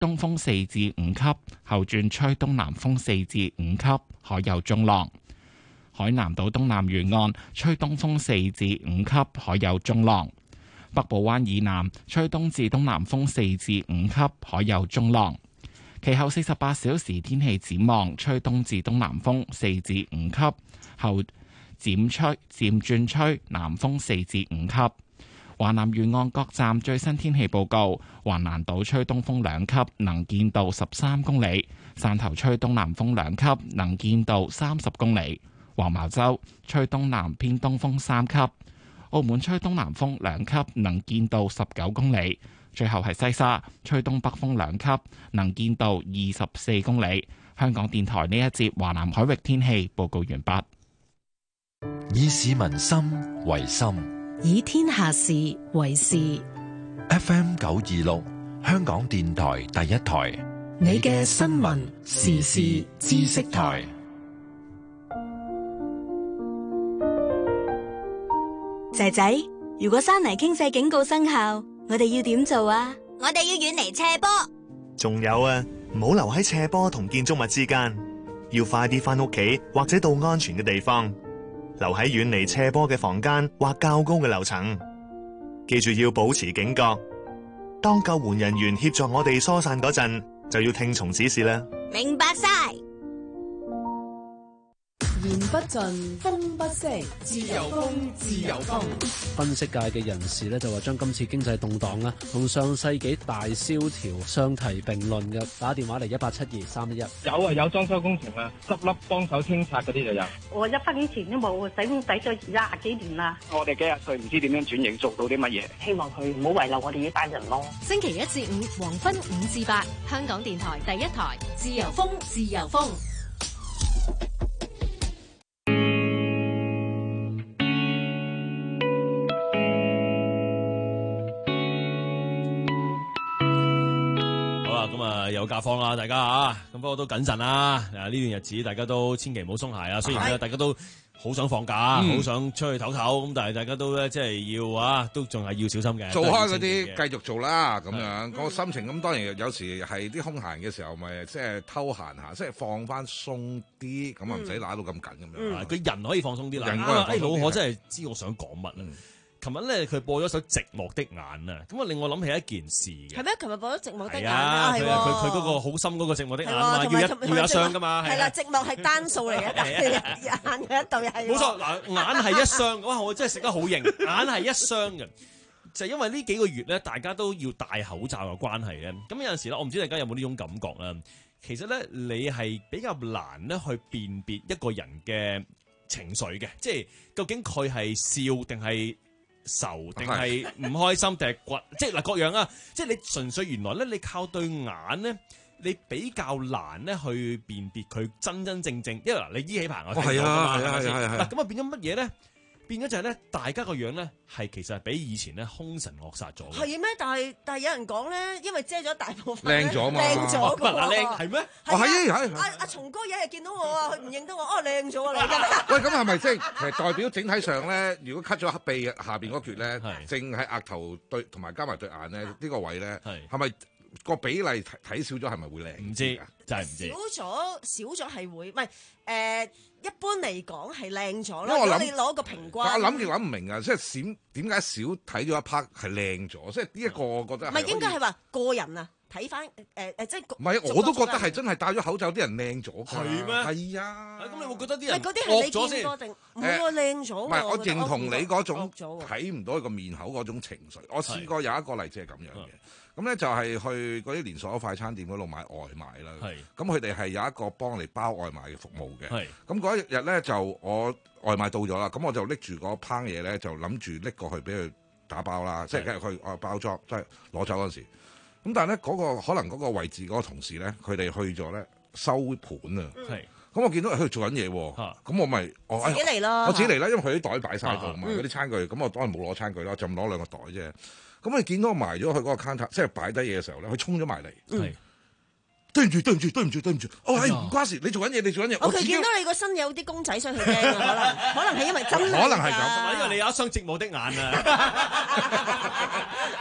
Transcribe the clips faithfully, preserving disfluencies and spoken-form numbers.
東風四至五級，後轉吹東南風四至五級，海有中浪。海南島東南沿岸吹東風四至五級，海有中浪。北部灣以南吹東至東南風四至五級，海有中浪。其後四十八小時天氣展望，吹東至東南風四至五級，後漸吹漸轉吹南風四至五級。華南沿岸各站最新天氣報告：橫瀾島吹東風兩級，能見度十三公里；汕頭吹東南風兩級，能見度三十公里；黃茅洲吹東南偏東風三級；澳門吹東南風兩級，能見度十九公里。最後係西沙吹東北風兩級，能見度二十四公里。香港電台呢一節華南海域天氣報告完畢。 以市民心為心， 以天下事為事。 F M 九二六，香港電台第一台， 你嘅新聞時事知識台。 仔仔，如果山泥傾瀉警告生效，我哋要點做啊？ 我哋要遠離斜坡。 仲有啊，唔好留喺斜坡同建築物之間，要快啲返屋企或者到安全嘅地方。留喺遠離斜坡嘅房間或較高嘅樓層。記住要保持警覺。當救援人員協助我哋疏散嗰陣，就要聽從指示啦。 明白晒。 言不盡，風不息，自由風，自由風。 分析界嘅人士咧就話將今次經濟動盪咧同上世紀大蕭條相提並論嘅。打電話嚟一八七二三一一。 有啊，有裝修工程啊，執笠幫手清拆嗰啲就有。 我一分錢都冇，使工使咗廿幾年啦。 我哋幾廿歲唔知點樣轉型做到啲乜嘢， 希望佢唔好遺留我哋呢班人咯。 星期一至五黃昏五至八，香港電台第一台，自由風，自由風。 咁啊，有假放啦，大家啊，咁不過都謹慎啦。啊，呢段日子大家都千祈唔好鬆懈啊。雖然咧，大家都好想放假，好、嗯、想出去唞唞，咁但係大家都咧，即係要啊，都仲係要小心嘅。 做開嗰啲繼續做啦，咁樣個心情咁，當然有時係啲空閒嘅時候，咪即係偷閒下，即係放翻鬆啲，咁啊唔使揦到咁緊咁樣。 佢、嗯、人可以放鬆啲啦。 人可以放鬆啲。 哎，老我真係知我想講乜啊！琴日咧，佢播咗首《寂寞的眼》啊，咁啊令我諗起一件事嘅。 係咩？琴日播咗《寂寞的眼》 啊，係佢佢嗰個好深嗰個寂寞的眼啊，要一要一雙噶嘛。 係啦，寂寞係單數嚟嘅，眼嘅一對係。 冇錯，嗱，眼係一雙，哇！我真係食得好型，眼係一雙嘅。就係因為呢幾個月咧，大家都要戴口罩嘅關係咧，咁有陣時咧，我唔知大家有冇呢種感覺啦。其實咧，你係比較難咧去辨別一個人嘅情緒嘅，即係究竟佢係笑定係愁定係唔開心定係骨，即係嗱各樣啊！即係你純粹原來咧，你靠對眼咧，你比較難咧去辨別佢真真正正，因為嗱你依起棚我睇到㗎嘛，係咪先？嗱咁啊變咗乜嘢咧？變咗就係咧，大家個樣咧係其實係比以前咧兇神惡煞咗。 係咩？但係但係有人講咧，因為遮咗大部分， 靚咗嘛， 靚咗㗎喎。 靚係咩？ 哦係啊係。 阿阿松哥一日見到我啊，佢唔認得我，哦靚咗啊你。 喂，咁係咪即係其實代表整體上咧？如果 cut 咗鼻下邊嗰橛咧，淨係額頭對同埋加埋對眼咧，呢個位咧係咪個比例睇少咗？係咪會靚？ 唔知就係唔知。 少咗少咗係會，唔係誒。一般嚟講係靚咗啦， 因為我諗你攞個平均。 我諗極諗唔明啊，即係閃點解少睇咗一 part 係靚咗？即係呢一個我覺得唔係應該係話個人啊，睇翻誒誒，即係唔係我都覺得係真係戴咗口罩啲人靚咗。 係咩？ 係啊。 咁你會覺得啲人嗰啲係你見過定唔係喎靚咗？ 唔係我認同你嗰種睇唔到佢個面口嗰種情緒。我試過有一個例子係咁樣嘅。咁咧就係去嗰啲連鎖快餐店嗰度買外賣啦。咁佢哋係有一個幫你包外賣嘅服務嘅。咁嗰一日咧就我外賣到咗啦，咁我就拎住嗰烹嘢咧，就諗住拎過去俾佢打包啦，即係繼續去啊包裝，即係攞走嗰陣時。咁但係咧嗰個可能嗰個位置嗰個同事咧，佢哋去咗咧收盤啊。咁我見到佢喺度做緊嘢喎，咁我咪我自己嚟咯， 我自己嚟啦，因為佢啲袋擺晒度嘛，嗰啲餐具，咁我當然冇攞餐具啦，就攞兩個袋啫。咁你見到我埋咗去嗰個 counter，即係擺低嘢嘅時候咧，佢衝咗埋嚟，對唔住對唔住對唔住對唔住，哦係唔關事，你做緊嘢你做緊嘢。 我佢見到你個身有啲公仔，所以佢驚啊，可能可能係因為真， 可能係咁， 因為你有一雙寂寞的眼啊。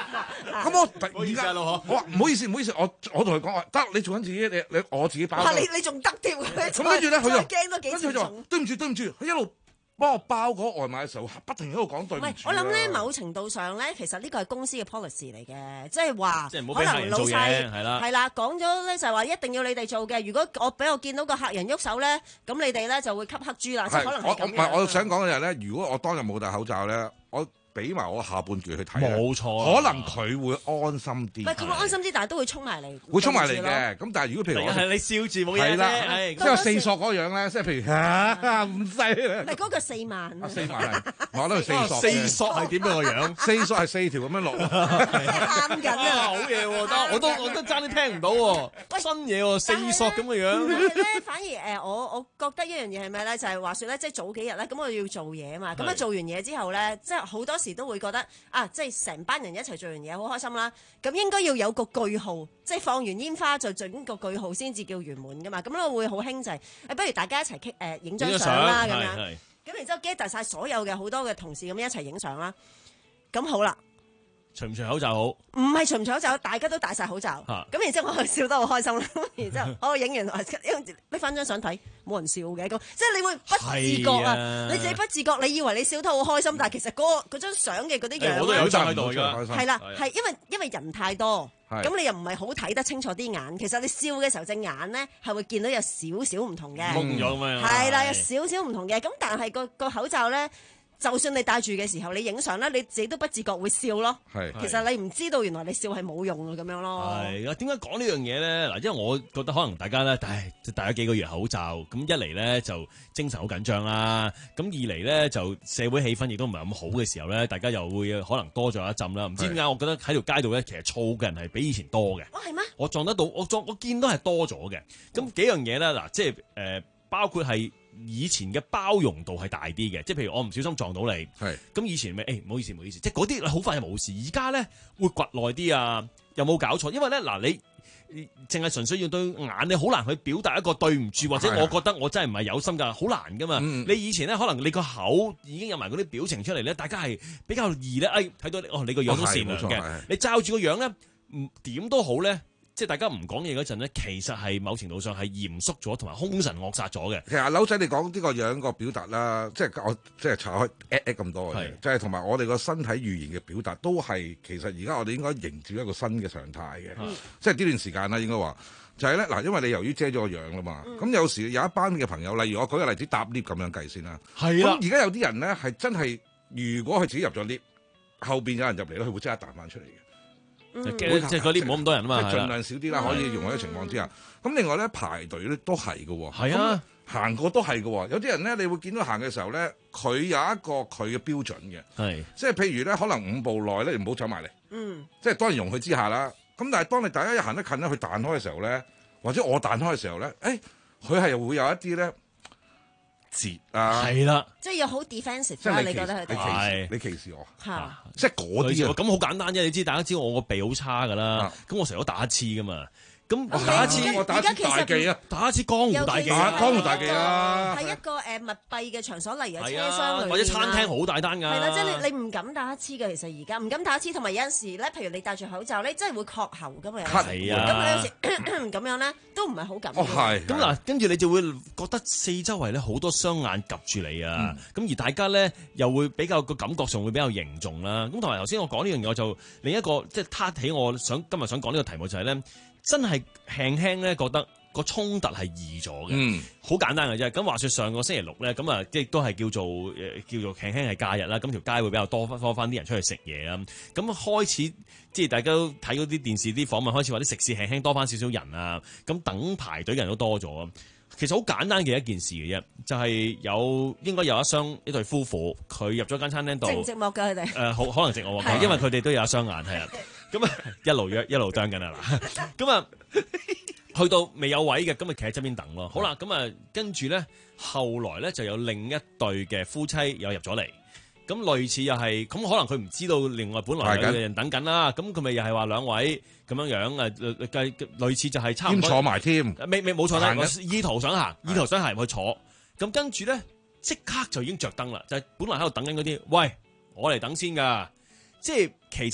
咁我突然間我話唔好意思唔好意思，我我同佢講話得，你做緊自己，你你我自己包。 你你仲得添？咁跟住咧，佢就驚多幾次重。 對唔住對唔住，佢一路幫我包嗰個外賣嘅時候，不停喺度講對唔住。 唔係，我諗咧，某程度上咧，其實呢個係公司嘅 policy 嚟嘅，即係話即係唔好俾客人做嘢，係啦， 係啦，講咗咧就係話一定要你哋做嘅。如果我俾我見到個客人喐手咧，咁你哋咧就會吸黑豬啦，即係可能係咁樣。 唔係，我想講嘅係咧，如果我當日冇戴口罩咧，我俾埋我下半句去睇， 冇錯， 可能佢會安心啲。 唔係佢會安心啲，但係都會衝埋嚟， 會衝埋嚟嘅。咁但係如果譬如我係你笑住冇嘢啫， 即係四索嗰樣咧，即係譬如啊唔細咧， 唔係嗰個四萬， 四萬係，我覺得四索。 四索係點樣個樣？ 四索係四條咁樣落， 啱緊啊！ 好嘢喎，得我都我都爭啲聽唔到喎，新嘢喎，四索咁嘅樣。 但係咧，反而誒，我我覺得一樣嘢係咩咧？就係話説咧，即係早幾日咧，咁我要做嘢啊嘛，咁啊做完嘢之後咧，即係好多時都會覺得。啊！即係成班人一齊做完嘢，好開心啦。咁應該要有個句號，即係放完煙花就整個句號先至叫圓滿噶嘛。咁咧會好興就係、是，不如大家一齊傾誒影張相啦咁樣。咁然之後 gather 晒所有嘅好多嘅同事咁一齊影相啦。咁好啦。 除唔除口罩好？ 唔係除唔除口罩，大家都戴晒口罩。咁、啊、然之後我笑得好開心啦。然之後我影完，拎翻張相睇，冇人笑嘅。咁即係你會不自覺啊！啊你自己不自覺，你以為你笑得好開心，但係其實嗰、嗰個嗰張相嘅嗰啲樣， 我都有站喺度㗎。 係啦，係因為因為人太多，咁你又唔係好睇得清楚啲眼。其實你笑嘅時候隻眼咧係會見到有少少唔同嘅。 蒙咗咩？ 係啦，有少少唔同嘅。咁但係個個口罩咧。就算你戴住嘅時候，你影相咧，你自己都不自覺會笑咯。係，其實你唔知道原來你笑係冇用嘅咁樣咯。 係啊，點解講呢樣嘢咧？嗱，因為我覺得可能大家咧，唉，戴咗幾個月口罩，咁一嚟咧就精神好緊張啦，咁二嚟咧就社會氣氛亦都唔係咁好嘅時候咧，大家又會可能多咗一陣啦。唔知點解，我覺得喺條街度咧，其實燥嘅人係比以前多嘅。 哦，係咩？我撞得到，我撞我見到係多咗嘅。咁幾樣嘢咧，嗱，即係誒、呃，包括係。以前嘅包容度係大啲嘅，即係譬如我唔小心撞到你，咁以前咪誒唔好意思唔好意思，即係嗰啲好快就冇事。而家咧會掘耐啲啊，有冇搞錯？因為咧嗱，你淨係純粹要對眼，你好難去表達一個對唔住，或者我覺得我真係唔係有心㗎，好難㗎嘛。嗯、你以前咧可能你個口已經有埋嗰啲表情出嚟咧，大家係比較易咧，誒、哎、睇到你哦，你個樣都善良嘅，你罩住個樣咧，唔點都好咧。即係大家唔講嘢嗰陣咧，其實係某程度上係嚴肅咗，同埋兇神惡煞咗嘅。 其實柳仔你講呢個樣個表達啦，即係我即係拆開 at at 咁多嘅，即係同埋我哋個身體語言嘅表達都係其實而家我哋應該迎接一個新嘅常態嘅。嗯、即係呢段時間啦，應該話就係咧嗱，因為你由於遮咗個樣啦嘛，咁、嗯、有時有一班嘅朋友，例如我舉個例子搭 lift 咁樣計先啦。係啦。咁而家有啲人咧係真係，如果佢自己入咗 lift，後邊有人入嚟咧，佢會即刻彈翻出嚟嘅。 嗯、即係嗰啲唔好咁多人啊嘛， 即係盡量少啲啦，可以容許嘅情況之下。咁、嗯、另外咧排隊咧都係嘅喎，係啊，行過都係嘅喎。有啲人咧，你會見到行嘅時候咧，佢有一個佢嘅標準嘅，係即係譬如咧，可能五步內咧，你唔好走埋嚟，嗯，即係當然容許之下啦。咁但係當你大家一行得近咧，佢彈開嘅時候咧，或者我彈開嘅時候咧，誒，佢係會有一啲咧。截啊，係啦，即係有好 defensive 啦，你覺得佢哋係你歧視我，嚇，即係嗰啲啊，咁好簡單啫，你知大家知我個鼻好差噶啦，咁我成日都打一次噶嘛。咁打一次，我打一次大忌啊！打一次江湖大忌啊！江湖大忌啊！係一個誒密閉嘅場所，例如係車廂裏或者餐廳好大單㗎。係啦，即係你你唔敢打一次嘅，其實而家唔敢打一次，同埋有陣時咧，譬如你戴住口罩咧，真係會確喉㗎嘛。係啊，咁有時咁樣咧，都唔係好敢。哦，係。咁嗱，跟住你就會覺得四周圍咧好多雙眼夾住你啊！咁而大家咧又會比較個感覺上會比較凝重啦。咁同埋頭先我講呢樣嘢，我就另一個即係撻起我想今日想講呢個題目就係咧。真係輕輕咧，覺得個衝突係易咗嘅，嗯，好簡單嘅啫。咁話說上個星期六咧，咁啊，即係都係叫做誒、呃，叫做輕輕係假日啦。咁條街會比較多多翻啲人出去食嘢啊。咁開始即係大家都睇嗰啲電視啲訪問，開始話啲食肆輕輕多翻少少人啊。咁等排隊嘅人都多咗。其實好簡單嘅一件事嘅啫，就係、是、有應該有一雙一對夫婦，佢入咗間餐廳度，寂唔寂寞㗎佢哋？誒、呃，好可能寂寞㗎，因為佢哋都有一雙眼係啊。咁啊，一路約一路啄緊啊嗱，咁啊，去到未有位嘅，咁啊企喺側邊等咯。好啦，咁啊，跟住咧，後來咧就有另一對嘅夫妻又入咗嚟，咁類似又係，咁可能佢唔知道另外本來有人等緊啦，咁佢咪又係話兩位咁樣樣啊，計類似就係差唔多坐埋添，未未冇坐低，意圖想行，意圖想行去坐，咁跟住咧即刻就已經着燈啦，就係、是、本來喺度等緊嗰啲，喂，我嚟等先㗎，即係其實。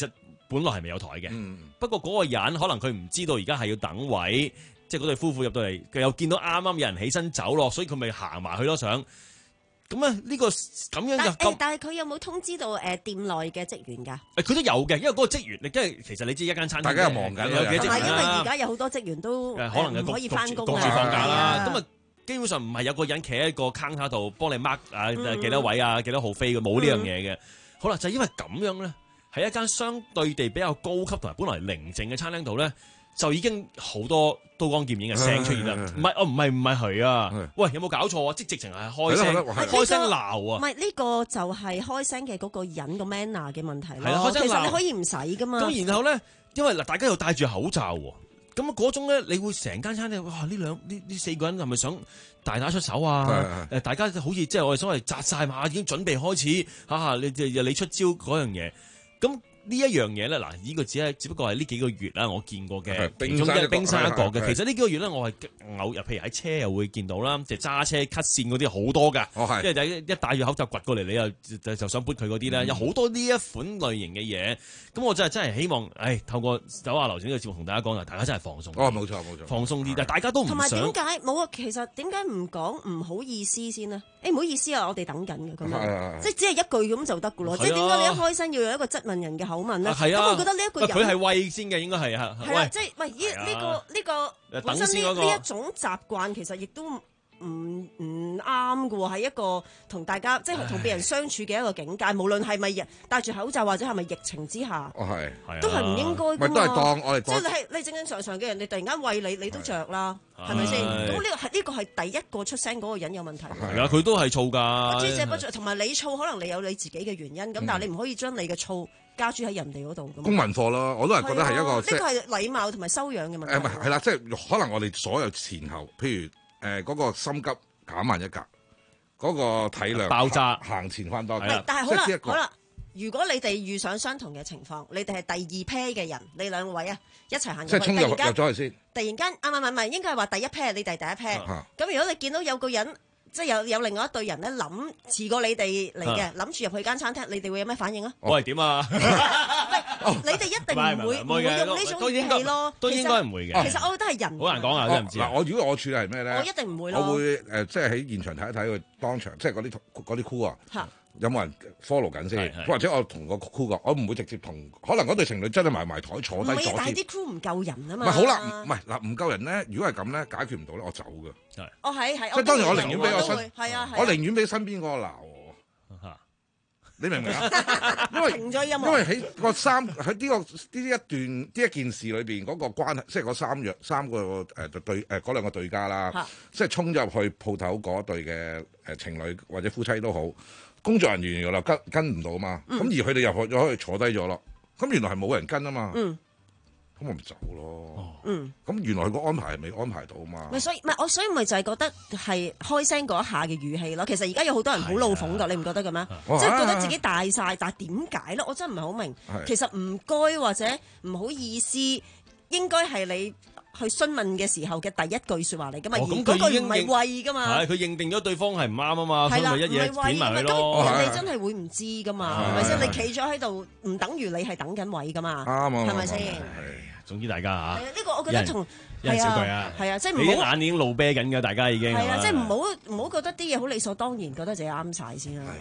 本來係咪有台嘅？ 嗯、 不過嗰個人可能佢唔知道而家係要等位，即係嗰對夫婦入到嚟，佢又見到啱啱有人起身走落，所以佢咪行埋去咯想。咁啊呢個咁樣就但但係佢有冇通知到誒店內嘅職員㗎？ 誒佢都有嘅，因為嗰個職員，你即係其實你知一間餐廳， 大家又忙緊， 有幾職員啦。 因為而家有好多職員都可能唔可以翻工公司放假啦。咁啊基本上唔係有個人企喺個 counter 度幫你 mark 啊幾多位啊幾多號飛嘅，冇呢樣嘢嘅。好啦，就係因為咁樣咧，喺一間相對地比較高級同埋本來寧靜嘅餐廳度咧，就已經好多刀光劍影嘅聲出現啦。唔係，哦唔係唔係佢啊！喂，有冇搞錯啊？即直情係開聲，開聲鬧啊！ 唔係呢個就係開聲嘅嗰個人個 manner 嘅問題咯。 係啦，開聲鬧。 其實你可以唔使噶嘛。 咁然後咧，因為嗱大家又戴住口罩喎，咁嗰種咧，你會成間餐廳哇！呢兩呢呢四個人係咪想大打出手啊？誒，大家好似即係我哋所謂紮晒馬，已經準備開始嚇，你你出招嗰樣嘢，咁。呢一樣嘢咧，嗱，呢個只係只不過係呢幾個月啦，我見過嘅其中一冰山一角嘅。其實呢幾個月咧，我係偶入，譬如喺車又會見到啦，即係揸車 cut 線嗰啲好多㗎。哦，係，即係一戴住口罩掘過嚟，你又就就想撥佢嗰啲咧，有好多呢一款類型嘅嘢。咁我真係真係希望，誒，透過走下流程呢個節目同大家講，大家真係放鬆。哦，冇錯冇錯，放鬆啲，但係大家都唔想。同埋點解冇啊？其實點解唔講唔好意思先呢？誒，唔好意思啊，我哋等緊嘅咁樣，即係只係一句咁就得㗎咯。即係點解你一開聲要有一個質問人嘅口吻咧？係啊，咁我覺得呢一個人佢係喂先嘅，應該係啊。係啊，即係喂呢呢個呢個本身呢呢一種習慣，其實亦都唔唔啱㗎喎。係一個同大家即係同別人相處嘅一個境界，無論係咪戴住口罩或者係咪疫情之下，係都係唔應該㗎嘛。都係當我哋即係你係你正正常常嘅人，你突然間喂你，你都着啦，係咪先？咁呢個係呢個係第一個出聲嗰個人有問題。係啊，佢都係燥㗎。知者不罪，同埋你燥，可能你有你自己嘅原因，咁但係你唔可以將你嘅燥加諸喺人哋嗰度。公民課咯，我都係覺得係一個呢個係禮貌同埋修養嘅問題。誒唔係係啦，即係可能我哋所有前後，譬如誒嗰個心急減慢一格，嗰個體諒爆炸行前翻多。係，但係好啦好啦，如果你哋遇上相同嘅情況，你哋係第二 pair 嘅人，你兩位啊一齊行入去，即係衝入入咗去先。突然間啊唔係唔係，應該係話第一 pair 你哋第一 pair。咁如果你見到有個人，即係有有另外一隊人咧，諗遲過你哋嚟嘅，諗住入去間餐廳，你哋會有咩反應啊？我係點啊？你哋一定唔會唔會用呢種語氣咯。都應該唔會嘅。其實我覺得係人。好難講啊，真係唔知。嗱，我如果我處理係咩咧？我一定唔會咯。我會誒，即係喺現場睇一睇佢當場，即係嗰啲嗰啲 crew 啊。有冇人 follow 緊先？或者我同個 crew 講，我唔會直接同，可能嗰對情侶真係埋埋台坐低咗。唔係，但係啲 crew 唔夠人啊嘛。唔係好啦，唔係嗱，唔夠人咧。如果係咁咧，解決唔到咧，我走㗎。係。哦，係係。即係當然，我寧願俾我身，係啊係。我寧願俾身邊嗰個鬧我。嚇！你明唔明啊？因為停咗音樂。因為喺個三喺呢個呢一段呢一件事裏邊嗰個關係，即係嗰三樣三個誒對誒嗰兩個對家啦，即係衝入去鋪頭嗰對嘅誒情侶或者夫妻都好。工作人員原來跟跟唔到嘛，咁、嗯、而佢哋入去咗可以坐低咗咯，咁原來係冇人跟啊嘛，咁、嗯、我咪走咯，咁、嗯、原來佢個安排係未安排到嘛，咪所以咪我所以咪就係覺得係開聲嗰一下嘅語氣咯。其實而家有好多人好老諷㗎，你唔覺得嘅咩？即係覺得自己大晒，但係點解咧？我真係唔係好明。其實唔該或者唔好意思，應該係你去詢問嘅時候嘅第一句説話嚟噶嘛，而嗰句唔係喂噶嘛，係佢認定咗對方係唔啱啊嘛，所以咪一嘢片埋佢咯。咁人哋真係會唔知噶嘛，係咪先？你企咗喺度，唔等於你係等緊位噶嘛，啱啊，係咪先？係，總之大家嚇，呢個我覺得同係啊，係啊，即係唔好你眼已經露啤緊㗎，大家已經係啊，即係唔好唔好覺得啲嘢好理所當然，覺得自己啱晒先啦。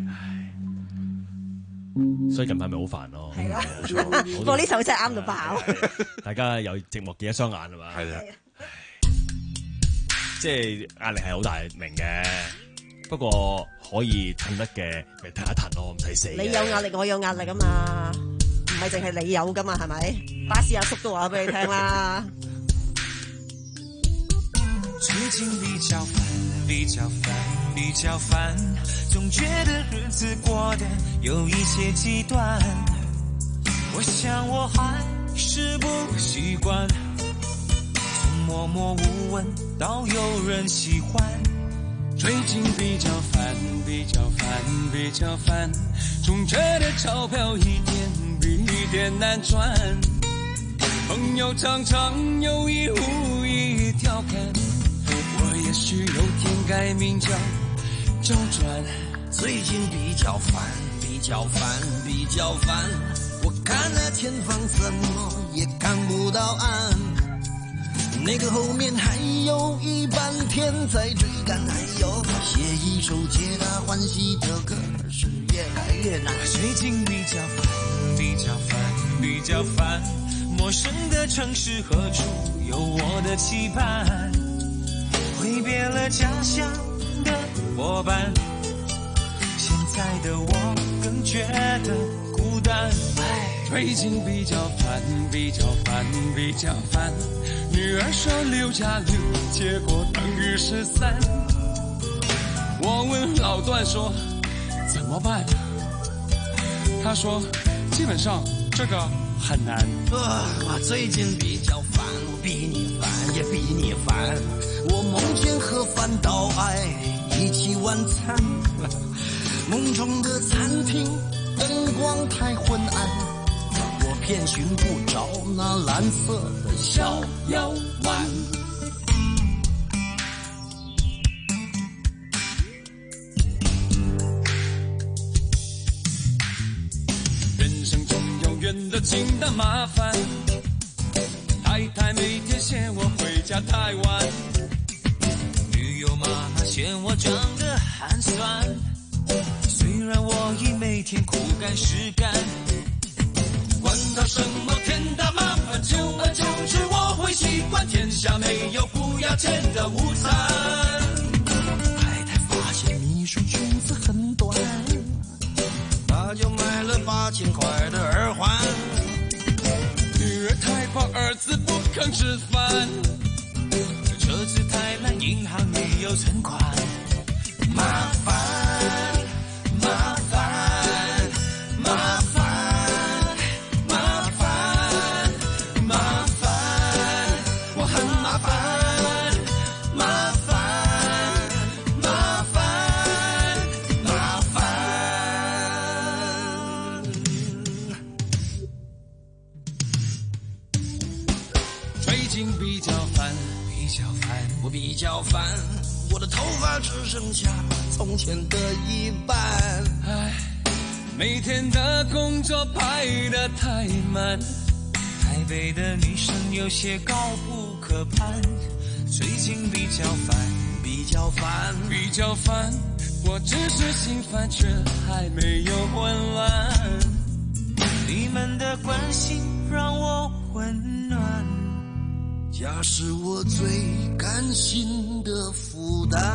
所以近排咪好煩咯，係啦，冇錯。不過呢首真係啱到爆，大家有寂寞嘅一雙眼係嘛？係啦，即係壓力係好大，明嘅。不過可以褪得嘅，咪褪一褪咯，唔使死。你有壓力，我有壓力啊嘛，唔係淨係你有噶嘛，係咪？巴士阿叔都話俾你聽啦。最近比較煩，比較煩，比較煩，總覺得日子過得有一些極端。我想我還是不習慣，從默默無聞到有人喜歡。最近比較煩，比較煩，比較煩，總覺得鈔票一點比一點難賺。朋友常常有意無意調侃，我也許有天改名叫周轉。最近比較煩，比較煩，比較煩，我看了前方怎麼也看不到岸，那個後面還有一半天在追趕，還有寫一首皆大歡喜的歌，是越來越難。 最近比較煩，比較煩，比較煩，陌生的城市何處有我的期盼，揮別了家鄉的夥伴，現在的我更覺得孤單。 最近比較煩，比較煩，比較煩，女兒說六加六結果等於十三，我問老段說怎麼辦，他說基本上這個很難。 啊，我最近比較煩，我比你煩也比你煩，我夢見和飯島愛一起晚餐，夢中的餐廳燈光太昏暗，我偏尋不着那藍色的小腰彎。 人生中有遠的近的麻煩，太太每天嫌我回家太晚， 女友媽媽嫌我長得寒酸，雖然我已每天苦幹實幹， 管他什麼天大麻煩，久而久之我會習慣，天下沒有不要錢的午餐。 太太發現秘書裙子很短，她就買了八千塊的耳環。 女兒太胖，兒子不肯吃飯， 車子太爛，銀行沒有存款， 麻煩麻煩麻煩麻煩麻煩，我很麻煩麻煩麻煩麻煩。 最近比較煩， 比較煩，我比較煩，我的頭髮只剩下從前的一半。 唉，每天的工作排得太滿， 台北的女生有些高不可攀，最近比較煩， 比較煩， 比較煩，我只是心煩，卻還沒有混亂。 你們的關心讓我溫暖， 家是我最甘心的負擔。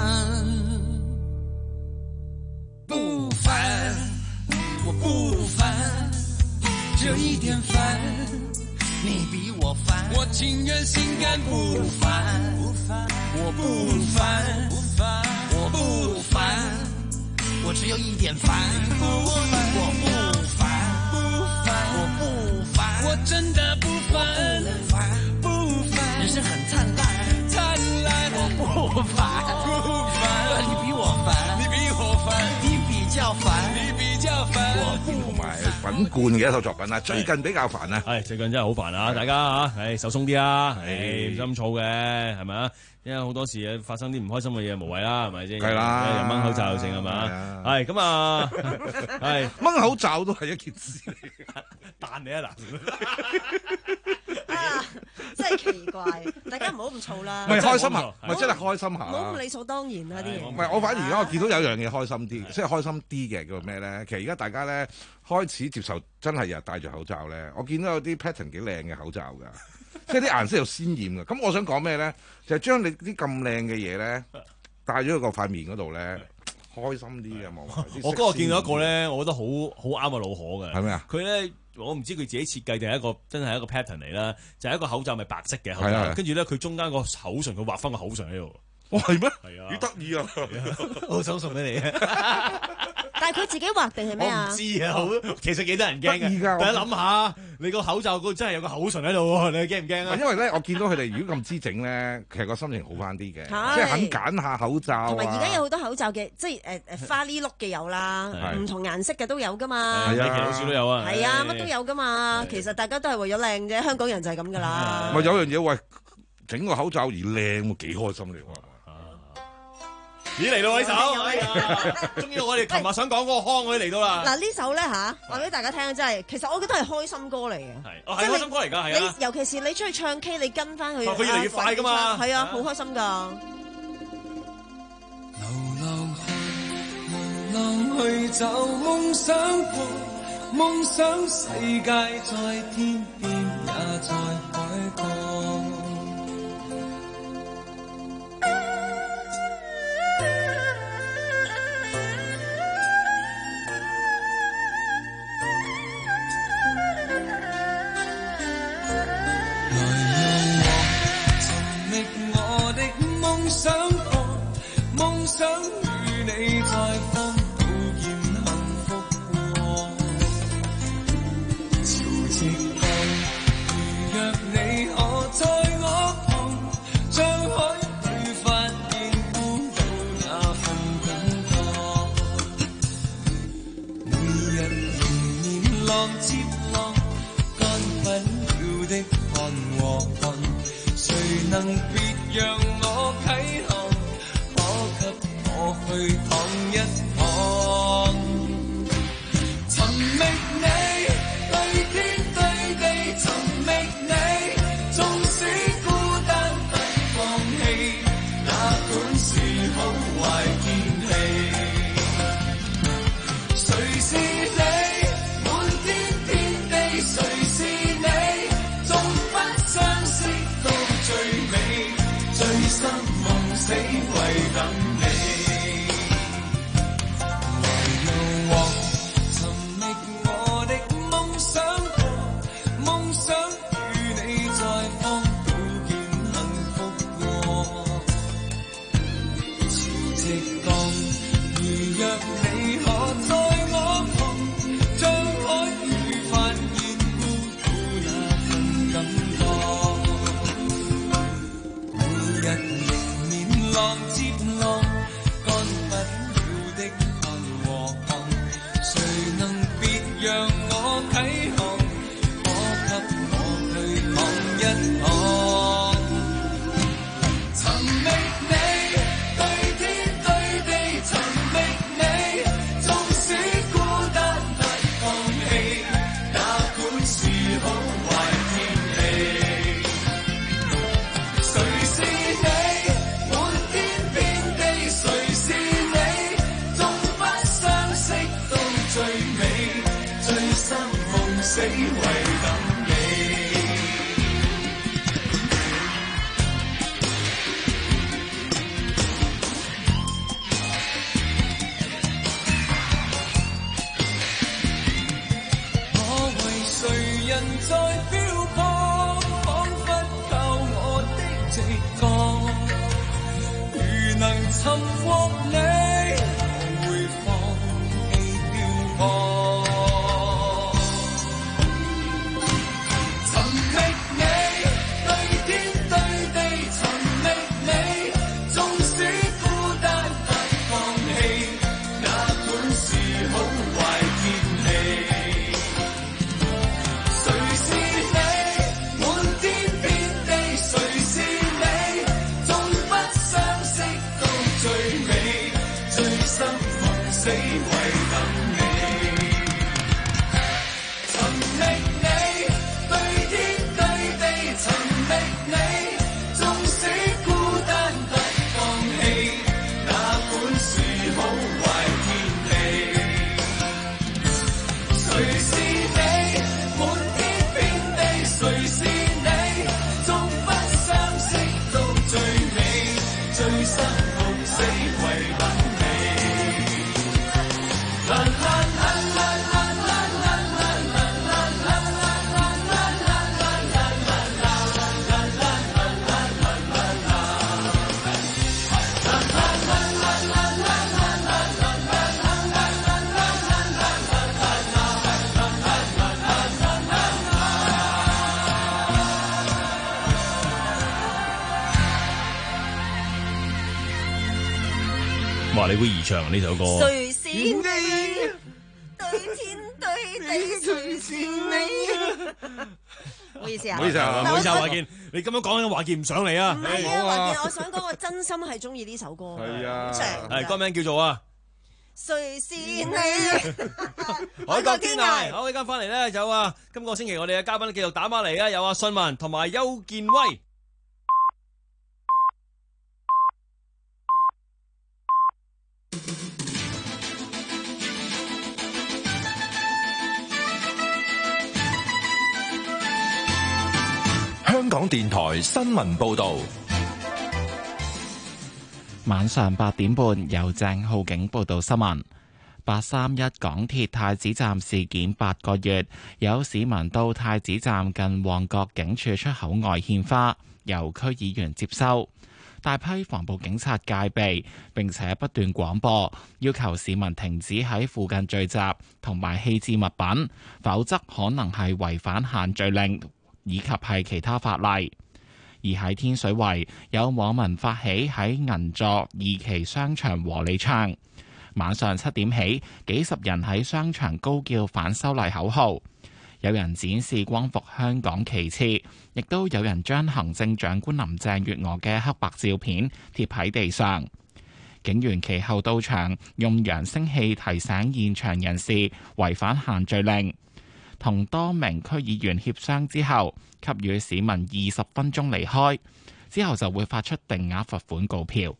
不煩，我不煩，這一點煩， 你比我煩， 我情願心甘不煩，我不煩， 我不煩，我只有一點煩， 不煩， 我不煩，我不煩， 我真的不煩，不煩， 人生很燦爛， 燦爛， 我不煩， 不煩， 你比我煩， 你比我煩， 你比較煩， 你比較煩， 同埋品冠嘅一套作品啊，最近比較煩啊， 係最近真係好煩啊！大家嚇，誒手鬆啲啊，誒唔使咁燥嘅，係咪啊？因為好多時發生啲唔開心嘅嘢無謂啦，係咪先？ 係啦， 又掹口罩又剩係嘛？係咁啊，係掹口罩都係一件事嚟嘅， 彈你啊嗱！ 啊，真係奇怪，大家唔好咁燥啦。 咪開心下，咪真係開心下。 唔好咁理所當然啦啲嘢。 唔係，我反而而家我見到有樣嘢開心啲，即係開心啲嘅叫做咩咧？其實而家大家咧開始接受真係日日戴住口罩咧，我見到有啲 pattern 幾靚嘅口罩㗎。即係啲顏色又鮮豔嘅，咁我想講咩咧？就係、是、將你啲咁靚嘅嘢咧，戴咗喺個塊面嗰度咧，開心啲嘅望。 我嗰日見到一個咧，我覺得好好啱我老可嘅。 係咩啊？ 佢咧，我唔知佢自己設計定係一個真係一個 pattern 嚟啦，就係、是、一個口罩咪白色嘅口罩，跟住咧佢中間個口唇佢畫翻個口唇喺度。 哇，係咩？ 係啊， 幾得意啊！ 好想送俾你啊！ 但係佢自己畫定係咩啊？ 我唔知啊，好，其實幾得人驚嘅。大家諗下，你個口罩嗰真係有個口唇喺度喎，你驚唔驚啊？ 因為咧，我見到佢哋如果咁姿整咧，其實個心情好翻啲嘅，即係肯揀下口罩。 同埋而家有好多口罩嘅，即係誒誒花呢碌嘅有啦，唔同顏色嘅都有噶嘛。 係啊，老鼠都有啊。 係啊，乜都有噶嘛。其實大家都係為咗靚啫，香港人就係咁噶啦。 咪有樣嘢喂，整個口罩而靚，幾開心嚟喎！ 咦嚟到呢首，哎呀，終於我哋琴日想講嗰個腔嗰啲嚟到啦。 嗱呢首咧嚇，話俾大家聽，真係其實我覺得係開心歌嚟嘅。 係，哦係開心歌嚟㗎，係啊。 你尤其是你出去唱 K，你跟翻佢， 佢越嚟越快㗎嘛。 係啊，好開心㗎。 流浪去，流浪去找夢想過，夢想世界在天邊也在海角。想與你在荒島見幸福過，潮汐浪，如若你可在我旁，將海裏發現孤島那份感覺。每日迎面浪接浪，乾不了的汗和恨，誰能別讓我啟航？我去趟一趟，尋覓你，對天對地尋覓你，縱使孤單不放棄，哪管是好壞天氣。誰是你？滿天遍地誰是你？縱不相識到最美，醉生夢死為等你。 哇！你會移唱呢首歌？ 誰是你？對天對地誰是你？ 好意思啊， 唔好意思啊， 唔好意思啊，華健，你咁樣講緊華健唔上嚟啊！ 唔係啊，華健，我想講我真心係中意呢首歌。 係啊， 係歌名叫做啊。 誰是你？ 海角天涯。好，依家翻嚟咧有啊，今個星期我哋嘅嘉賓繼續打孖嚟啊，有阿信文同埋邱建威。 香港電台新聞報道。 晚上八點半，由鄭浩景報道新聞。八三一港鐵太子站事件八個月，有市民到太子站近旺角警署出口外獻花，由區議員接收。大批防暴警察戒備，並且不斷廣播，要求市民停止喺附近聚集同埋棄置物品，否則可能係違反限聚令以及係其他法例。而喺天水圍，有網民發起喺銀座二期商場和你唱，晚上七點起，幾十人喺商場高叫反修例口號，有人展示光復香港旗幟，亦都有人將行政長官林鄭月娥嘅黑白照片貼喺地上。警員其後到場，用揚聲器提醒現場人士違反限聚令，同多名區議員協商之後，給予市民二十分鐘離開，之後就會發出定額罰款告票。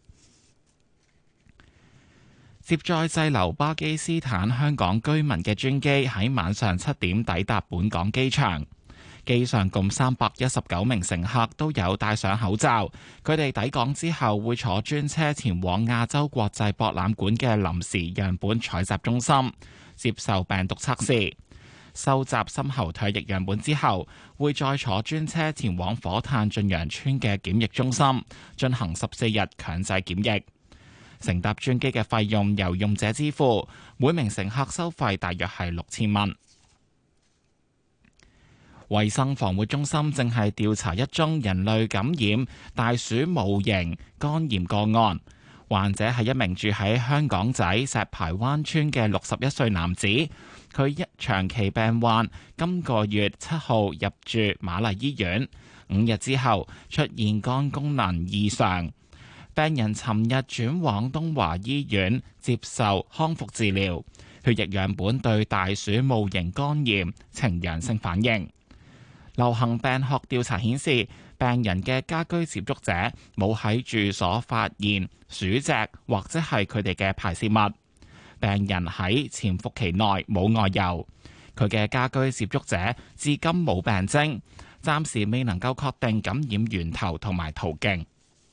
接載滯留巴基斯坦香港居民嘅專機喺晚上七點抵達本港機場，機上共三百一十九名乘客都有戴上口罩。佢哋抵港之後會坐專車前往亞洲國際博覽館嘅臨時樣本採集中心接受病毒測試。收集深喉唾液樣本之後，會再坐專車前往火炭駿洋邨嘅檢疫中心進行十四日強制檢疫。乘搭專機嘅費用由用者支付，每名乘客收費大約係六千蚊。衛生防護中心正係調查一宗人類感染大鼠戊型肝炎個案，患者係一名住喺香港仔石排灣村嘅六十一歲男子。佢一長期病患，今個月七號入住瑪麗醫院，五日之後出現肝功能異常。病人尋日轉往東華醫院接受康復治療，血液樣本對大鼠戊型肝炎呈陽性反應。流行病學調查顯示，病人嘅家居接觸者冇喺住所發現鼠隻或者係佢哋嘅排泄物。病人喺潛伏期內冇外遊，佢嘅家居接觸者至今冇病徵，暫時未能夠確定感染源頭同埋途徑。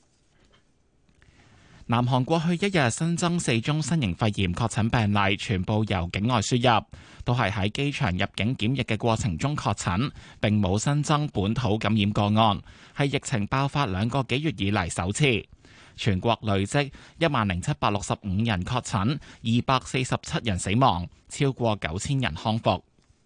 南韓過去一日新增四宗新型肺炎確診病例，全部由境外輸入，都係喺機場入境檢疫嘅過程中確診，並冇新增本土感染個案，係疫情爆發兩個幾月以嚟首次。全國累積一萬零七百六十五人確診，二百四十七人死亡，超過九千人康復。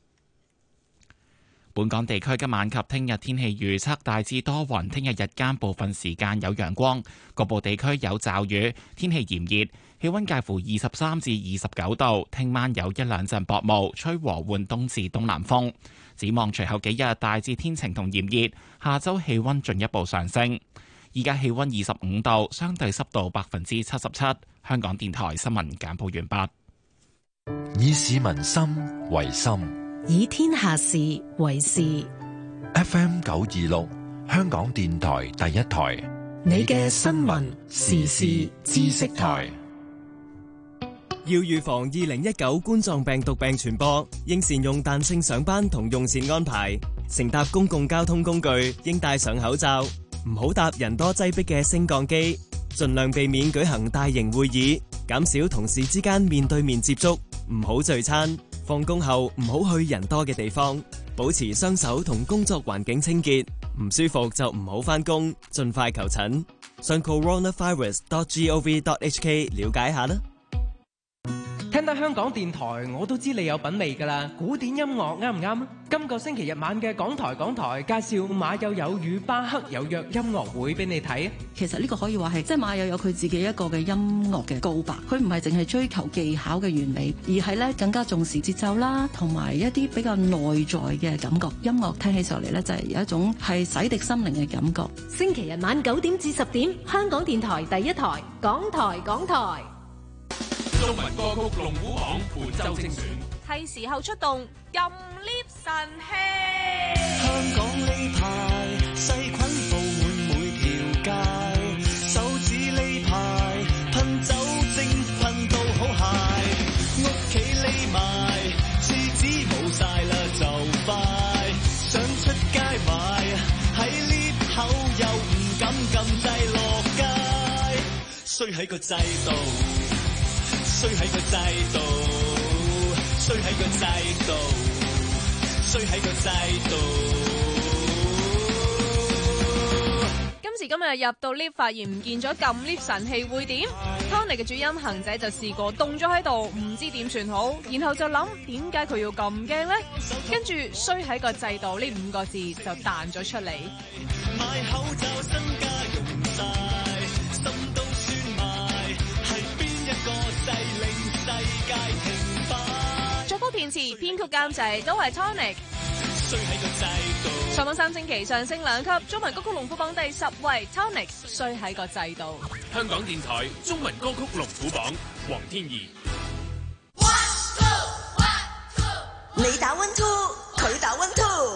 本港地區今晚及聽日天氣預測大致多雲，聽日日間部分時間有陽光，局部地區有驟雨，天氣炎熱，氣溫介乎二十三至二十九度。聽晚有一兩陣薄霧，吹和緩東至東南風。展望隨後幾日大致天晴同炎熱，下周氣溫進一步上升。而家氣溫二十五度，相對濕度百分之七十七。香港電台新聞簡報完畢。 以市民心為心， 以天下事為事。 F M 九二六，香港電台第一台， 你嘅新聞時事知識台。 要預防二零一九冠狀病毒病傳播，應善用彈性上班同用膳安排。乘搭公共交通工具應戴上口罩。唔好搭人多擠迫嘅升降機，盡量避免舉行大型會議，減少同事之間面對面接觸，唔好聚餐。放工後唔好去人多嘅地方，保持雙手同工作環境清潔。唔舒服就唔好返工，盡快求診。上 coronavirus dot gov dot hk 了解下啦。 聽得香港電台，我都知你有品味㗎啦。古典音樂啱唔啱？今個星期日晚嘅港台港台介紹馬友友與巴克有約音樂會俾你睇。 其實呢個可以話係即係馬友友佢自己一個嘅音樂嘅告白，佢唔係淨係追求技巧嘅完美，而係咧更加重視節奏啦，同埋一啲比較內在嘅感覺。音樂聽起上嚟咧就係有一種係洗滌心靈嘅感覺。 星期日晚九點至十點，香港電台第一台，港台港台。 中文歌曲龍虎榜本周精選， 係時候出動任 lift 神器。 香港呢排細菌布滿每條街，手指呢排噴酒精噴到好鞋，屋企匿埋廁紙冇晒啦就快，想出街買喺 lift 口又唔敢撳掣落街，衰喺個制度。衰喺個制度，衰喺個制度，衰喺個制度。 今時今日入到 lift 發現唔見咗撳 lift 神器會點 ？Tony 嘅主音行仔就試過凍咗喺度，唔知點算好，然後就諗點解佢要咁驚呢？跟住衰喺個制度呢五個字就彈咗出嚟。買口罩身家用晒，心都酸埋，係邊一個勢令世界停擺？作曲填詞、編曲監製都係 Tonic。衰喺個制度。上榜三星期上升兩級，中文歌曲龍虎榜第十位 Tonic。衰喺個制度。 香港電台中文歌曲龍虎榜，黃天怡。 你打 one two， 佢打 one two。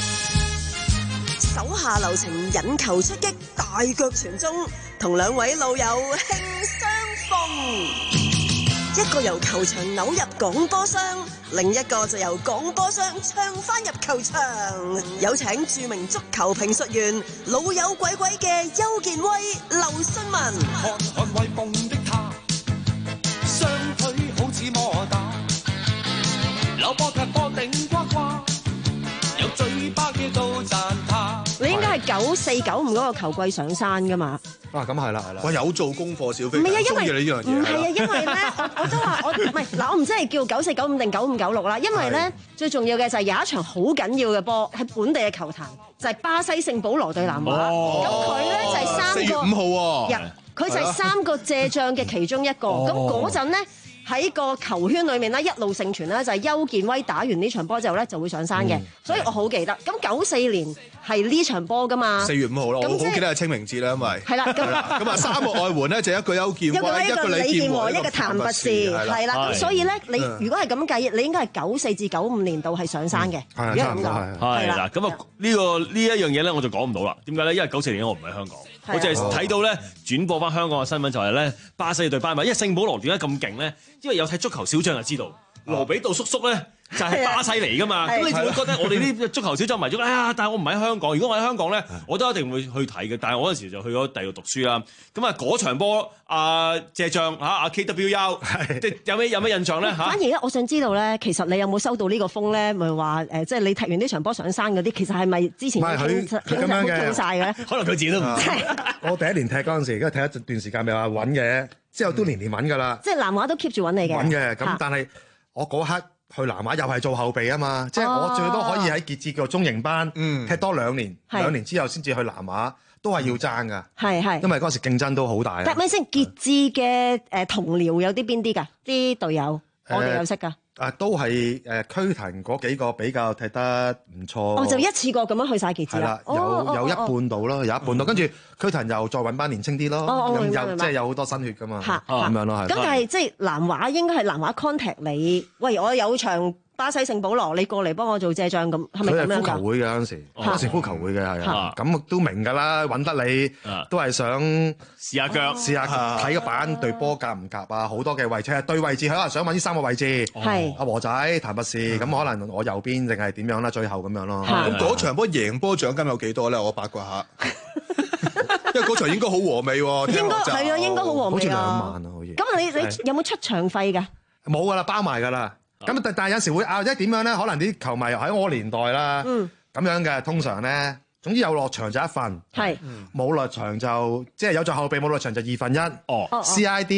手下留情，引球出擊，大腳傳中，同兩位老友慶相逢。一個由球場扭入廣播箱，另一個就由廣播箱唱翻入球場。有請著名足球評述員老友鬼鬼嘅邱健威、劉新文。 看看威風的他，雙腿好似摩打，扭波踢波頂呱呱，有嘴巴嘅都讚他。 你應該係九四九五嗰個球季上山噶嘛？ 啊，咁係啦，係啦，我有做功課，小飛唔係啊，因為中意你呢樣嘢。 唔係啊，因為咧，我我都話我唔係嗱，我唔知係叫九四九五定九五九六啦。因為咧，最重要嘅就係有一場好緊要嘅波喺本地嘅球壇，就係巴西聖保羅對南華。咁佢咧就係三個四月五號喎， 佢就係三個借將嘅其中一個。咁嗰陣咧。喺個球圈裏面咧，一路盛傳咧就係邱健威打完呢場波之後咧就會上山嘅，嗯、所以我好記得。咁九四年係呢場波噶嘛？ 四月五號咯，我好記得係清明節啦，因為係啦。咁啊，三個外援咧就一個邱健威，一個李健和，一個譚拔士，係啦。咁所以咧，你如果係咁計，你應該係九四至九五年度係上山嘅。 係差唔多係。 係啦，咁啊呢個呢一樣嘢咧，我就講唔到啦。點解咧？因為九四年我唔喺香港。我就係睇到咧轉播翻香港嘅新聞，就係咧巴西對班馬，因為聖保羅點解咁勁咧？因為有睇足球小將就知道，羅比杜叔叔咧就係巴西嚟噶嘛。咁你就會覺得我哋啲足球小將迷咗，哎呀！但係我唔喺香港，如果我喺香港咧，我都一定會去睇嘅。但係我嗰陣時就去咗第二度讀書啦。咁啊嗰場波，阿謝將嚇阿 K W U， 即係有咩有咩印象咧嚇？ 反而咧，我想知道咧，其實你有冇收到呢個風咧？咪話誒，即係你踢完呢場波上山嗰啲，其實係咪之前傾傾傾曬嘅？ 可能佢自己都唔知。 我第一年踢嗰陣時，而家踢一段時間咪話揾嘅，之後都年年揾㗎啦。 即係南華都 keep 住揾你嘅。 揾嘅，咁但係我嗰刻去南華又係做後備啊嘛，即係我最多可以喺傑志叫中型班踢多兩年，兩年之後先至去南華，都係要爭㗎。係係，因為嗰陣時競爭都好大。 但係咪先傑志嘅誒同僚有啲邊啲㗎？啲隊友我哋有識㗎。 啊，都係誒區騰嗰幾個比較踢得唔錯。 哦，就一次過咁樣去晒傑志啦。 係啦，有有一半度咯，有一半度，跟住區騰又再揾班年青啲咯。 哦， 咁有即係有好多新血㗎嘛。嚇，咁樣咯，係。 咁但係即係南華應該係南華 contact 你，喂，我有場巴西聖保羅，你過嚟幫我做借將咁，係咪咁樣㗎？佢係夫球會嘅嗰陣時，嗰陣時夫球會嘅係啊，咁都明㗎啦，揾得你都係想試下腳， 試下睇個板對波夾唔夾啊，好多嘅位置係對位置，佢可能想揾呢三個位置，係阿和仔、譚拔士，咁可能我右邊定係點樣啦？最後咁樣咯。 咁嗰場波贏波獎金有幾多咧？我八卦下，因為嗰場應該好和味喎。 應該係啊，應該好和味啊。 好似兩萬啊，好似。 咁你你有冇出場費㗎？ 冇㗎啦，包埋㗎啦。咁但但係有時會拗，即係點樣咧？可能啲球迷喺我年代啦，咁、嗯、樣嘅通常咧，總之有落場就一份，係冇落場就即係有做後備冇落場就二分一。哦，C I D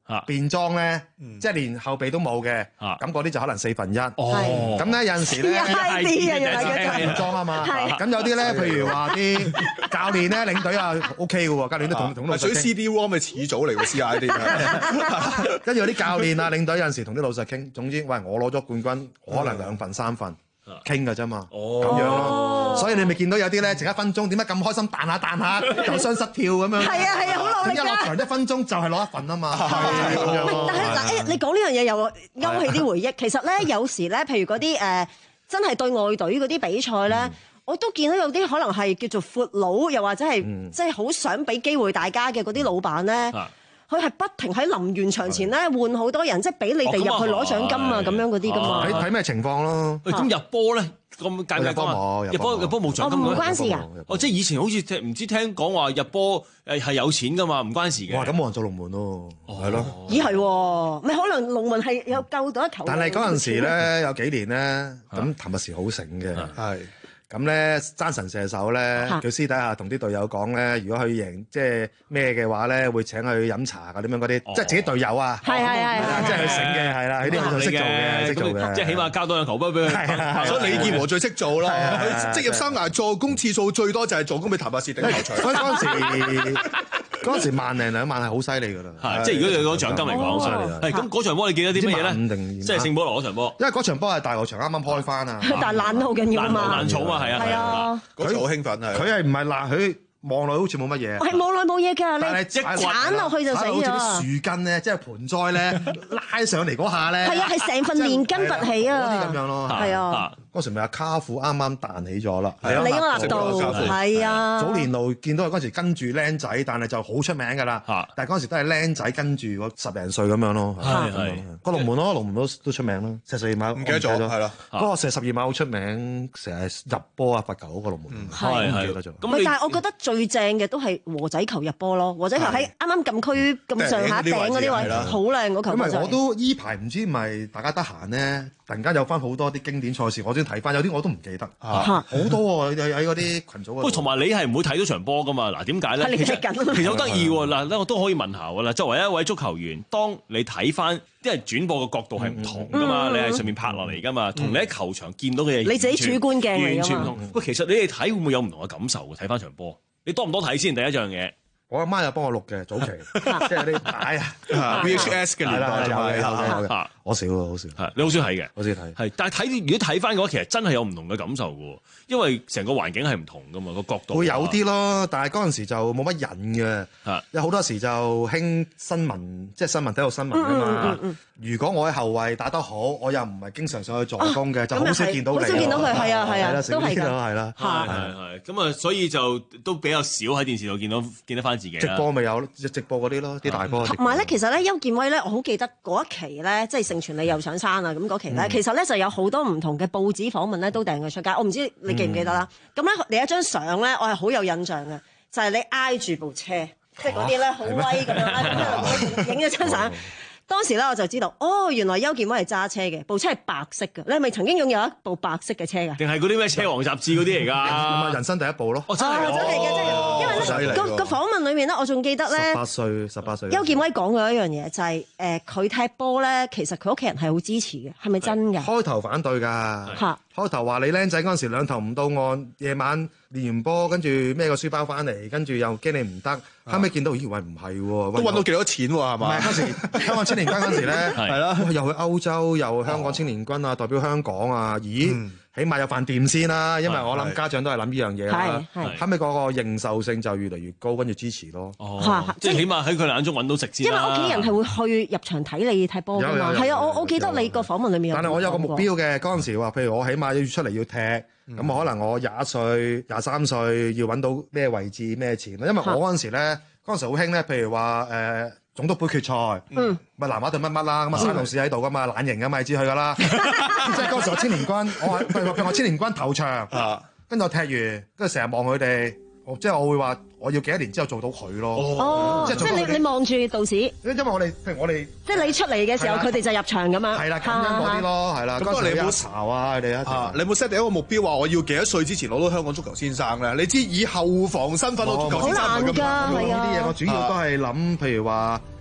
變裝咧，即係連後備都冇嘅，咁嗰啲就可能四分一。哦，咁咧有陣時咧，變裝啊嘛。咁有啲咧，譬如話啲教練咧、領隊啊 OK 嘅喎，教練都同同老實傾。 水 C D W 咪始祖嚟喎 C I D。 跟住有啲教練啊、領隊有陣時同啲老實傾，總之喂我攞咗冠軍，可能兩份三份。傾㗎啫嘛，咁樣咯，所以你咪見到有啲咧，剩一分鐘點解咁開心彈下彈下，又雙失跳咁樣。係啊係啊，好努力㗎。一落場一分鐘就係攞一份啊嘛。係咁樣。 但係嗱，誒你講呢樣嘢又勾起啲回憶。其實咧，有時咧，譬如嗰啲誒真係對外隊嗰啲比賽咧，我都見到有啲可能係叫做闊佬，又或者係即係好想俾機會大家嘅嗰啲老闆咧。佢係不停喺臨完場前咧換好多人，即係俾你哋入去攞獎金啊咁樣嗰啲噶嘛。 睇睇咩情況咯？ 咁入波咧咁介唔介講啊？入波入波冇獎金嘅。 唔關事㗎。 哦，即係以前好似唔知聽講話入波誒係有錢㗎嘛，唔關事嘅。 哇！咁冇人做龍門咯，係咯。 咦係喎，咪可能龍門係有救到一球。 但係嗰陣時咧有幾年咧，咁譚拔時好醒嘅，係。咁咧爭神射手咧，佢私底下同啲隊友講咧，如果佢贏即係咩嘅話咧，會請佢飲茶㗎，點樣嗰啲，即係自己隊友啊， 係係係， 即係佢醒嘅，係啦，佢啲佢識做嘅，識做嘅， 即係起碼交多兩球波俾佢。 所以李健和最識做啦，佢職業生涯助攻次數最多就係助攻俾譚拔士頂球場。 所以嗰陣時嗰陣時萬零兩萬係好犀利㗎啦， 即係如果你講獎金嚟講，好犀利。係咁嗰場波你記得啲乜嘢咧？即係聖保羅嗰場波， 因為嗰場波係大球場啱啱開翻啊， 但係爛得好緊要啊嘛， 爛草啊！係啊， 係啊， 嗰場好興奮啊！ 佢係唔係爛？佢望落好似冇乜嘢， 係望落冇嘢㗎， 你即係鏟落去就死咗。 好似啲樹根咧，即係盆栽咧拉上嚟嗰下咧， 係啊，係成份連根拔起啊！ 嗰啲咁樣咯， 係啊。 嗰時咪阿卡富啱啱彈起咗啦， 李安納度係啊， 早年路見到佢嗰時跟住僆仔，但係就好出名㗎啦。但係嗰時都係僆仔跟住嗰十零歲咁樣咯。係係個龍門咯，龍門都都出名咯。射十二碼唔記得咗，係啦。嗰個射十二碼好出名，成日入波啊罰球嗰個龍門，係唔記得咗。 咁但係我覺得最正嘅都係和仔球入波咯，和仔球喺啱啱禁區咁上下頂嗰啲位，好靚嗰球。 因為我都依排唔知咪大家得閒咧。突然間有翻好多啲經典賽事，我先睇翻，有啲我都唔記得，好多喎喺嗰啲群組嗰度。 喂，同埋你係唔會睇到場波噶嘛？嗱，點解咧？其實其實好得意喎。嗱咧，我都可以問下㗎啦。作為一位足球員，當你睇翻，因為轉播嘅角度係唔同噶嘛，你喺上面拍落嚟噶嘛，同你喺球場見到嘅嘢， 你自己主觀鏡完全唔同。喂，其實你哋睇會唔會有唔同嘅感受嘅？睇翻場波，你多唔多睇先？第一樣嘢。 我阿媽有幫我錄嘅早期，即係啲帶啊 V H S 嘅年代有嘅有嘅，我少啊，好少。 係你好少睇嘅， 好少睇。 係，但係睇如果睇翻嘅話，其實真係有唔同嘅感受嘅，因為成個環境係唔同噶嘛，個角度。 會有啲咯，但係嗰陣時就冇乜癮嘅，有好多時就興新聞，即係新聞體育新聞㗎嘛。如果我喺後衞打得好，我又唔係經常上去助攻嘅，就好少見到你。 好少見到佢，係啊係啊，都係㗎， 係啦， 係係係。咁啊，所以就都比較少喺電視度見到見得翻自己。 直播咪有直播嗰啲咯，啲大波。 同埋咧，其實咧，邱建威咧，我好記得嗰一期咧，即係盛傳你又上山啊咁嗰期咧，其實咧就有好多唔同嘅報紙訪問咧，都掟佢出街。我唔知你記唔記得啦。咁咧，你一張相咧，我係好有印象嘅，就係你挨住部車，即係嗰啲咧好威咁樣，影咗張相。當時咧我就知道，哦，原來邱建威係揸車嘅，部車係白色嘅。你係咪曾經擁有一部白色嘅車㗎？ 定係嗰啲咩車王雜誌嗰啲嚟㗎？ 人生第一部咯。 哦，真係， 真係嘅，真係。因為咧個個訪問裏面咧，我仲記得咧， 十八歲，十八歲。 邱建威講過一樣嘢，就係誒佢踢波咧，其實佢屋企人係好支持嘅，係咪真㗎？ 開頭反對㗎。 嚇！ 開頭話你僆仔嗰陣時兩頭唔到岸，夜晚練完波，跟住孭個書包翻嚟，跟住又驚你唔得。後尾見到，咦？喂，唔係喎， 都揾到幾多錢喎？係嘛？ 唔係嗰時香港青年軍嗰時咧，係啦，又去歐洲，又香港青年軍啊，代表香港啊，咦？起碼有飯店先啦，因為我諗家長都係諗呢樣嘢啦。後尾嗰個認受性就越嚟越高，跟住支持咯。 哦，即係起碼喺佢眼中揾到食先。 因為屋企人係會去入場睇你踢波㗎嘛。係啊，我我記得你個訪問裡面有。 但係我有個目標嘅，嗰陣時話，譬如我起碼要出嚟要踢，咁可能我廿一歲、廿三歲要揾到咩位置、咩錢。因為我嗰陣時咧，嗰陣時好興咧，譬如話誒總督杯決賽，咪南華對乜乜啦，咁啊山路士喺度噶嘛，懶型噶嘛，你知佢噶啦。即係嗰時我青年軍，我譬如話我青年軍頭場，跟住我踢完，跟住成日望佢哋，即係我會話我要幾多年之後做到佢咯。 哦，即係你你望住道士。因為我哋譬如我哋， 即係你出嚟嘅時候，佢哋就入場咁樣。 係啦，咁樣嗰啲咯，係啦。 咁你有冇巢啊？你哋你有冇 set 定一個目標話我要幾多歲之前攞到香港足球先生咧？你知以後防身份攞足球先生好難㗎，係啊。 呢啲嘢我主要都係諗，譬如話。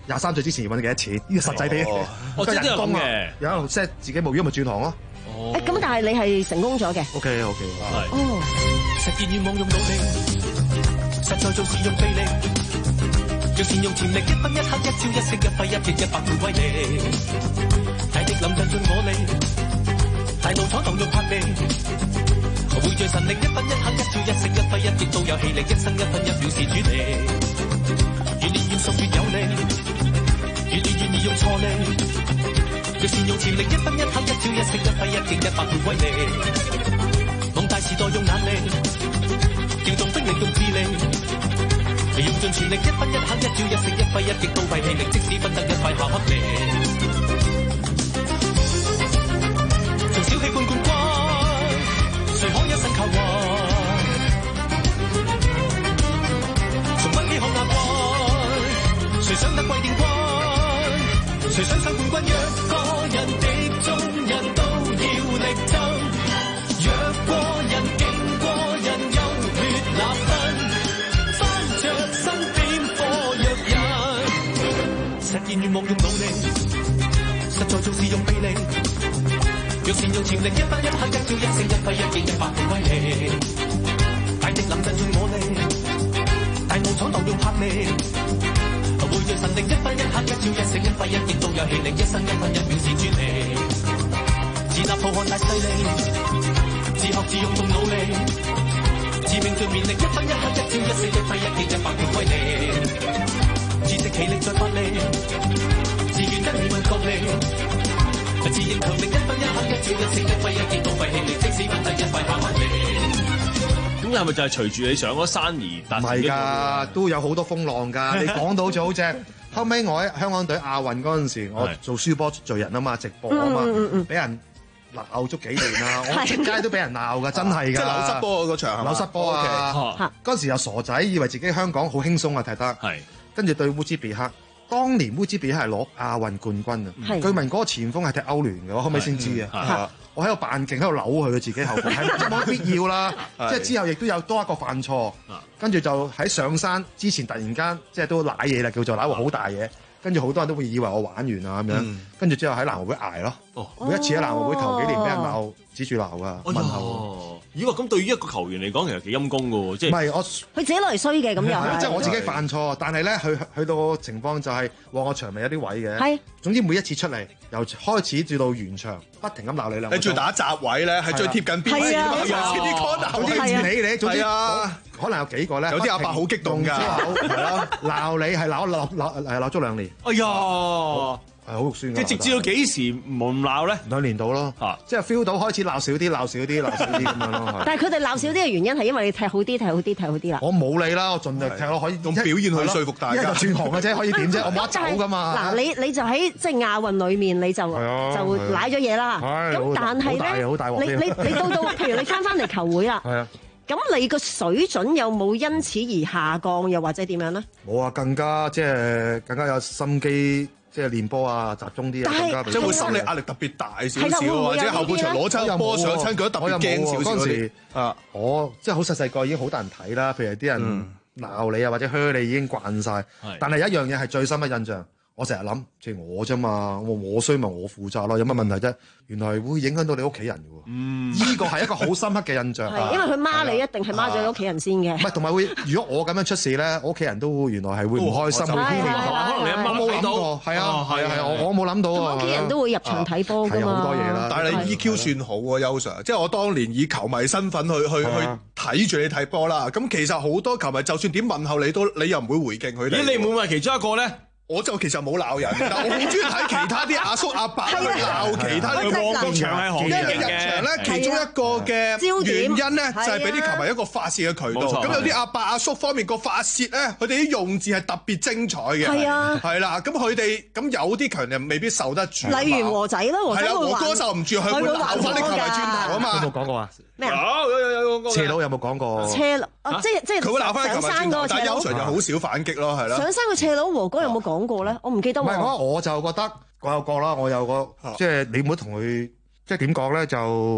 廿三歲之前要揾幾多錢？呢個實際啲， 哦，即係人工嘅， 有一路 set 自己目標咪轉行咯。 誒咁，但係你係成功咗嘅。 OK OK， 係。 哦。 實現願望用努力，實在做事用臂力，若善用潛力，一分一刻一朝一夕一揮一擊一百倍威力，大敵臨陣盡我力，大怒闖蕩用魄力，匯聚神力，一分一刻一朝一夕一揮一擊都有氣力，一生一分一秒是主力，越練越熟越有力，越練越易用錯力，若善用潛力，一分一刻一朝一夕一揮一擊一百倍威力，夢大時代用眼力，調動兵力用智力，用盡全力，一分一刻一朝一夕一揮一擊都費氣力，即使分得一塊下黑力，從小氣半冠軍，誰可一生靠運？從溫希看亞軍，誰想得季殿軍？誰想上冠軍？若個人敵眾人都要力爭，若過人勁過人有血立分，翻着身點火藥人，實現願望用努力，實在做事用臂力，若善用潛力，一分一刻一朝一夕一揮一擊一百倍威力，大敵臨陣盡我力，大怒闖蕩用魄力，匯聚神力，一分一刻一朝一夕一揮一擊都有氣力，一生一分一秒是專利，自立浩瀚大勢力，自學自用動努力，自命盡綿力，一分一刻一朝一夕一揮一擊一百倍威力，自食其力再發力，自願跟命運角力，自認強力，一分一刻一朝一夕一揮一擊都費氣力，即使分得一塊下黑力。 咁係咪就係隨住你上咗山而達成？ 唔係㗎，都有好多風浪㗎。你講到就好正。後尾我喺香港隊亞運嗰陣時，我做輸波罪人啊嘛，直播啊嘛，俾人鬧足幾年啦，我出街都俾人鬧㗎，真係㗎。 即係扭失波嗰場係嘛？ 扭失波啊！嗰陣時又傻仔，以為自己香港好輕鬆啊踢得，跟住對烏茲別克。當年烏茲別克係攞亞運冠軍啊！據聞嗰個前鋒係踢歐聯嘅，我後尾先知啊！我喺度扮勁，喺度扭佢自己後邊，係冇乜必要啦。即係之後亦都有多一個犯錯，跟住就喺上山之前突然間即係都舐嘢啦，叫做舐個好大嘢。跟住好多人都會以為我玩完啊咁樣，跟住之後喺籃球會捱咯。每一次喺籃球會頭幾年俾人鬧，指住鬧噶問候。 咦？咁對於一個球員嚟講，其實幾陰功噶喎，即係。唔係我， 佢自己攞嚟衰嘅咁樣。 即係我自己犯錯，但係咧，去去到個情況就係旺角場咪有啲位嘅。係。總之每一次出嚟，由開始至到完場，不停咁鬧你兩。 你最打閘位咧，係最貼近邊位？係啊。啲 corner 總之唔理你，總之可能有幾個咧。 有啲阿伯好激動㗎， 係咯，鬧你係鬧鬧鬧係鬧足兩年。 哎呀！ 係好肉酸㗎。 即係直至到幾時冇鬧咧？ 兩年到咯，即係 feel 到開始鬧少啲，鬧少啲，鬧少啲咁樣咯。 但係佢哋鬧少啲嘅原因係因為你踢好啲，踢好啲，踢好啲啦。 我冇理啦，我盡力踢咯，可以用表現去說服大家。 一就轉行嘅啫，可以點啫？我冇得走噶嘛。 嗱，你你就喺即係亞運裡面，你就就賴咗嘢啦。咁但係咧，你你你到到譬如你翻翻嚟球會啦。係啊。咁你個水準有冇因此而下降，又或者點樣咧？ 冇啊，更加即係更加有心機，即係練波啊，集中啲啊，更加即係會心理壓力特別大少少，或者後半場攞親波上親，覺得特別驚少少嗰啲。 啊，我即係好細細個已經好多人睇啦，譬如啲人鬧你啊，或者噓你已經慣晒。但係有一樣嘢係最深嘅印象。我成日諗，即係我啫嘛，我我衰咪我負責咯，有乜問題啫？原來會影響到你屋企人嘅喎。嗯，呢個係一個好深刻嘅印象。 係，因為佢孖你一定係孖咗你屋企人先嘅。唔係，同埋會，如果我咁樣出事咧，我屋企人都會原來係會唔開心，會牽連。 可能你阿媽冇諗到。 係啊，係啊，係啊，我我冇諗到啊。 屋企人都會入場睇波㗎嘛。 係好多嘢啦。 但係你 E Q 算好喎，邱 Sir。即係我當年以球迷身份去去去睇住你睇波啦。咁其實好多球迷就算點問候你都，你又唔會回敬佢哋。 咦？你會唔會係其中一個咧？ 我就其實冇鬧人，但我好中意睇其他啲阿叔阿伯去鬧其他嘅旺角場係行嘅。入場咧，其中一個嘅原因咧，就係俾啲球迷一個發泄嘅渠道。咁有啲阿伯阿叔方面個發泄咧，佢哋啲用字係特別精彩嘅。係啊，係啦。咁佢哋咁有啲強人未必受得住。 例如和仔啦，和仔會和哥受唔住，佢會鬧翻啲球迷轉頭啊嘛。 有冇講過啊？ 咩啊？ 有有有有斜佬有冇講過？ 斜佬啊，即係即係佢會鬧翻啲球迷轉頭，但係邱 Sir 就好少反擊咯，係咯。 上山個斜佬和哥有冇講過咧？我唔記得。 唔係我我就覺得各有各啦，我有個即係你唔好同佢即係點講咧，就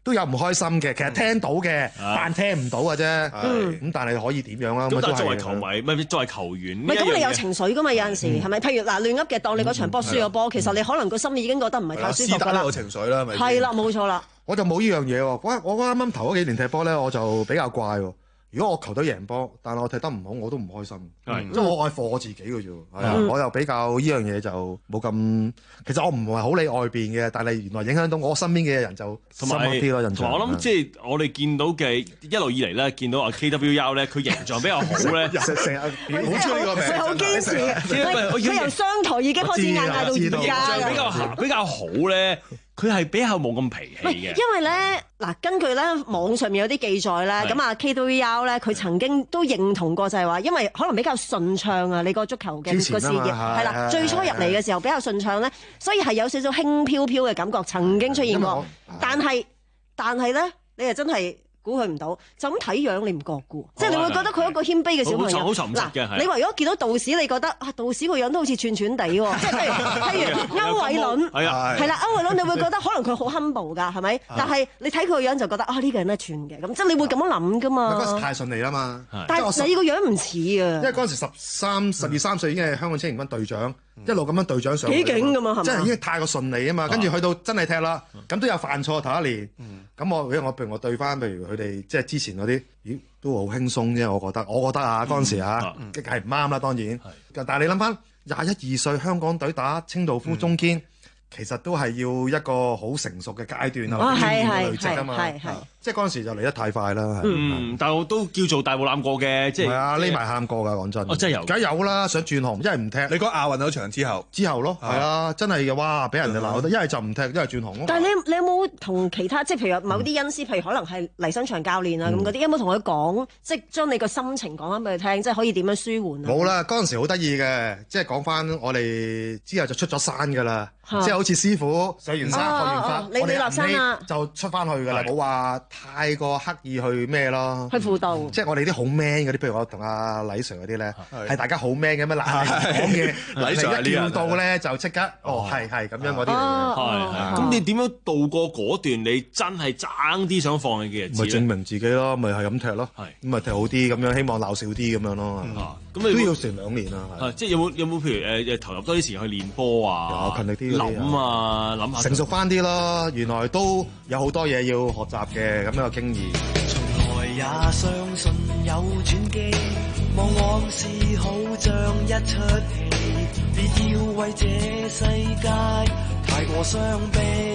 都有唔開心嘅，其實聽到嘅，但聽唔到嘅啫。咁但係可以點樣啊？ 咁但係作為球迷，唔係作為球員， 唔係咁你有情緒噶嘛？有陣時係咪？譬如嗱亂噏嘅，當你嗰場波輸咗波，其實你可能個心已經覺得唔係太舒服㗎啦。 有情緒啦，咪係啦，冇錯啦。 我就冇呢樣嘢喎。我我啱啱頭嗰幾年踢波咧，我就比較怪喎。如果我球隊贏波，但係我踢得唔好，我都唔開心。即係我愛貨我自己嘅啫。係啊，我又比較呢樣嘢就冇咁。其實我唔係好理外邊嘅，但係原來影響到我身邊嘅人就深刻啲咯。印象。 我諗即係我哋見到嘅一路以嚟咧，見到阿 K W R 咧，佢形象比較好咧， 成日好中意個名， 佢好堅持。佢由商台已經開始嗌嗌到而家比較比較好咧。佢係比較冇咁脾氣嘅， 因為咧嗱，根據咧網上面有啲記載咧，咁啊 K W R 咧，佢曾經都認同過就係話，因為可能比較順暢啊，你個足球嘅個事業係啦，最初入嚟嘅時候比較順暢咧，所以係有少少輕飄飄嘅感覺，曾經出現過。但係但係咧，你又真係估佢唔到，就咁睇樣你唔覺嘅，即係你會覺得佢一個謙卑嘅小朋友。 好沉實嘅。 你話如果見到道士，你覺得啊，道士個樣都好似串串地喎，即係譬如譬如歐偉倫，係啊，係啦，歐偉倫你會覺得可能佢好 humble 㗎，係咪？但係你睇佢個樣就覺得啊，呢個人咧串嘅，咁即係你會咁樣諗㗎嘛。 嗰陣時太順利啦嘛， 但係你個樣唔似啊。 因為嗰陣時十三、十二三歲已經係香港青年軍隊長，一路咁樣隊長上。 幾勁㗎嘛，係嘛？ 即係已經太過順利啊嘛，跟住去到真係踢啦，咁都有犯錯頭一年。咁我，我譬如我對翻，譬如佢哋即係之前嗰啲，咦都好輕鬆啫。我覺得，我覺得啊，嗰陣時啊，即係唔啱啦，當然。但係你諗翻廿一二歲香港隊打清道夫中堅，其實都係要一個好成熟嘅階段啊，經驗嘅累積啊嘛。即係嗰陣時就嚟得太快啦。 嗯，但係我都叫做大步攬過嘅，即係。係啊， 匿埋喊過㗎，講真。 哦，真係有。 梗係有啦，想轉行，一係唔踢。 你講亞運嗰場之後， 之後咯，係啊，真係嘅，哇！俾人哋鬧得，一係就唔踢，一係轉行咯。 但係你你有冇同其他即係譬如某啲恩師，譬如可能係黎新祥教練啊咁嗰啲，有冇同佢講，即係將你個心情講翻俾佢聽，即係可以點樣舒緩啊？ 冇啦，嗰陣時好得意嘅，即係講翻我哋之後就出咗山㗎啦，即係好似師傅上完山學完法， 你你落山啦， 就出翻去㗎啦，冇話太過刻意去咩咯， 去輔導。 即係我哋啲好 man 嗰啲，譬如我同阿黎 Sir 嗰啲咧，係大家好 man 嘅咩嗱，講嘢黎 Sir 一叫到咧就即刻，哦係係咁樣嗰啲嚟嘅。 係咁你點樣度過嗰段你真係爭啲想放棄嘅日子？ 咪證明自己咯，咪係咁踢咯，咁咪踢好啲咁樣，希望鬧少啲咁樣咯。咁你都要成兩年啊。 即係有冇有冇譬如誒投入多啲時間去練波啊？ 勤力啲諗啊諗下。 成熟翻啲咯，原來都有好多嘢要學習嘅咁樣嘅經驗。 從來也相信有轉機，望往事好像一出戲，別要為這世界太過傷悲。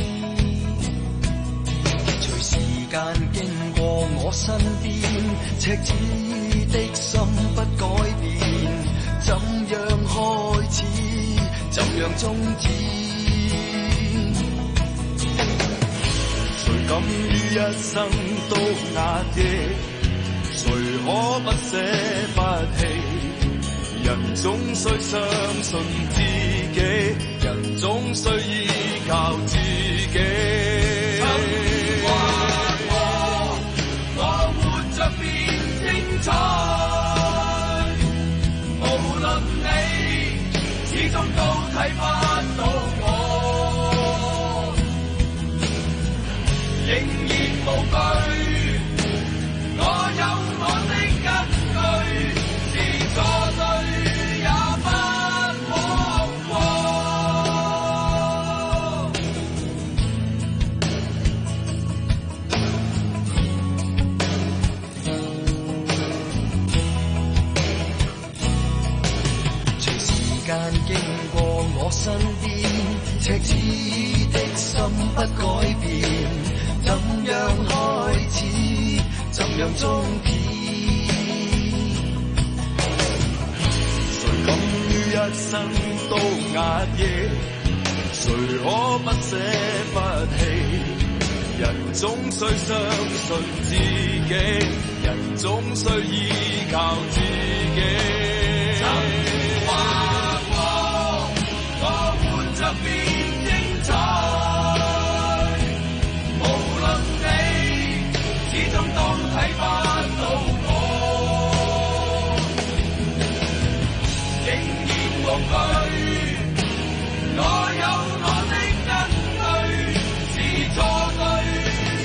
隨時間經過我身邊，赤子的心不改變，怎樣開始，怎樣終止。誰敢於一生都壓抑，誰可不捨不棄？人總需相信自己，人總需依靠自己。曾話過，我活着變精彩，無論你始終都睇不到我。仍然無懼，我有我的根據，是錯對也不枉過。隨時間經過我身邊，赤子的心不改變。怎樣開始，怎樣終止？誰敢於一生都壓抑？誰可不捨不棄？人總需相信自己，人總需依靠自己。曾話過，我活着變精彩。睇不到我，仍然無懼，我有我的根據，是錯對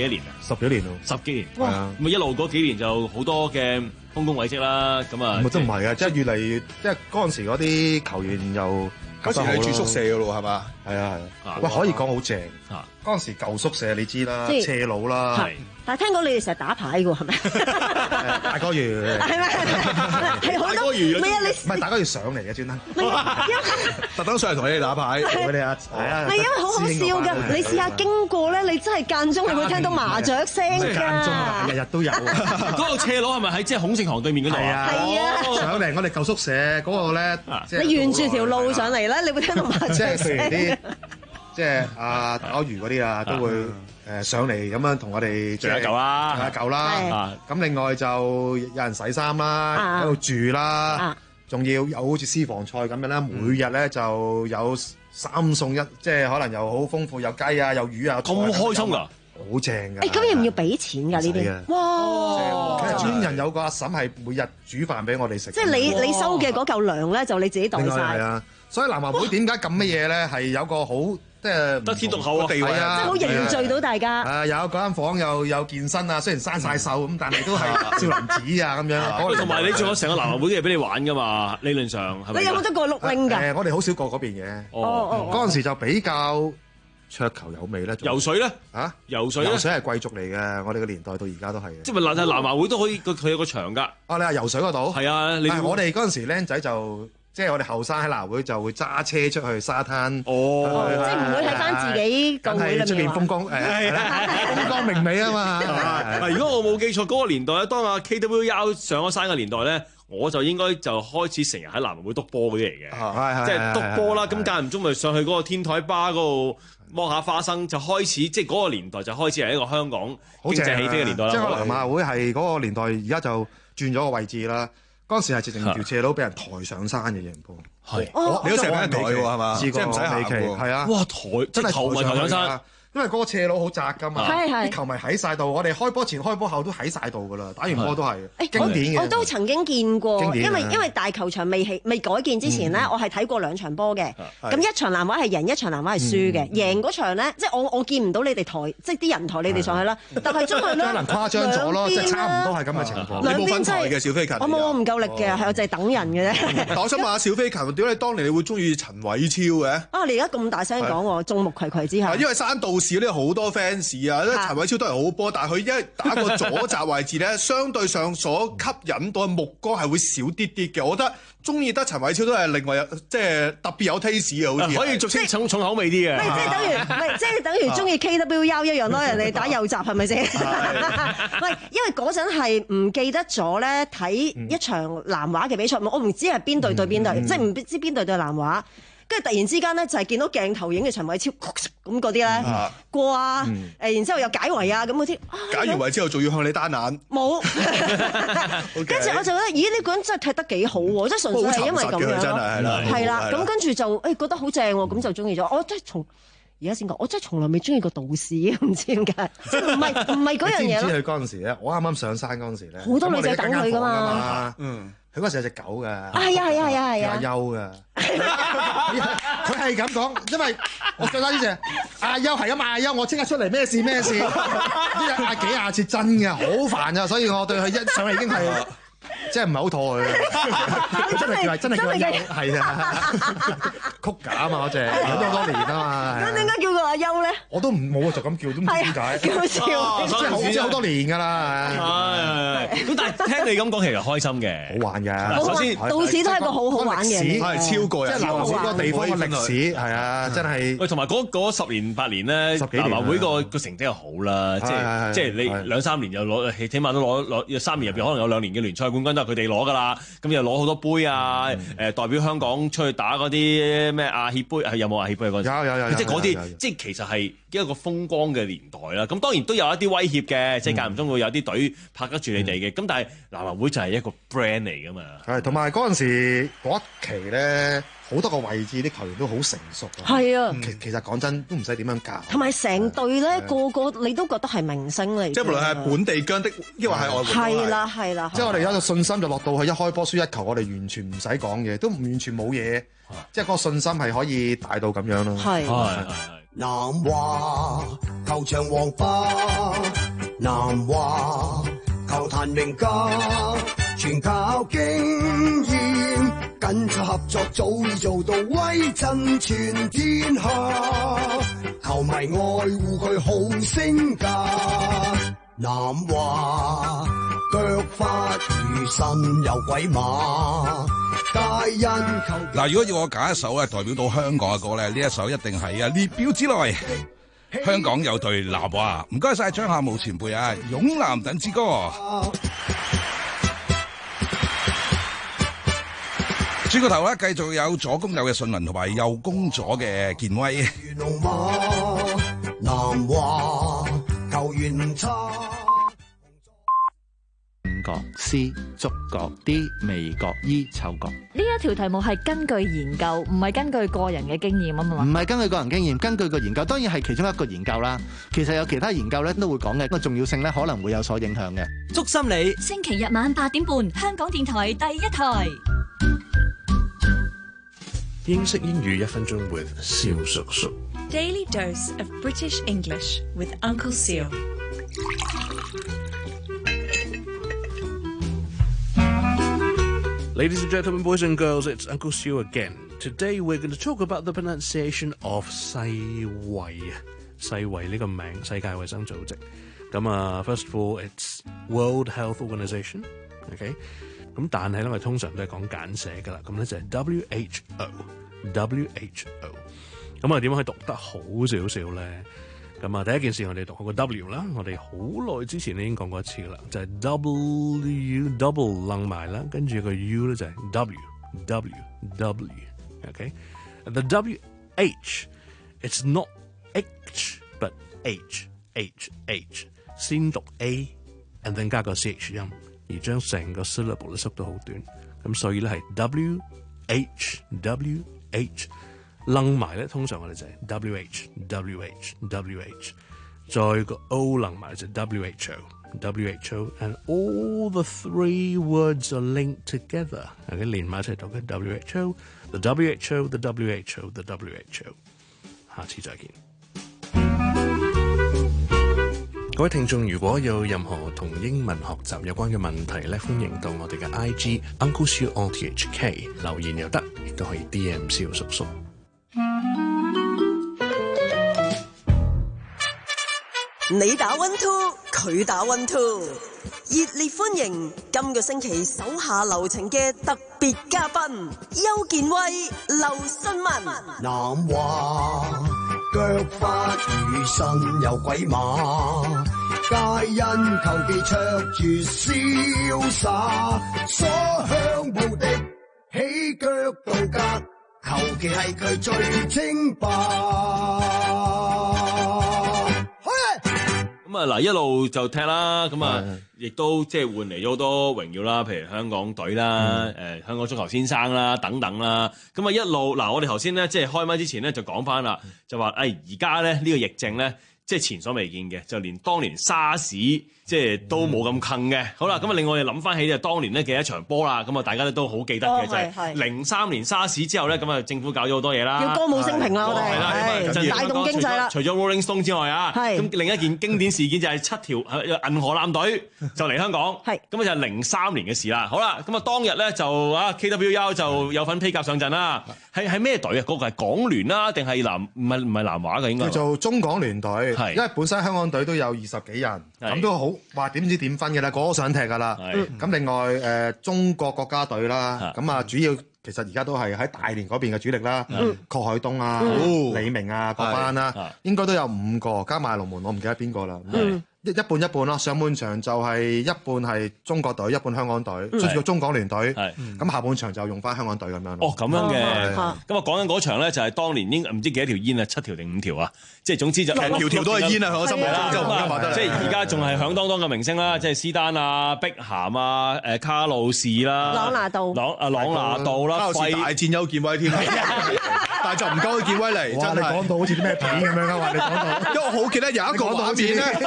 幾多年啊？ 十幾年咯， 十幾年。 哇！ 咁啊一路嗰幾年就好多嘅豐功偉績啦。咁啊， 咁都唔係啊，即係越嚟越，即係嗰陣時嗰啲球員又嗰時係住宿舍嘅咯，係嘛？ 係啊係啊，喂，可以講好正。嗰陣時舊宿舍你知啦，斜路啦。 但係聽講你哋成日打牌嘅喎，係咪？ 大哥魚係咪？係好多。唔係啊，你唔係大哥魚上嚟嘅專登， 特登上嚟同你哋打牌。 佢哋啊，係啊。 係因為好好笑㗎，你試下經過咧，你真係間中你會聽到麻雀聲㗎。 間中啊，日日都有。 嗰個斜路係咪喺即係孔聖堂對面嗰度啊？ 係啊。 上嚟我哋舊宿舍嗰個咧， 你沿住條路上嚟咧，你會聽到麻雀聲。 即係譬如啲。即係阿打魚嗰啲啊，都會誒上嚟咁樣同我哋聚下舊啦， 聚下舊啦。咁另外就有人洗衫啦，喺度住啦，仲要有好似私房菜咁樣啦。每日咧就有三餸一，即係可能又好豐富，有雞啊，有魚啊， 咁開心㗎， 好正㗎。 誒，咁要唔要俾錢㗎呢啲？哇！ 其實專人有個阿嬸係每日煮飯俾我哋食。 即係你你收嘅嗰嚿糧咧，就你自己袋晒。 係啊，所以南華會點解咁乜嘢咧？係有個好。即係得天獨厚嘅地位啊！ 即係好凝聚到大家。 誒有嗰間房又有健身啊，雖然生晒瘦咁，但係都係少林寺啊咁樣。 同埋你仲有成個南華會啲嘢俾你玩㗎嘛？理論上係咪？ 你有冇得過碌拎㗎？ 誒，我哋好少過嗰邊嘅。 哦哦。 嗰陣時就比較桌球有味咧。 游水咧？ 嚇？ 游水咧？ 游水係貴族嚟嘅，我哋嘅年代到而家都係。 即係咪南南華會都可以？佢佢有個場㗎。 哦，你話游水嗰度？ 係啊，你我哋嗰陣時僆仔就。即係我哋後生喺南會就會揸車出去沙灘， 哦，即係唔會喺翻自己舊會裏面出邊風光誒，風光明媚啊嘛。 嗱，如果我冇記錯，嗰個年代咧，當阿 K W L 上咗山嘅年代咧，我就應該就開始成日喺南會督波嗰啲嚟嘅，即係督波啦。咁間唔中咪上去嗰個天台吧嗰度摸下花生，就開始即係嗰個年代就開始係一個香港經濟起飛嘅年代啦。 即係南會係嗰個年代，而家就轉咗個位置啦。嗰陣時係直情條斜路俾人抬上山嘅型波， 係， 你都成日俾人抬喎係嘛？即係唔使行喎， 係啊！ 哇，抬真係頭抬上山。 因為嗰個斜路好窄㗎嘛，啲球迷喺晒度，我哋開波前、開波後都喺晒度㗎啦，打完波都係經典嘅。 我都曾經見過，因為因為大球場未起未改建之前咧，我係睇過兩場波嘅。咁一場南華係贏，一場南華係輸嘅。贏嗰場咧，即係我我見唔到你哋抬，即係啲人抬你哋上去啦。但係真係咧， 可能誇張咗咯，即係差唔多係咁嘅情況。 你冇分台嘅小飛琴， 我冇，我唔夠力嘅，係我就係等人嘅啫。 但我想問下小飛琴，點解你當年你會中意陳偉超嘅？ 啊！你而家咁大聲講喎，眾目睽睽之下。 因為山道士呢好多fans 啊，陳偉超都係好波，但係佢一打個左閘位置咧，相對上所吸引到嘅目光係會少啲啲嘅。我覺得中意得陳偉超都係另外即係特別有 taste 嘅，好似可以俗稱重重口味啲嘅。 即係等於，唔係即係等於中意 K W L 一樣咯，人哋打右閘係咪先？喂，因為嗰陣係唔記得咗咧，睇一場南華嘅比賽，我唔知係邊隊對邊隊，即係唔知邊隊對南華。跟住突然之間咧，就係見到鏡頭影嘅陳偉超咁嗰啲咧過啊，誒然之後又解圍啊咁嗰啲。 解完圍之後，仲要向你單眼。 冇。跟住我就覺得，咦呢個人真係踢得幾好喎！即係純粹係因為咁樣咯。係啦，咁跟住就誒覺得好正喎，咁就中意咗。我真係從而家先講，我真係從來未中意過道士，唔知點解。即係唔係唔係嗰樣嘢咯。 知唔知佢嗰陣時咧？我啱啱上山嗰陣時咧， 好多女仔等佢㗎嘛。 嗯。佢嗰時有隻狗㗎， 係啊係啊係啊係啊， 阿優㗎，佢係咁講，因為我覺得呢隻阿優係咁，阿優我即刻出嚟咩事咩事，呢隻嗌幾廿次真嘅，好煩啊，所以我對佢一上嚟已經係。即係唔係好妥佢，真係叫係真係叫阿優，係啊，曲架啊嘛嗰隻，養咗好多年啊嘛。 咁點解叫佢阿優咧？ 我都唔冇啊，就咁叫都唔知點解。 叫笑， 即係好即係好多年㗎啦。 係係。咁但係聽你咁講，其實開心嘅， 好玩㗎。 首先， 道士都係一個好好玩嘅， 係超過人。 即係南華會嗰個地方嘅歷史係啊，真係。 喂，同埋嗰嗰十年八年咧，南華會個個成績又好啦，即係即係你兩三年又攞，起碼都攞攞三年入邊可能有兩年嘅聯賽冠軍都係佢哋攞㗎啦。咁又攞好多杯啊！誒代表香港出去打嗰啲咩亞協杯，係有冇亞協杯嗰陣？ 有有有， 即係嗰啲，即係其實係一個風光嘅年代啦。咁當然都有一啲威脅嘅，即係間唔中會有啲隊拍得住你哋嘅。咁但係南華會就係一個 brand 嚟㗎嘛。 係，同埋嗰陣時嗰一期咧，好多個位置啲球員都好成熟。 係啊， 其其實講真都唔使點樣教。 同埋成隊咧，個個你都覺得係明星嚟。 即係無論係本地姜的，抑或係外援。 係啦係啦。 即係我哋有個信心就落到去一開波輸一球，我哋完全唔使講嘢，都完全冇嘢。即係嗰個信心係可以大到咁樣咯。 係。 南華球場黃花，南華球壇名家，全靠經驗，緊湊合作早已做到威震全天下。球迷愛護佢好聲價，南華腳法如神有鬼馬。 嗱，如果要我揀一首咧代表到香港嘅歌咧，呢一首一定係啊列表之內。香港有隊南華，唔該晒張夏無前輩啊，《勇南等之歌》。轉個頭咧，繼續有左攻右嘅信文同埋右攻左嘅健威。 南華球員唔差。 覺 C 觸覺 D 味覺 E 嗅覺。 呢一條題目係根據研究，唔係根據個人嘅經驗啊嘛。 唔係根據個人經驗，根據個研究當然係其中一個研究啦。其實有其他研究咧都會講嘅，個重要性咧可能會有所影響嘅。 祝心理星期日晚八點半，香港電台第一台。 英式英語一分鐘 with 蕭叔叔。 Daily dose of British English with Uncle Seal。 Ladies and gentlemen, boys and girls, it's Uncle Sue again. Today we're going to talk about the pronunciation of 世衛。世衛呢個名，世界衛生組織。咁啊 ，first of all, it's World Health Organization. OK， 咁但係咧，我哋通常都係講簡寫噶啦。咁咧就係 W H O，W H O。咁啊，點樣可以讀得好少少咧？咁啊，第一件事我哋讀好個 W 啦，我哋好耐之前已經講過一次噶啦，就係、是、W double 楞埋啦，跟住個 U 咧就係 W W W，OK，the、okay? W H it's not H but H H H， 先讀 A，and then 加個 C H 音，而將成個 syllable 咧縮到好短，咁所以咧係 W H W H。楞埋咧，通常我哋就係 W H W H W H， 再個 O 楞埋就 W H O W H O，and all the three words are linked together， OK 連埋一齊讀嘅 W H O，the W H O，the W H O，the W H O。下次再見。各位聽眾，如果有任何同英文學習有關嘅問題咧，歡迎到我哋嘅 I G Uncle Siu O T H K 留言又得，亦都可以 D M 蕭叔叔。 你打 one two， 佢打 one two， 熱烈歡迎今個星期手下留情嘅特別嘉賓邱健威、劉信文。 南華腳法如神有鬼馬，皆因求技卓住瀟灑，所向無敵起腳道格，求其係佢最清白。 咁啊嗱，一路就踢啦，咁啊，亦都即係換嚟咗好多榮耀啦，譬如香港隊啦，誒、嗯、香港足球先生啦，等等啦。咁啊一路嗱，我哋頭先咧即係開麥之前咧就講翻啦，就話誒而家咧呢個疫症咧即係前所未見嘅，就連當年沙士即係都冇咁坑嘅。好啦，咁啊令我哋諗翻起就當年呢嘅一場波啦，咁啊大家都好記得嘅、哦、就係零三年沙士之後咧，咁啊政府搞咗好多嘢啦， 要歌舞升平啦，我哋係啦，就帶動經濟啦。除咗 Rolling Stone 之外啊，咁另一件經典事件就係七條銀河艦隊就嚟香港，係咁啊就係零三年嘅事啦。好啦，咁啊當日咧就啊 K W U 就有份披甲上陣啦，係係咩隊啊？嗰、嗰個係港聯啦，定係南唔係唔係南華嘅應該？ 叫做中港聯隊，因為本身香港隊都有二十幾人，咁都好話點知點分嘅啦，個個都想踢噶啦。咁另外誒、呃、中國國家隊啦，咁啊主要其實而家都係喺大連嗰邊嘅主力啦，郝海東啊、嗯、李明啊嗰班啦，應該都有五個，加埋龍門我唔記得邊個啦。一一半一半咯，上半場就係一半係中國隊，一半香港隊，所以叫中港聯隊。咁下半場就用翻香港隊咁樣。 哦，咁樣嘅。咁啊講緊嗰場咧，就係當年應唔知幾多條煙啊，七條定五條啊？即係總之就條條都係煙啊！喺我心目中就即係而家仲係響當當嘅明星啦，即係施丹啊、碧咸啊、誒卡路士啦、 朗拿度、 朗啊朗拿度啦， 大戰邱健威添。但係就唔夠佢健威嚟，真係。 你講到好似啲咩片咁樣啊？話你講到， 因為我好記得有一個畫面咧，喺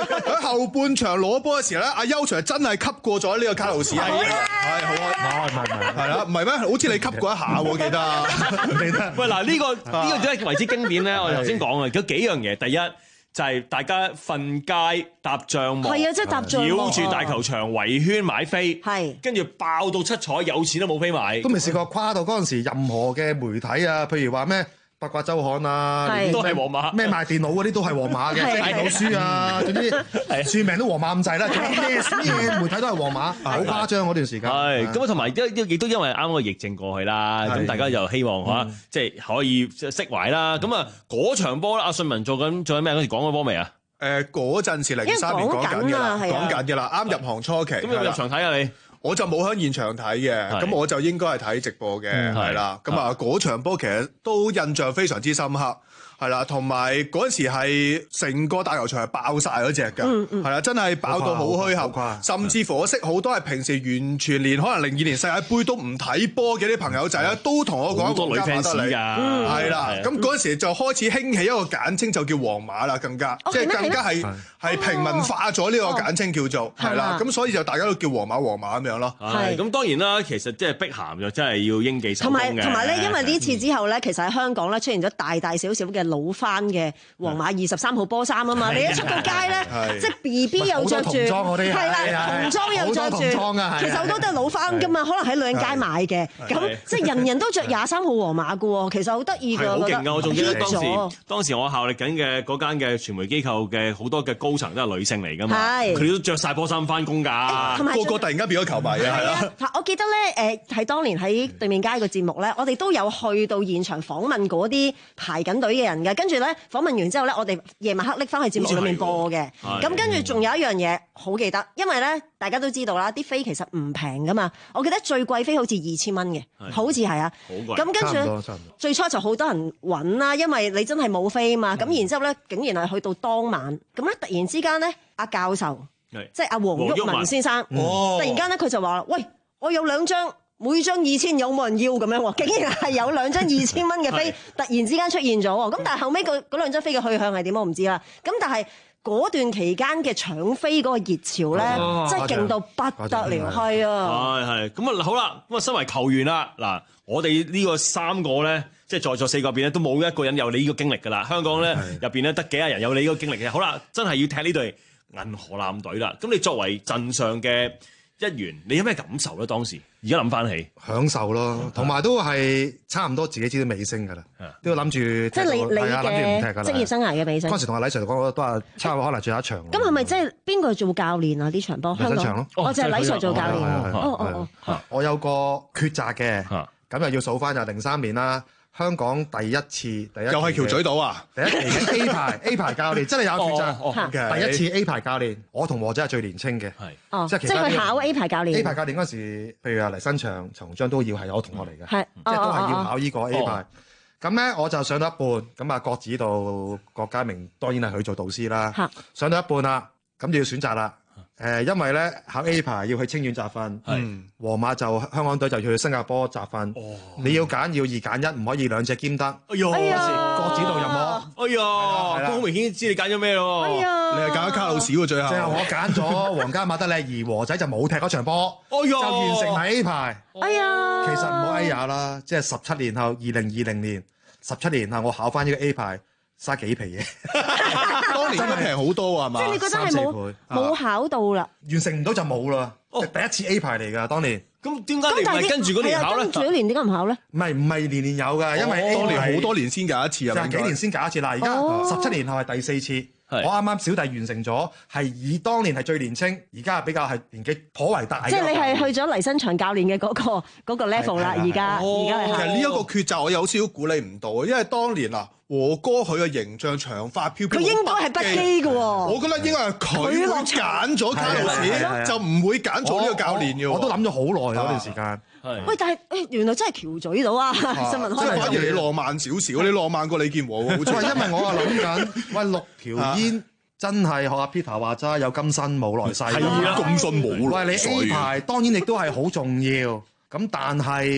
後半場攞波嘅時候咧，阿邱祥真係吸過咗呢個卡路士啊！係好啊， 唔係唔係係啦，唔係咩？好似你吸過一下喎，記得記得。 喂，嗱呢個呢個點解為之經典咧？我哋頭先講啊，有幾樣嘢。第一就係大家瞓街搭帳幕， 係啊，即係搭帳幕， 繞住大球場圍圈買飛， 係跟住爆到七彩，有錢都冇飛買， 都未試過跨到嗰陣時，任何嘅媒體啊，譬如話咩八卦週刊啊， 都係皇馬， 咩賣電腦嗰啲都係皇馬嘅，電腦書啊，總之書名都皇馬咁滯啦，咩咩媒體都係皇馬，好誇張嗰段時間。 係咁啊，同埋亦都因為啱啱個疫症過去啦，咁大家又希望嚇，即係可以釋懷啦。咁啊，嗰場波咧，阿信文做緊做緊咩嗰時講嗰波未啊？ 誒嗰陣時零三年講緊㗎啦，講緊㗎啦，啱入行初期。 咁有冇入場睇啊你？ 我就冇喺現場睇嘅，咁我就應該係睇直播嘅，係啦。咁啊，嗰場波其實都印象非常之深刻，係啦。同埋嗰陣時係成個大球場係爆晒嗰隻㗎，係啦，真係爆到好虛構，甚至乎我識好多係平時完全連可能零二年世界盃都唔睇波嘅啲朋友仔咧，都同我講皇家馬德里，係啦。咁嗰陣時就開始興起一個簡稱，就叫皇馬啦，更加即係更加係係平民化咗呢個簡稱叫做係啦。咁所以就大家都叫皇馬皇馬咁樣。 係咁，當然啦，其實即係碧咸就真係要應記手功嘅。 同埋同埋咧，因為呢次之後咧，其實喺香港咧出現咗大大小小嘅老翻嘅皇馬二十三號波衫啊嘛！你一出到街咧，即係 B B 又着住，係啦，童裝又着住，其實好多都係老翻噶嘛，可能喺女人街買嘅。咁即係人人都着廿三號皇馬噶喎，其實好得意㗎。 好勁㗎！我仲記得當時當時我效力緊嘅嗰間嘅傳媒機構嘅好多嘅高層都係女性嚟㗎嘛，佢哋都着晒波衫翻工㗎， 個個突然間變咗球迷啊！ 係啊，我記得咧，誒喺當年喺對面街個節目咧，我哋都有去到現場訪問嗰啲排緊隊嘅人嘅，跟住咧訪問完之後咧，我哋夜晚黑拎翻去節目裏面播嘅。咁跟住仲有一樣嘢好記得，因為咧大家都知道啦，啲飛其實唔平噶嘛。我記得最貴飛好似二千蚊嘅，好似係啊。咁跟住最初就好多人揾啦，因為你真係冇飛嘛。咁、嗯、然之後咧，竟然係去到當晚，咁咧突然之間咧，阿教授。即係阿黃毓民先生，嗯、突然間咧佢就話：喂，我有兩張，每張二千，有冇人要咁樣喎？竟然係有兩張二千蚊嘅飛，突然之間出現咗喎。咁但係後尾嗰嗰兩張飛嘅去向係點我唔知啦。咁但係嗰段期間嘅搶飛嗰個熱潮咧，哦、真係勁到不得了，係啊！ 係係咁啊，好啦，咁啊，身為球員啦，嗱，我哋呢個三個咧，即係在座四個入邊咧，都冇一個人有你呢個經歷㗎啦。香港咧入邊咧得幾廿人有你呢個經歷嘅。好啦，真係要踢呢隊銀河艦隊啦，咁你作為陣上嘅一員，你有咩感受咧？當時而家諗翻起， 享受咯，同埋都係差唔多自己知道尾聲㗎啦，都要諗住即係你你嘅職業生涯嘅尾聲。 嗰陣時同阿黎 Sir 講都係差唔多可能最後一場。 咁係咪即係邊個做教練啊？呢場波香港咯，我就係黎 Sir 做教練。哦哦哦， 我有個抉擇嘅，咁又要數翻就零三年啦。香港第一次，第一又係橋咀島啊！ 第一期嘅 A 牌 A 牌教練真係有抉擇。 哦哦、 第一次 A 牌教練，我同和仔係最年青嘅。 係，即係即係去考 A 牌教練。 A 牌教練嗰陣時，譬如話黎新祥、陳鴻章都要係我同學嚟嘅， 係， 即係都係要考呢個 A 牌。咁咧、哦、我就上到一半，咁啊郭指導郭家明當然係佢做導師啦。上到一半啦，咁就要選擇啦。誒，因為咧考 A 牌要去清遠集訓，皇馬就香港隊就要去新加坡集訓。你要揀要二揀一，唔可以兩隻兼得。 哎呀， 郭指導入我。 哎呀，都好明顯知你揀咗咩咯。 哎呀， 你係揀咗卡路士喎，最後。 最後我揀咗皇家馬德里，而和仔就冇踢嗰場波，就完成埋 A 牌。 哎呀， 其實唔好哎呀啦，即係十七年後，二零二零年，十七年後我考翻呢個 A 牌。嘥幾皮嘢， 當年真係平好多啊，係嘛？ 即係你覺得係冇冇考到啦， 完成唔到就冇啦。哦，第一次 A 牌嚟㗎，當年。 咁點解你唔係跟住嗰年考咧？ 跟住嗰年點解唔考咧？ 唔係唔係年年有㗎，因為當年好多年先搞一次啊， 就幾年先搞一次啦。而家十七年後係第四次。我啱啱小弟完成咗，係以當年係最年青，而家比較係年紀頗為大。 即係你係去咗黎新祥教練嘅嗰個嗰個 level 啦，而家而家係。 其實呢一個抉擇我有少少鼓勵唔到，因為當年嗱和哥佢嘅形象長髮飄飄， 佢應該係不羈嘅喎。 我覺得應該係佢揀咗卡路士，就唔會揀做呢個教練嘅。 我都諗咗好耐嗰段時間。 喂，但係誒原來真係橋咀島啊！新聞開。 即係反而你浪漫少少，你浪漫過李健和喎。 好因為我啊諗緊，喂六條煙。真係學阿 Peter 話齋，有今生冇來世。 係啊，今生冇來世。 喂，你 A 牌當然亦都係好重要，咁但係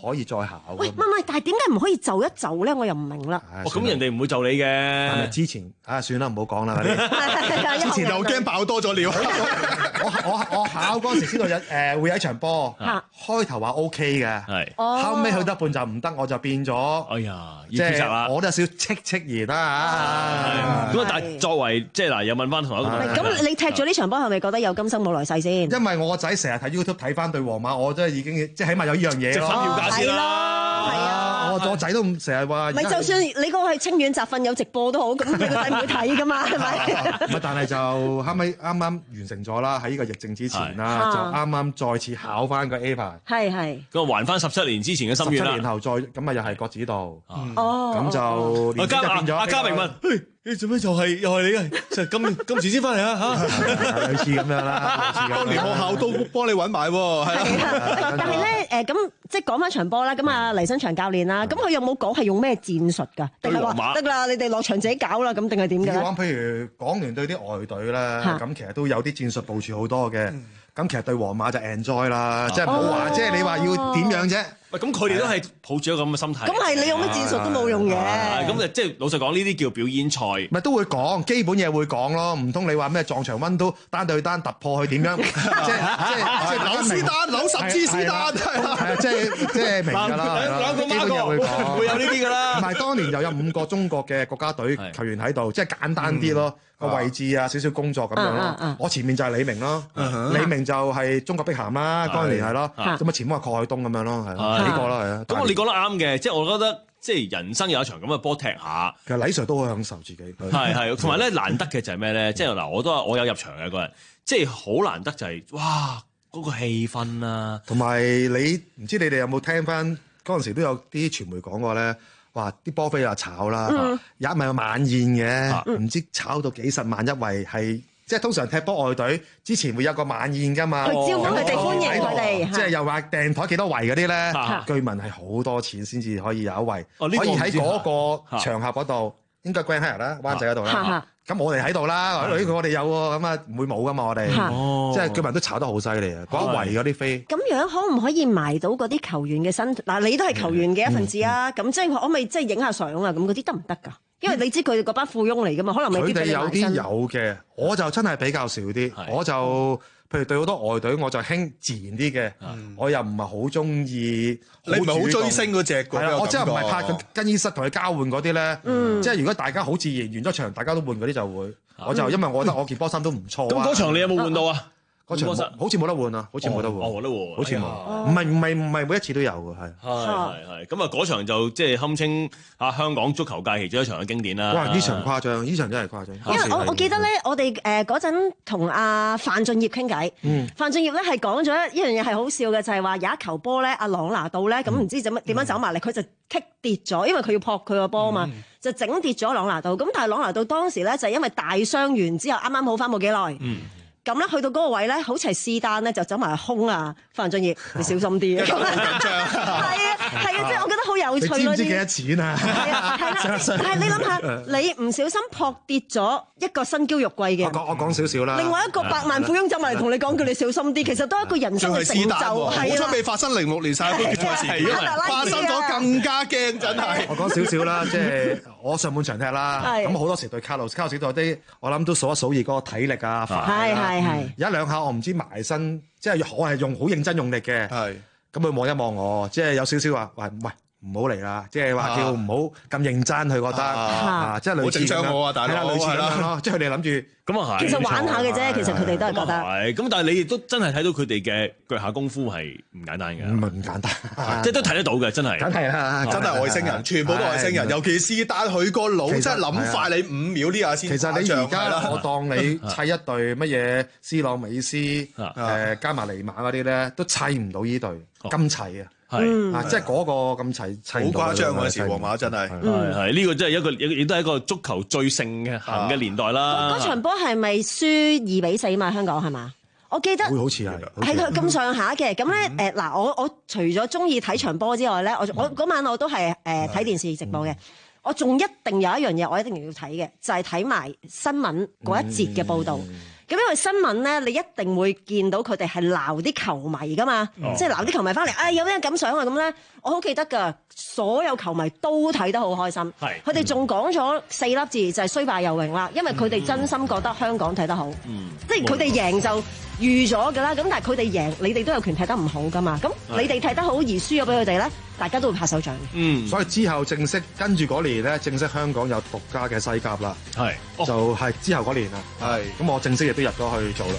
可以再考。 喂，唔係唔係，但係點解唔可以就一就咧？我又唔明啦。 哦，咁人哋唔會就你嘅。 但係之前啊，算啦，唔好講啦嗰啲。 之前又驚爆多咗料。 我我我考嗰陣時知道有誒會有一場波，開頭話 O K 嘅， 係後尾去得半就唔得，我就變咗。 哎呀， 即係我都有少戚戚然啦。 咁啊，但係作為即係嗱，又問翻同一個問題。 咁你踢咗呢場波係咪覺得有今生冇來世先？ 因為我個仔成日睇 YouTube 睇翻對皇馬，我真係已經即係起碼有呢樣嘢咯。 即係分票價先啦，係啊， 我我仔都成日話。 唔係，就算你嗰個係清遠集訓有直播都好，咁你個仔唔會睇噶嘛，係咪？ 唔係，但係就後尾啱啱完成咗啦，喺呢個疫症之前啦，就啱啱再次考翻個 A 牌。 係係。 咁還翻十七年之前嘅心願啦。 十七年後再咁啊，又係國指導。 哦。 咁就阿嘉阿嘉明問：你做咩又係又係你嘅？就今今時先翻嚟啊嚇！ 類似咁樣啦， 當年學校都幫你揾埋喎，係啦。但係咧誒，咁即係講翻場波啦。咁啊黎新祥教練啦，咁佢有冇講係用咩戰術㗎？定係話得啦，你哋落場自己搞啦，咁定係點嘅咧？ 講譬如港聯對啲外隊咧，咁其實都有啲戰術部署好多嘅。咁其實對皇馬就 enjoy 啦，即係唔好話，即係你話要點樣啫？ 喂，咁佢哋都係抱住一個咁嘅心態。 咁係你用乜戰術都冇用嘅。 咁就即係老實講，呢啲叫表演賽。 咪都會講基本嘢會講咯，唔通你話咩撞牆溫都單對單突破去點樣？即係即係即係扭斯丹扭十支斯丹， 係啊，即係即係明㗎啦， 兩個基本嘢會講， 會有呢啲㗎啦。 唔係當年又有五個中國嘅國家隊球員喺度，即係簡單啲咯。個位置啊，少少工作咁樣咯。我前面就係李明咯，李明就係中國碧咸啦，當年係咯。咁啊前面係郝海東咁樣咯，係幾個啦，係啊。 咁你講得啱嘅，即係我覺得即係人生有一場咁嘅波踢下， 其實李 Sir 都好享受自己。 係係，同埋咧難得嘅就係咩咧？即係嗱，我都我有入場嘅嗰日，即係好難得就係哇嗰個氣氛啦， 同埋你唔知你哋有冇聽翻嗰陣時都有啲傳媒講過咧。哇！啲波飛又炒啦，嗯、有一咪有晚宴嘅，唔、嗯、知炒到幾十萬一圍，係即係通常踢波外隊之前會有個晚宴㗎嘛， 去招呼佢哋歡迎佢哋， 即係又話訂台幾多圍嗰啲咧， 啊、 據聞係好多錢先至可以有一圍， 哦這個、 可以喺嗰個場合嗰度，應該 Grand Hyatt 啦，灣仔嗰度啦。咁我哋喺度啦，我哋有喎，咁啊唔會冇噶嘛，我哋，即係據聞都炒得好犀利啊！嗰一圍嗰啲飛， 咁樣可唔可以埋到嗰啲球員嘅身？嗱，你都係球員嘅一份子啊！咁即係可唔可以即係影下相啊？咁嗰啲得唔得㗎？因為你知佢哋嗰班富翁嚟噶嘛，可能未必俾你埋身。 佢哋有啲有嘅，我就真係比較少啲，我就。譬如對好多外隊，我就興自然啲嘅，我又唔係好中意。 你唔係好追星嗰隻嘅， 係我真係唔係拍緊更衣室同佢交換嗰啲咧。即係如果大家好自然完咗場，大家都換嗰啲就會。我就因為我覺得我件波衫都唔錯。 咁嗰場你有冇換到啊？ 嗰場好似冇得換啊，好似冇得換。 哦，得換， 好似冇。唔係唔係唔係每一次都有嘅，係。 係係係。咁啊，嗰場就即係堪稱啊香港足球界其中一場嘅經典啦。 哇！呢場誇張，呢場真係誇張。 因為我我記得咧，我哋誒嗰陣同阿范俊業傾偈，范俊業咧係講咗一樣嘢係好笑嘅，就係話有一球波咧，阿朗拿度咧咁唔知點樣點樣走埋嚟，佢就棘跌咗，因為佢要撲佢個波嘛，就整跌咗朗拿度。咁但係朗拿度當時咧就因為大傷完之後啱啱好翻冇幾耐。咁咧去到嗰個位咧，好似係斯丹咧就走埋空啊！范俊業，你小心啲啊！ 好緊張， 係啊係啊，即係我覺得好有趣咯。 你知唔知幾多錢啊？ 係啊係啦，但係你諗下，你唔小心撲跌咗一個身嬌肉貴嘅。 我講我講少少啦。 另外一個百萬富翁走埋嚟同你講叫你小心啲，其實都係一個人生嘅成就。係好彩未發生零六年世界盃決賽事件，發生咗更加驚，真係。 我講少少啦，即係我上半場踢啦，咁好多時對卡路斯，卡路斯對啲我諗都數一數二嗰個體力啊， 係係係， 有一兩下我唔知埋身，即係我係用好認真用力嘅，咁佢望一望我，即係有少少話話喂。唔好嚟啦，即係話叫唔好咁認真，佢覺得啊，即係類似咁樣。 我啊，大佬， 類似咁樣咯，即係佢哋諗住咁啊係。 其實玩下嘅啫，其實佢哋都係覺得。 係咁，但係你亦都真係睇到佢哋嘅腳下功夫係唔簡單嘅。 唔係唔簡單， 即係都睇得到嘅，真係。 梗係啦， 真係外星人，全部都外星人。尤其是但佢個腦真係諗快你五秒呢下先。 其實你而家我當你砌一隊乜嘢斯朗美斯誒加埋尼馬嗰啲咧，都砌唔到呢隊咁齊啊！係啊，即係嗰個咁齊齊， 好誇張嗰時皇馬真係， 係係呢個真係一個亦都係一個足球最盛嘅行嘅年代啦。 嗰場波係咪輸二比四嘛？香港係嘛？我記得會好似係係佢咁上下嘅。咁咧誒嗱，我我除咗中意睇場波之外咧，我我嗰晚我都係誒睇電視直播嘅。我仲一定有一樣嘢，我一定要睇嘅，就係睇埋新聞嗰一節嘅報導。 咁因為新聞咧，你一定會見到佢哋係鬧啲球迷噶嘛， 哦即係鬧啲球迷翻嚟，哎有咩感想啊咁咧？我好記得㗎，所有球迷都睇得好開心。 係， 佢哋仲講咗四粒字就係衰敗又榮啦，因為佢哋真心覺得香港睇得好， 嗯、 即係佢哋贏就預咗㗎啦。咁但係佢哋贏，你哋都有權睇得唔好㗎嘛。咁你哋睇得好而輸咗俾佢哋咧，大家都會拍手掌。 嗯，所以之後正式跟住嗰年咧，正式香港有獨家嘅西甲啦。 係， 就係之後嗰年啦。係，咁我正式亦都入咗去做啦。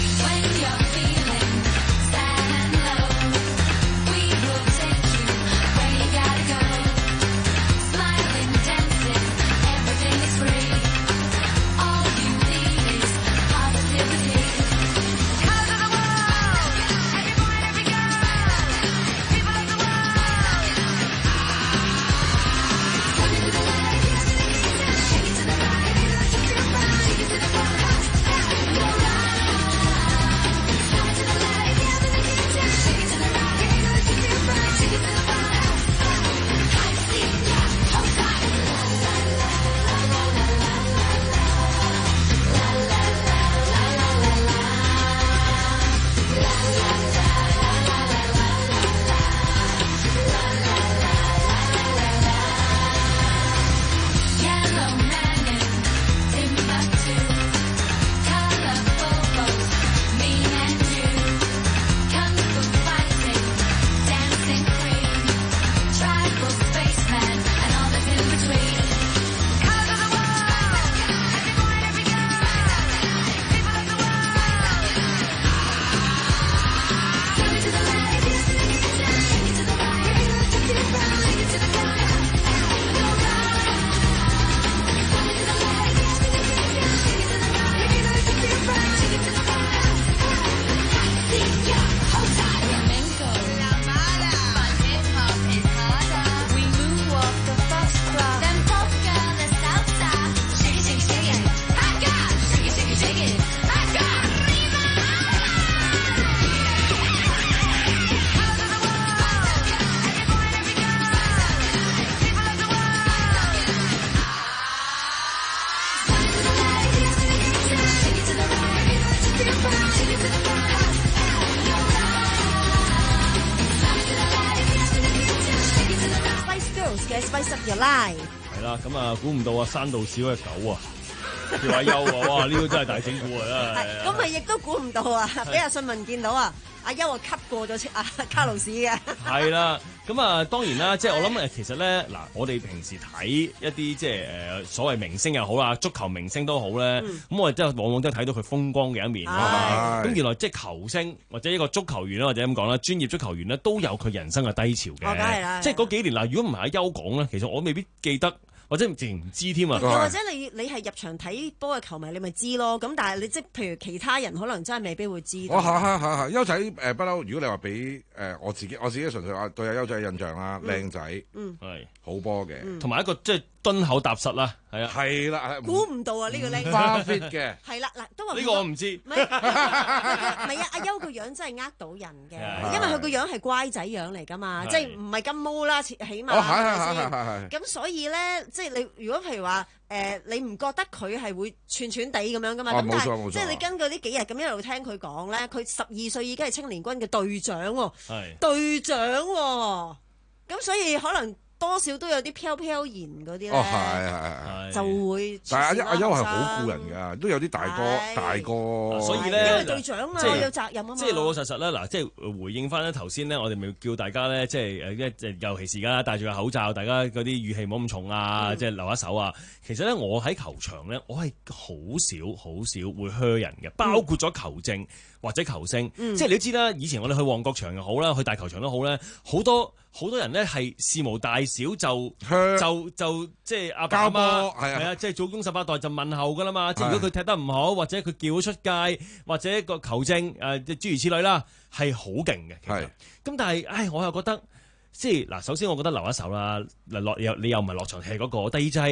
係啦，咁啊，估唔到啊，山道少嘅狗啊，叫阿優啊，哇！呢、這個真係大整蠱啊，真係。 咁咪亦都估唔到啊！俾阿信文見到啊，阿優啊吸過咗阿卡路士嘅。係啦，咁啊當然啦，即係我諗誒，其實咧嗱，我哋平時睇一啲即係誒所謂明星又好啦，足球明星都好咧，咁、嗯、我哋真係往往都睇到佢風光嘅一面。咁原來即係球星或者一個足球員啦，或者咁講啦，專業足球員咧都有佢人生嘅低潮嘅。 哦，梗係啦。 即係嗰幾年嗱，如果唔係阿優講咧，其實我未必記得。或者直情唔知添啊！ 又或者你你係入場睇波嘅球迷，你咪知咯。咁但係你即係譬如其他人可能真係未必會知道。 我下下下下優仔誒不嬲。如果你話俾誒我自己，我自己純粹話對阿優仔嘅印象啦，靚仔， 嗯， 係好波嘅， 同埋一個即係敦厚踏實啦，係啊， 係啦， 估唔到啊呢個靚花 fit 嘅， 係啦嗱，都話呢個我唔知， 唔係啊，阿優個樣真係呃到人嘅，因為佢個樣係乖仔樣嚟㗎嘛，即係唔係金毛啦，起碼係係係係咁所以咧，即係你如果譬如話誒，你唔覺得佢係會串串地咁樣㗎嘛？咁但係即係你根據呢幾日咁一路聽佢講咧，佢十二歲已經係青年軍嘅隊長喎，隊長喎，咁所以可能。多少都有啲飄飄然嗰啲咧， 哦係係係， 就會。 但係阿阿優係好顧人㗎，都有啲大哥大哥。 所以咧， 因為隊長啊， 即係有責任啊嘛。 即係老老實實咧，嗱，即係回應翻咧頭先咧，我哋咪叫大家咧，即係誒，尤其是而家戴住個口罩，大家嗰啲語氣冇咁重啊，嗯、即係留一手啊。其實咧，我喺球場咧，我係好少好少會噓人嘅，包括咗球證或者球星。嗯、即係你知啦，以前我哋去旺角場又好啦，去大球場都好咧，好多。好多人咧係事無大小就就就即係阿爸阿媽係啊，即係祖宗十八代就問候噶啦嘛。即係如果佢踢得唔好，或者佢叫咗出界，或者個球證誒諸如此類啦，係好勁嘅。其實咁但係，唉，我又覺得即係嗱，首先我覺得留一手啦，嗱落又你又唔係落場踢嗰個，第二就係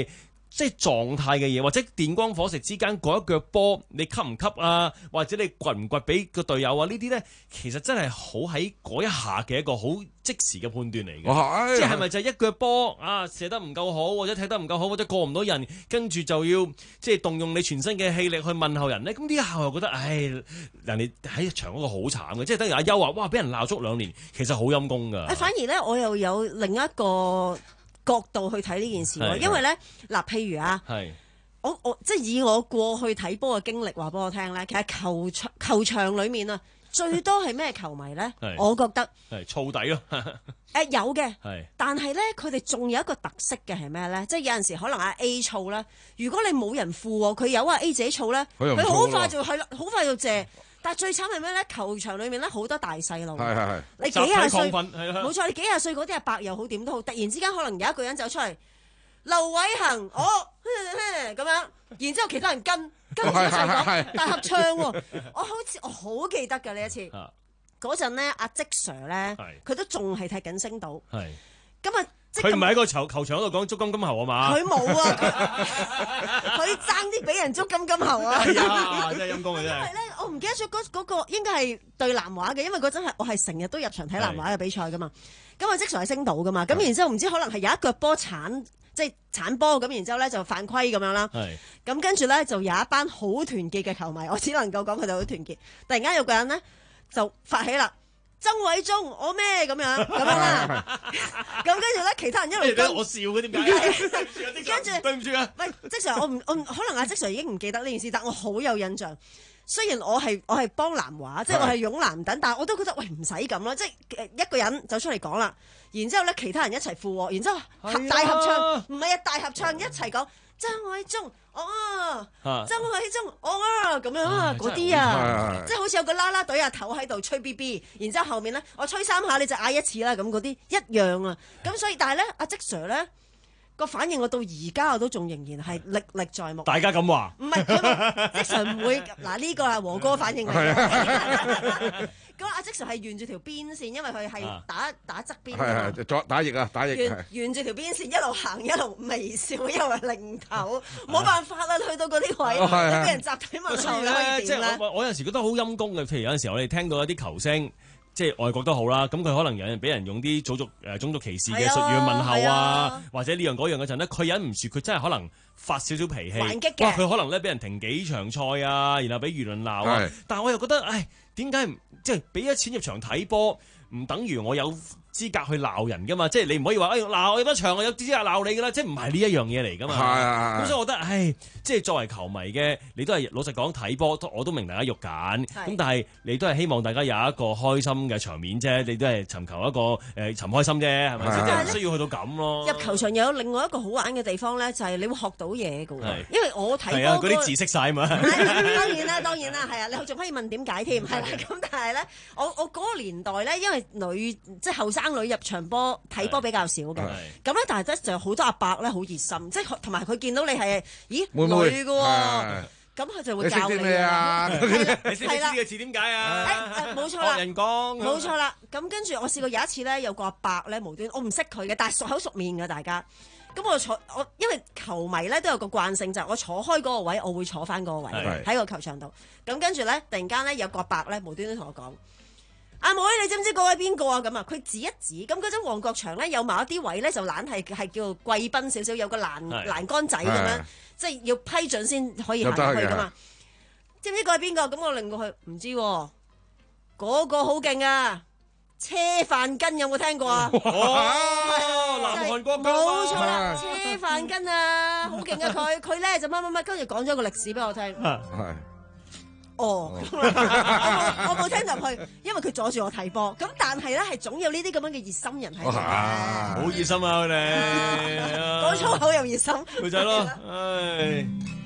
即係狀態嘅嘢，或者電光火石之間嗰一腳波，你吸唔吸啊？或者你掘唔掘俾個隊友啊？呢啲咧，其實真係好喺嗰一下嘅一個好即時嘅判斷嚟嘅。 哦、 即係係咪就係一腳波啊？射得唔夠好，或者踢得唔夠好，或者過唔到人，跟住就要即係動用你全身嘅氣力去問候人咧？咁呢一下我又覺得，唉，人哋喺場嗰個好慘嘅，即係等於阿優話，哇，俾人鬧足兩年，其實好陰功㗎。 反而咧，我又有另一個角度去睇呢件事喎，因為咧嗱，譬如啊，我我即係以我過去睇波嘅經歷話俾我聽咧，其實球場球場裡面啊，最多係咩球迷咧？我覺得係燥底咯。 誒有嘅，但係咧佢哋仲有一個特色嘅係咩咧？即係有陣時可能阿 A 燥啦，如果你冇人扶喎，佢有阿 A 自己燥咧，佢好快就係啦，好快就謝。但係最慘係咩咧？球場裏面咧好多大細路， 係係係你幾廿歲，冇錯，你幾廿歲嗰啲阿伯又好點都好，突然之間可能有一個人走出嚟，劉偉恒，我咁樣，然之後其他人跟跟住一齊講大合唱喎，我好似我好記得㗎呢一次，嗰陣咧阿積 Sir 咧，佢都仲係踢緊星島，咁啊。 佢唔係喺個球球場嗰度講捉金金猴啊嘛？ 佢冇啊！佢爭啲俾人捉金金猴啊！ 係啊，真係陰公嘅真係。 因為咧，我唔記得咗嗰嗰個應該係對南華嘅，因為嗰陣係我係成日都入場睇南華嘅比賽噶嘛。咁啊，即場係星島噶嘛。咁然之後唔知可能係有一腳波鏟，即係鏟波咁，然之後咧就犯規咁樣啦。咁跟住咧就有一班好團結嘅球迷，我只能夠講佢哋好團結。突然間有個人咧就發起啦。曾偉忠，我咩咁樣咁樣啦？咁跟住咧，其他人一路跟我笑嘅點解？ 跟住對唔住啊！ 喂，積 Sir，我唔我可能阿積 Sir 已經唔記得呢件事，但我好有印象。雖然我係我係幫南華，即係我係擁藍等，但係我都覺得喂唔使咁咯，即係一個人走出嚟講啦，然之後咧其他人一齊附和，然之後大合唱，唔係啊大合唱一齊講。曾偉忠，哦，曾偉忠，哦咁樣啊，嗰啲啊，即係好似有個啦啦隊阿頭喺度吹 B B， 然之後後面咧，我吹三下你就嗌一次啦，咁嗰啲一樣啊，咁所以但係咧，阿積 Sir 咧個反應我到而家我都仲仍然係歷歷在目。 大家咁話？唔係， 積 Sir 唔會嗱呢個係和哥反應嚟嘅。咁阿積 Sir 係沿住條邊線，因為佢係打打側邊。 係係作打翼啊，打翼。 沿沿住條邊線一路行一路微笑，因為擰頭，冇辦法啦，去到嗰啲位，都俾人集體問候，可以點咧？ 我有陣時覺得好陰功嘅，譬如有陣時我哋聽到一啲球星。即係外國都好啦，咁佢可能有人俾人用啲種族誒種族歧視嘅術語去問候啊，啊或者呢樣嗰樣嗰陣咧，佢忍唔住，佢真係可能發少少脾氣， 還擊嘅。 哇！佢可能咧俾人停幾場賽啊，然後俾輿論鬧啊。但係我又覺得，唉，點解唔即係俾咗錢入場睇波，唔等於我有資格去鬧人噶嘛？即係你唔可以話，哎嗱，我入咗場，我有資格鬧你噶啦，即係唔係呢一樣嘢嚟噶嘛？咁、啊、所以我覺得，唉，即係作為球迷嘅，你都係老實講睇波，我都明大家肉緊。咁但係你都係希望大家有一個開心嘅場面啫，你都係尋求一個誒尋、呃、開心啫，係咪先？即係唔需要去到咁咯。 入球場又有另外一個好玩嘅地方咧，就係、是、你會學到嘢噶喎。因為我睇波嗰啲字識晒嘛。 當然啦，當然啦，係啊，你仲可以問點解添，係啦。咁但係咧，我我嗰個年代咧，因為女即係後生女入場波睇波比較少嘅，咁咧但係咧就好多阿伯咧好熱心，即係同埋佢見到你係咦妹妹女嘅喎，咁佢就會教你咩啊？ 你識唔識呢個字點解啊？ 冇錯啦， 學人講冇錯啦。咁跟住我試過有一次咧，有個阿伯咧無端，我唔識佢嘅，但係熟口熟面嘅大家。咁我坐我因為球迷咧都有個慣性，就係、是、我坐開嗰個位，我會坐翻嗰個位喺個球場度。咁跟住咧，突然間咧有個阿伯咧無端端同我講。阿妹，你知唔知嗰位邊個啊？咁啊，佢指一指，咁嗰陣旺角場咧有某一啲位咧就懶係係叫貴賓少少，有個欄欄杆仔咁樣，即係要批准先可以行入去噶嘛。知唔知嗰位邊個？咁我擰過去，唔知喎、啊。嗰、嗰個好勁啊！車飯根有冇聽過啊？ 哦，南韓國歌冇錯啦，車飯根啊，好勁啊！佢佢咧就乜乜乜，跟住講咗個歷史俾我聽。係。哦，我冇我冇聽入去，因為佢阻住我睇波。咁但係咧，係總有呢啲咁樣嘅熱心人喺度。 好熱心啊！佢哋講粗口又熱心， 咪就係咯，唉。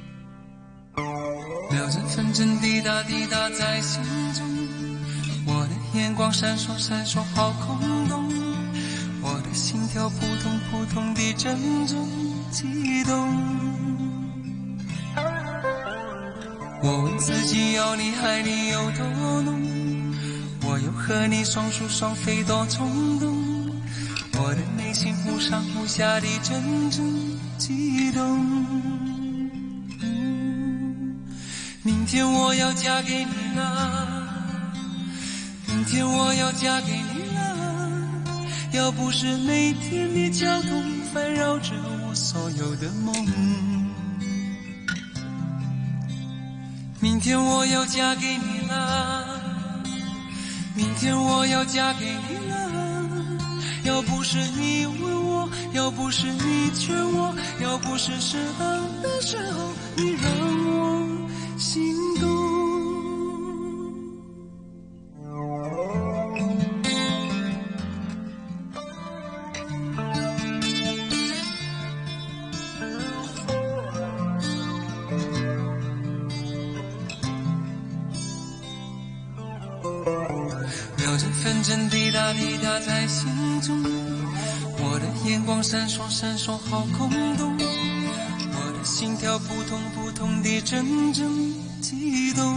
聊着陣陣滴答滴答在心中，我的眼光閃爍閃爍好空洞，我的心跳撲通撲通地陣陣悸動。我問自己要你愛你有多濃，我又和你雙宿雙飛多衝動，我的內心忽上忽下的陣陣悸動。 天我要嫁给你了，明天我要嫁给你了，要不是每天的交通烦扰着我所有的梦。明天我要嫁给你了，明天我要嫁给你了，要不是你问我，要不是你劝我，要不是适当的时候你让我心动。秒针分针滴答滴答在心中，我的眼光闪烁闪烁好空洞，我的心跳扑通扑通地阵阵悸动。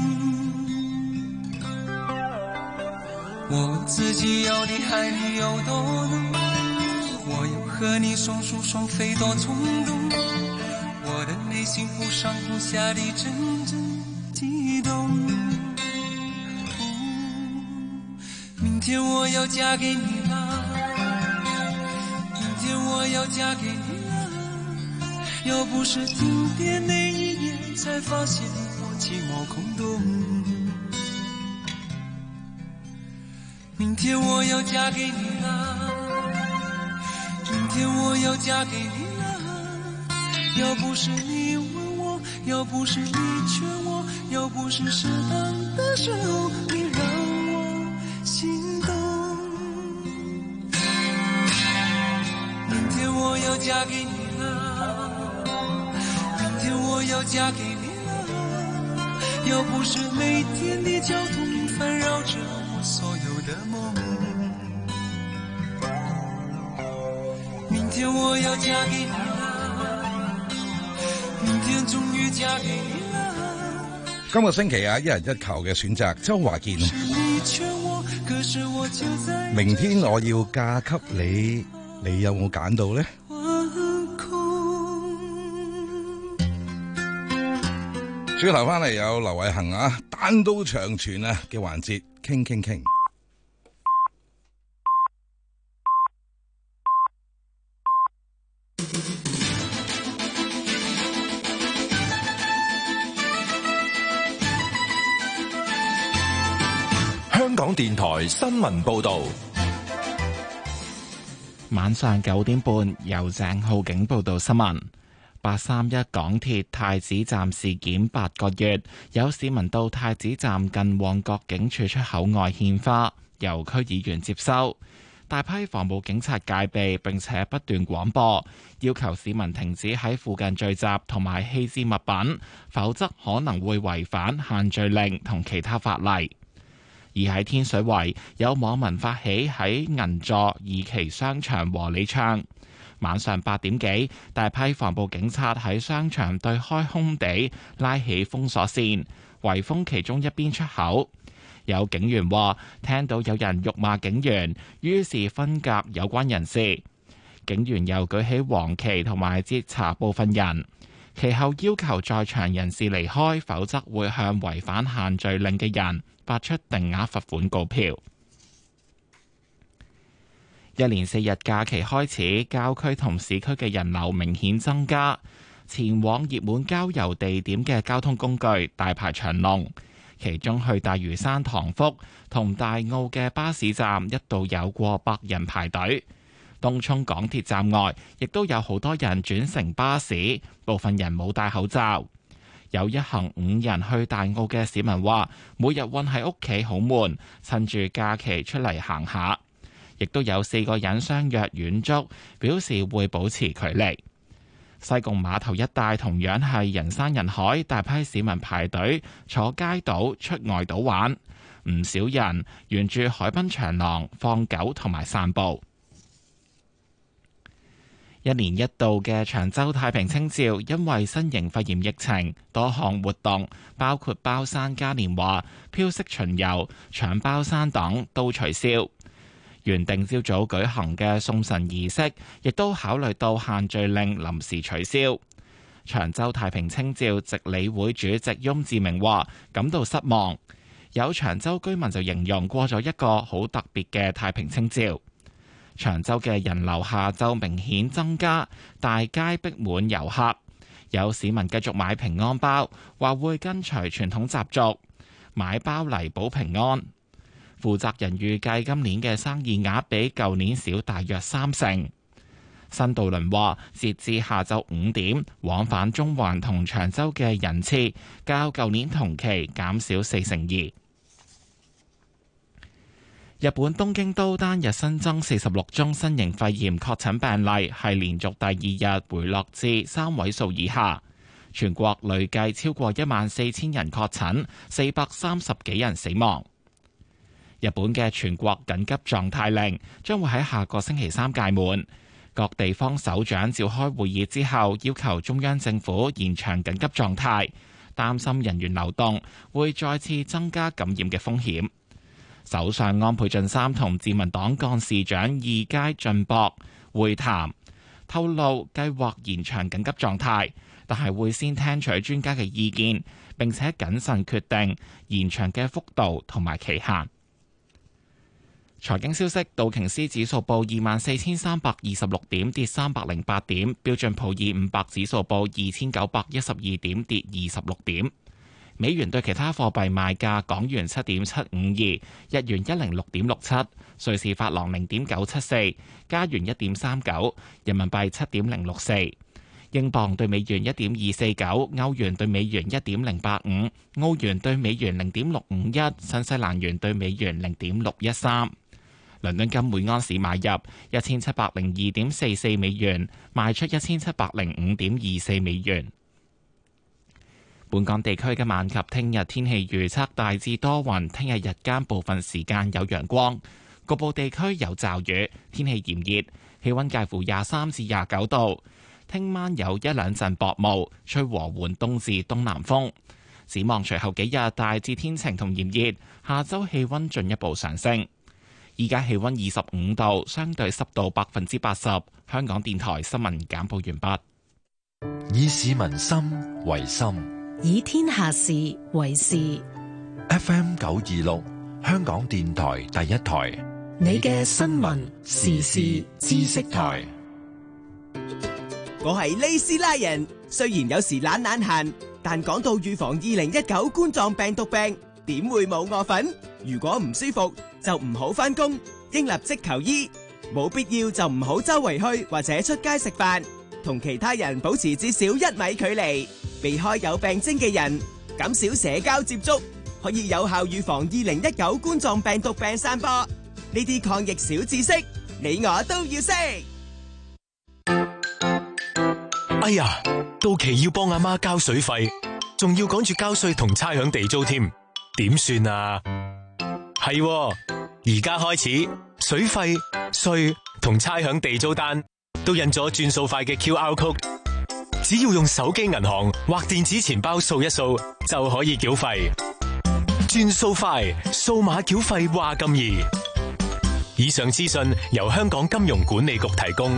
我问自己要的爱你有多浓，我又和你双宿双飞多冲动，我的内心忽上忽下地阵阵悸动。明天我要嫁给你了，明天我要嫁给你了，要不是停电那一夜才发现我寂寞空洞。明天我要嫁给你了，明天我要嫁给你了，要不是你问我，要不是你劝我，要不是适当的时候你让我心动。明天我要嫁给你了，明天我要嫁给你了，要不是每天的交通烦扰着我所有的梦。明天我要嫁给你了，明天終於嫁給你了。 今個星期啊，一人一球嘅選擇，周華健。明天我要嫁給你，你有冇揀到呢？轉頭翻嚟有劉偉恒啊，單刀長傳啊嘅環節，傾傾傾。 香港電台新聞報道， 晚上九點半由鄭浩景報道新聞。八三一港鐵太子站事件八個月，有市民到太子站近旺角警署出口外獻花，由區議員接收。大批防暴警察戒備，並且不斷廣播，要求市民停止喺附近聚集同埋棄置物品，否則可能會違反限聚令同其他法例。而喺天水圍，有網民發起喺銀座二期商場和你唱。晚上八點幾，大批防暴警察喺商場對開空地拉起封鎖線，圍封其中一邊出口。有警員話聽到有人辱罵警員，於是分隔有關人士。警員又舉起黃旗同埋截查部分人，其後要求在場人士離開，否則會向違反限聚令嘅人發出定額罰款告票。一連四日假期開始，郊區同市區嘅人流明顯增加，前往熱門郊遊地點嘅交通工具大排長龍，其中去大嶼山塘福同大澳嘅巴士站一度有過百人排隊。東涌港鐵站外亦都有好多人轉乘巴士，部分人冇戴口罩。有一行五人去大澳嘅市民話，每日韞喺屋企好悶，趁住假期出嚟行下。亦都有四個人相約遠足，表示會保持距離。西貢碼頭一帶同樣係人山人海，大批市民排隊坐街島出外島玩，唔少人沿住海濱長廊放狗同埋散步。一年一度嘅長洲太平清醮，因為新型肺炎疫情，多項活動包括包山嘉年華、飄色巡遊、搶包山等都取消。原定朝早舉行嘅送神儀式，亦都考慮到限聚令臨時取消。 長洲太平清醮值理會主席翁志明話感到失望，有長洲居民就形容過咗一個好特別嘅太平清醮。長洲嘅人流下晝明顯增加，大街逼滿遊客，有市民繼續買平安包，話會跟隨傳統習俗買包嚟保平安。負責人預計今年嘅生意額比舊年少大約三成。新渡輪話，截至下晝五點，往返中環同長洲嘅人次較舊年同期減少四成二。日本東京都單日新增四十六宗新型肺炎確診病例，係連續第二日回落至三位數以下。全國累計超過一萬四千人確診，四百三十幾人死亡。日本嘅全國緊急狀態令將會喺下個星期三屆滿，各地方首長召開會議之後，要求中央政府延長緊急狀態，擔心人員流動會再次增加感染嘅風險。首相安倍晉三同自民黨幹事長二階俊博會談，透露計劃延長緊急狀態，但係會先聽取專家嘅意見，並且謹慎決定延長嘅幅度同埋期限。財經消息，道瓊斯指數報二萬四千三百二十六點，跌三百零八點；標準普爾五百指數報二千九百一十二點，跌二十六點。美元對其他貨幣賣價：港元七點七五二，日元一零六點六七，瑞士法郎零點九七四，加元一點三九，人民幣七點零六四，英鎊對美元一點二四九，歐元對美元一點零八五，澳元對美元零點六五一，新西蘭元對美元零點六一三。倫敦金每安士買入一千七百零二點四四美元，賣出一千七百零五點二四美元。本港地區今晚及聽日天氣預測大致多雲，聽日日間部分時間有陽光，局部地區有驟雨，天氣炎熱，氣溫介乎廿三至廿九度。聽晚有一兩陣薄霧，吹和緩東至東南風。展望隨後幾日大致天晴同炎熱，下週氣溫進一步上升。依家氣溫二十五度，相對濕度百分之八十。香港電台新聞簡報完畢。 以市民心為心， 以天下事為事。 F M 九二六，香港電台第一台， 你嘅新聞時事知識台。 我係利斯拉人，雖然有時懶懶閒，但講到預防二零一九冠狀病毒病，點會冇我份？如果唔舒服就唔好返工，應立即求醫。冇必要就唔好周圍去或者出街食飯，同其他人保持至少一米距離，避開有病徵嘅人，減少社交接觸，可以有效預防二零一九冠狀病毒病散播。呢啲抗疫小知識，你我都要識。 哎呀，到期要幫阿媽交水費，仲要趕住交稅同差餉地租添，點算啊？係，而家開始水費、稅同差餉地租單都印咗轉數快嘅 Q R code， 只要用手機銀行或電子錢包掃一掃就可以繳費。轉數快，數碼繳費話咁易。以上資訊由香港金融管理局提供。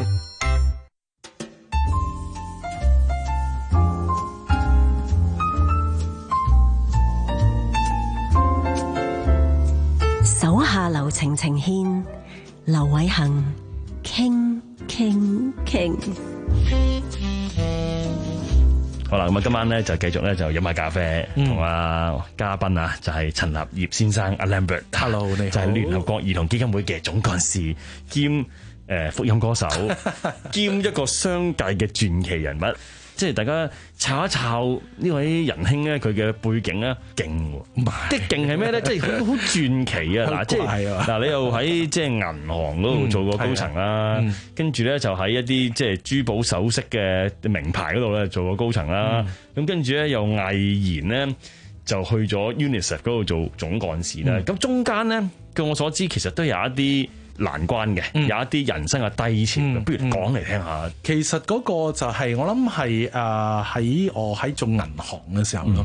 手下留情情牽，劉偉恒傾傾傾。 好啦，咁啊，今晚咧就繼續咧就飲下咖啡，同阿、嗯、嘉賓啊，就係陳立業先生阿 Lambert。Hello， 你好。就係聯合國兒童基金會嘅總幹事兼誒、呃、福音歌手，兼一個商界嘅傳奇人物。即係大家抄一抄呢位仁兄咧，佢嘅背景咧勁喎，即係勁係咩咧？即係好好傳奇啊！嗱，即係嗱，你又喺即係銀行嗰度做過高層啦，跟住咧就喺一啲即係珠寶首飾嘅名牌嗰度咧做過高層啦，咁跟住咧又毅然咧就去咗 UNICEF 嗰度做總幹事啦。咁、嗯、中間咧，據我所知，其實都有一啲難關嘅，有一啲人生嘅低潮，嗯、不如講嚟聽下、嗯。 其實嗰個就係、是、我諗係誒喺我喺做銀行嘅時候咯。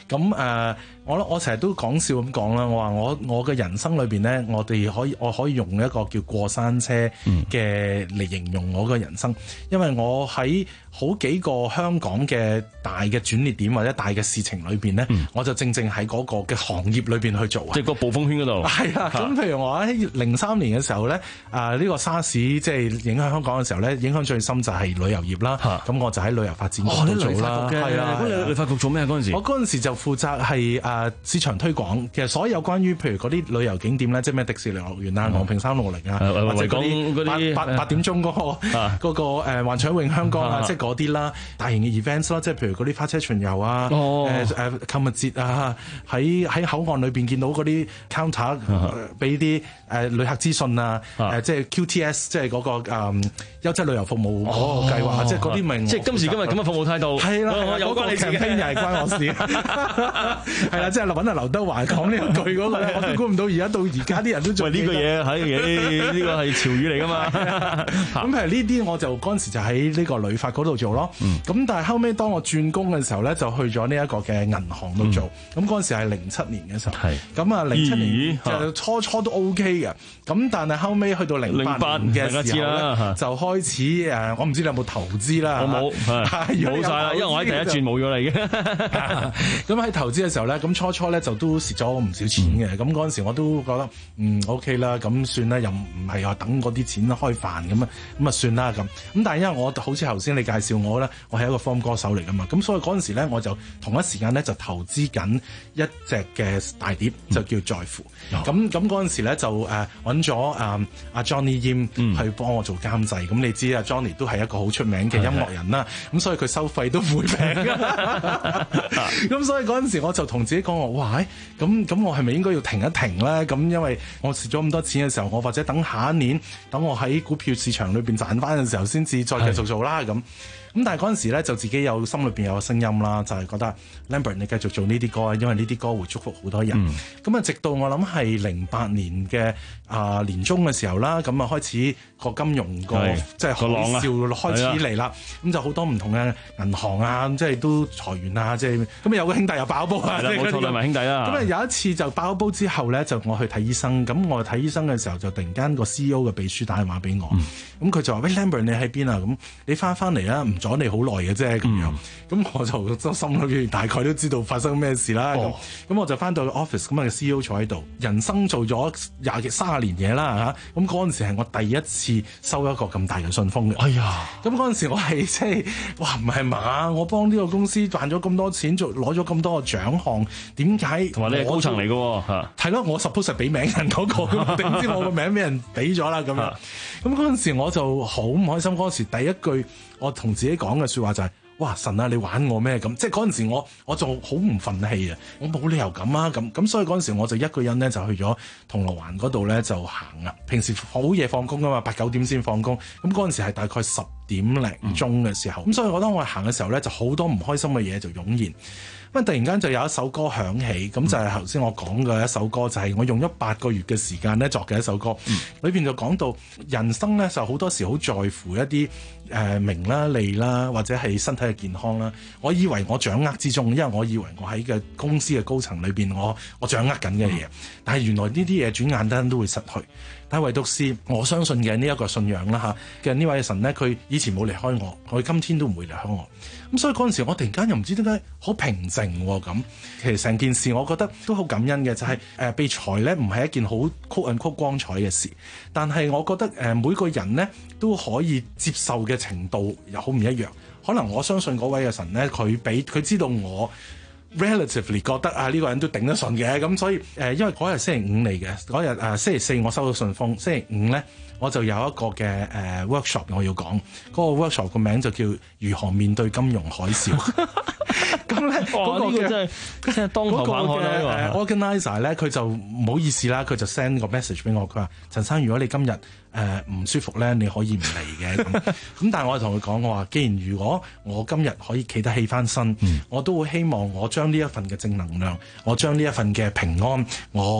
咁誒、呃，我我成日都講笑咁講啦，我話我我嘅人生裏邊咧，我哋可以我可以用一個叫過山車嘅嚟形容我嘅人生，因為我喺好幾個香港嘅大嘅轉捩點或者大嘅事情裏邊咧，嗯、我就正正喺嗰個嘅行業裏邊去做， 即係個暴風圈嗰度。係啊，咁譬如我喺零三年嘅時候咧，啊呢、呢個沙士即係影響香港嘅時候咧，影響最深就係旅遊業啦。咁、啊、我就喺旅遊發展局度做啦。係啊， 咁你旅發局做咩嗰陣時？ 我嗰陣時就負責係誒市場推廣，其實所有關於譬如嗰啲旅遊景點咧，即係咩迪士尼樂園啊、昂坪三六零啊，或者嗰啲八八八點鐘嗰、嗰個嗰、啊嗰個誒幻彩詠香江啊，即係嗰啲啦。大型嘅 events 啦，即係譬如嗰啲花車巡遊啊，誒誒購物節啊，喺喺口岸裏邊見到嗰啲 counter 俾啲誒旅客資訊啊，誒即係 Q T S， 即係嗰個誒優質旅遊服務嗰個計劃，即係嗰啲名。即係今時今日咁嘅服務態度。係啦，有關你自己又係關我事。係啦，即係揾阿劉德華講呢一句嗰個，我都估唔到而家到而家啲人都做呢個嘢，係呢個係潮語嚟㗎嘛。 咁譬如呢啲，我就嗰陣時就喺呢個旅發嗰度做咯。咁、嗯、但係後尾當我轉工嘅時候咧，就去咗呢一個嘅銀行度做。咁嗰陣時係零七年嘅時候，咁啊零七年就初初都 OK 嘅。咁但係後尾去到零八年嘅時候咧，就開始誒，我唔知你有冇投資啦。 我冇，冇晒啦，因為我喺第一轉冇咗啦已經。 咁喺投資嘅時候咧，咁初初咧就都蝕咗唔少錢嘅。咁嗰陣時我都覺得嗯 OK 啦，咁算啦，又唔係話等嗰啲錢開飯咁啊，咁啊算啦咁。咁但係因為我好似頭先你介紹我咧，我係一個方歌手嚟噶嘛，咁所以嗰陣時咧，我就同一時間咧就投資緊一隻嘅大碟，就叫在乎。咁咁嗰陣時咧就誒揾咗誒阿 Johnny Yim 去幫我做監製。咁、嗯、你知啊 Johnny 都係一個好出名嘅音樂人啦，咁所以佢收費都唔會平㗎。咁所以嗰陣時我就同自己講話，哇！咁咁我係咪應該要停一停咧？咁因為我蝕咗咁多錢嘅時候，我或者等下一年，等我喺股票市場裏邊賺翻嘅時候，先至再繼續做啦咁。咁但係嗰陣時咧，就自己有心裏邊有個聲音啦，就係、是、覺得 Lambert 你繼續做呢啲歌，因為呢啲歌會祝福好多人。咁啊、嗯，直到我諗係零八年嘅啊、呃、年中嘅時候啦，咁啊開始個金融個即係海嘯開始嚟啦。咁就好多唔同嘅銀行啊，即係都裁員啊，即係咁有個兄弟又爆煲啊， 冇錯，兩位兄弟啦。 咁啊有一次就爆煲之後咧，就我去睇醫生。咁我睇醫生嘅時候，就突然間個 C E O 嘅秘書打電話俾我，咁佢、嗯、就話：喂 Lambert 你喺邊啊？咁你翻翻嚟啦，唔阻你好耐嘅啫，咁樣，咁、嗯、我就心裏大概都知道發生咩事啦。咁、哦，咁我就翻到 office，咁啊 C E O 坐喺度，人生做咗廿幾卅年嘢啦嚇，咁嗰陣時係我第一次收一個咁大嘅信封嘅。哎呀，咁嗰陣時我係即係，哇唔係嘛，我幫呢個公司賺咗咁多錢，做攞咗咁多個獎項，點解？同埋你係高層嚟嘅喎，嚇。係咯，我 suppose 係俾名人嗰、嗰個，點知我個名俾人俾咗啦咁樣。咁嗰陣時我就好唔開心，嗰陣時第一句我同自己講嘅説話就係、是：哇神啊，你玩我咩咁？即係嗰陣時我我就好唔憤氣啊！我冇理由咁啊咁咁，所以嗰陣時我就一個人咧就去咗銅鑼灣嗰度咧就行啊。平時好夜放工噶嘛，八九點先放工。咁嗰陣時係大概十點零鐘嘅時候。咁、嗯、所以我當我行嘅時候咧，就好多唔開心嘅嘢就湧現。咁突然間就有一首歌響起，咁就係頭先我講嘅一首歌，就係、是、我用咗八個月嘅時間咧作嘅一首歌。嗯、裏邊就講到人生咧就好多時好在乎一啲誒、呃、名啦、利啦，或者係身體嘅健康啦。我以為我掌握之中，因為我以為我喺嘅公司嘅高層裏邊，我我掌握緊嘅嘢，嗯、但係原來呢啲嘢轉眼間都會失去。但係唯獨是我相信嘅呢一個信仰啦嚇嘅呢位神咧，佢以前冇離開我，佢今天都唔會離開我。咁所以嗰陣時我突然間又唔知點解好平靜喎咁。其實成件事我覺得都好感恩嘅，就係、是、誒、呃、被裁咧唔係一件好曲人曲光彩嘅事，但係我覺得誒、呃、每個人咧都可以接受嘅程度又好唔一樣。可能我相信嗰位嘅神咧，佢俾佢知道我 relatively 覺得啊呢、這個人都頂得順嘅，咁所以誒、呃、因為嗰日星期五嚟嘅，嗰日誒星期四我收到信封，星期五咧我就有一個嘅誒、呃、workshop 我要講，嗰、那個 workshop 個名就叫如何面對金融海嘯。咁咧嗰個嘅真係真係當頭棒喝啦。organizer 咧佢就唔好意思啦，佢就 send 個 message 俾我，佢話陳生，如果你今日誒唔舒服咧，你可以唔嚟嘅。咁咁但係我就同佢講，我話既然如果我今日可以企得起翻身，嗯、我都會希望我將呢一份嘅正能量，我將呢一份嘅平安，我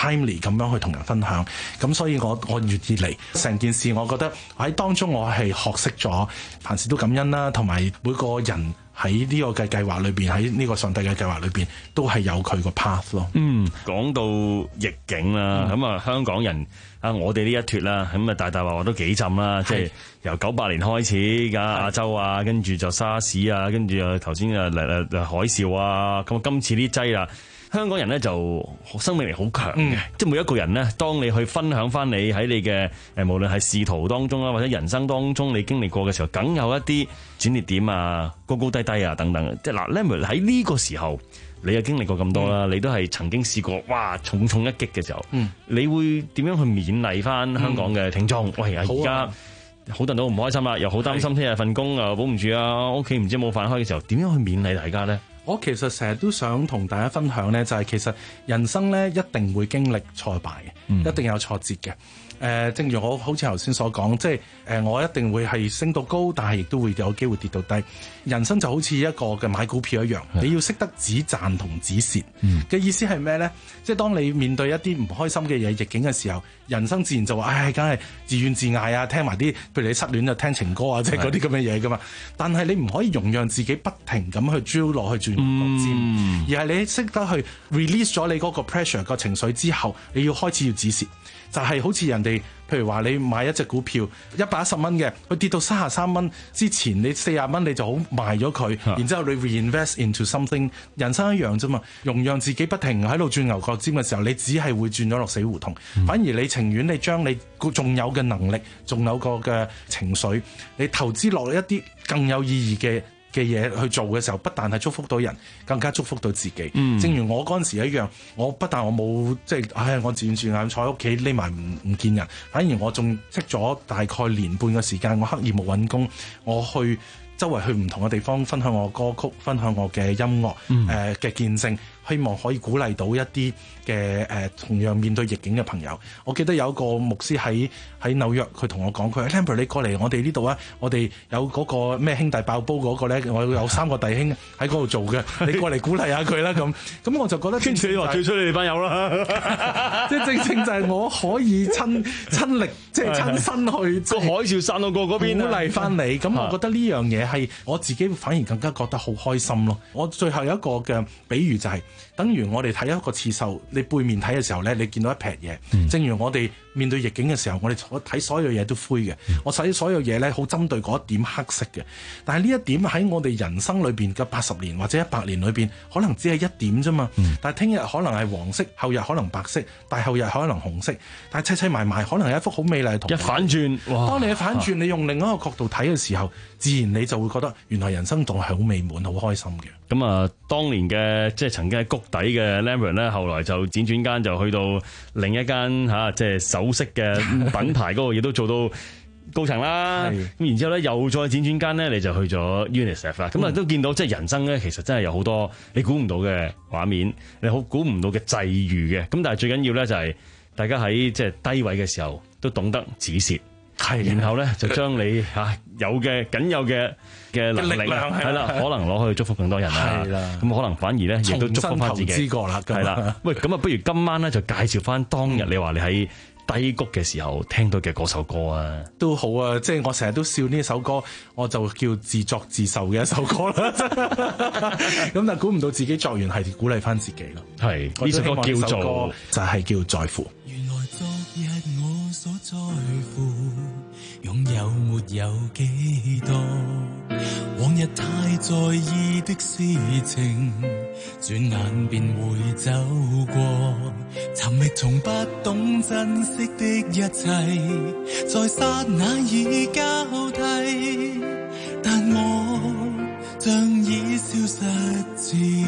timely 咁樣去同人分享。咁所以我我願意嚟成件事，我覺得喺當中我係學識咗凡事都感恩啦，同埋每個人喺呢個嘅計劃裏邊，喺呢個上帝嘅計劃裏邊，都係有佢個 path 咯。 嗯，講到逆境啦，咁啊、嗯、香港人啊，我哋呢一脱啦，咁啊大大話話都幾浸啦，即係由九八年開始，㗎亞洲啊，跟住就沙士啊，跟住啊頭先啊誒誒海嘯啊，咁今次呢劑啊。香港人咧就生命力好強嘅，嗯、即係每一個人咧，當你去分享翻你喺你嘅誒，無論係仕途當中啊，或者人生當中你經歷過嘅時候，梗有一啲轉捩點啊，高高低低啊等等。即係嗱 Lambert 喺呢個時候，你又經歷過咁多啦，嗯、你都係曾經試過，哇，重重一擊嘅時候，嗯、你會點樣去勉勵翻香港嘅聽眾？嗯、喂，而家好多人都唔開心啦，又好擔心聽日份工啊保唔住啊，屋企唔知冇飯開嘅時候，點樣去勉勵大家咧？ 我其實成日都想同大家分享咧，就係其實人生咧一定會經歷挫敗嘅，嗯、一定有挫折嘅。誒、呃，正如我好似頭先所講，即係誒、呃，我一定會係升到高，但係亦都會有機會跌到低。人生就好似一個嘅買股票一樣，的你要識得止賺同止蝕嘅、嗯、意思係咩咧？即係當你面對一啲唔開心嘅嘢、逆境嘅時候，人生自然就話：唉，梗係自怨自艾啊！聽埋啲，譬如你失戀就聽情歌啊，即係嗰啲咁嘅嘢噶嘛。但係你唔可以容讓自己不停咁去 drill 落去轉落尖，嗯、而係你識得去 release 咗你嗰個 pressure 個情緒之後，你要開始要止蝕。就係好似人哋，譬如話你買一隻股票一百一十蚊嘅，佢跌到三十三蚊之前，你四十蚊你就好賣咗佢，啊、然之後你 reinvest into something， 人生一樣啫嘛。容讓自己不停喺度轉牛角尖嘅時候，你只係會轉咗落死胡同。嗯、反而你情願你將你仲有嘅能力，仲有個嘅情緒，你投資落一啲更有意義嘅嘅嘢去做嘅時候，不但係祝福到人，更加祝福到自己。嗯、正如我嗰陣時一樣，我不但我冇即係，唉，我自轉自眼坐喺屋企匿埋唔唔見人，反而我仲識咗大概年半嘅時間，我刻意冇揾工，我去周圍去唔同嘅地方分享我嘅歌曲，分享我嘅音樂，誒嘅、嗯呃、見證。希望可以鼓勵到一啲嘅誒同樣面對逆境嘅朋友。我記得有一個牧師喺喺紐約，佢同我講：佢 Lambert 你過嚟我哋呢度啊，我哋有嗰個咩兄弟爆煲嗰個咧，我有三個弟兄喺嗰度做嘅，你過嚟鼓勵下佢啦咁。咁我就覺得，跟住你話叫出你哋班友啦，即係正正就係我可以親親力，即係親身去個海嘯散到過嗰邊，鼓勵翻你。咁我覺得呢樣嘢係我自己反而更加覺得好開心咯。我最後有一個嘅比喻就係、是。等於我哋睇一個刺繡，你背面睇嘅時候咧，你見到一撇嘢。嗯、正如我哋面對逆境嘅時候，我哋睇所有嘢都灰嘅。嗯、我睇所有嘢咧，好針對嗰一點黑色嘅。但係呢一點喺我哋人生裏邊嘅八十年或者一百年裏邊，可能只係一點啫嘛。嗯、但係聽日可能係黃色，後日可能白色，大後日可能紅色。但係砌砌埋埋，可能係一幅好美麗嘅圖畫。一反轉，哇！當你一反轉，你用另一個角度睇嘅時候，自然你就會覺得原來人生仲係好美滿、好開心嘅。 咁啊，當年嘅即係曾經喺谷底嘅 Lambert 咧，後來就輾轉間就去到另一間嚇，即係首飾嘅品牌嗰個嘢都做到高層啦。咁是然之後咧，又再輾轉間咧，你就去咗 UNICEF 啦。咁啊、嗯，都見到即係人生咧，其實真係有好多你估唔到嘅畫面，你好估唔到嘅際遇嘅。咁但係最緊要咧就係大家喺即係低位嘅時候都懂得止蝕。係，然後咧就將你嚇有嘅僅有嘅嘅能力係啦，可能攞去祝福更多人啦。係啦，咁可能反而咧亦都祝福翻自己。重新投資過啦，係啦。喂，咁啊，不如今晚咧就介紹翻當日你話你喺低谷嘅時候聽到嘅嗰首歌啊， 都好啊。即係我成日都笑呢首歌，我就叫自作自受嘅一首歌啦。咁但估唔到自己作完係鼓勵翻自己咯。係呢首歌叫做就係叫在乎。 原來昨日我所在乎，擁有沒有幾多，往日太在意的事情，轉眼便會走過，尋覓從不懂珍惜的一切，在剎那已交替，但我像已消失徹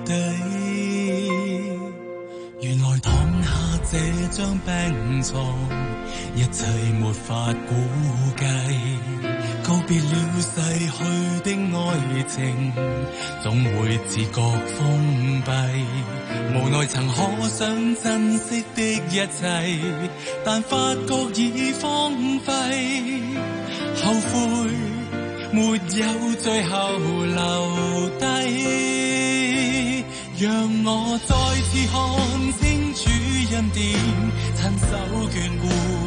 底。原來躺下這張病床，一切沒法估計，告別了逝去的愛情，總會自覺封閉。無奈曾可想珍惜的一切，但發覺已荒廢，後悔沒有最後留低。讓我再次看清楚恩典親手眷顧。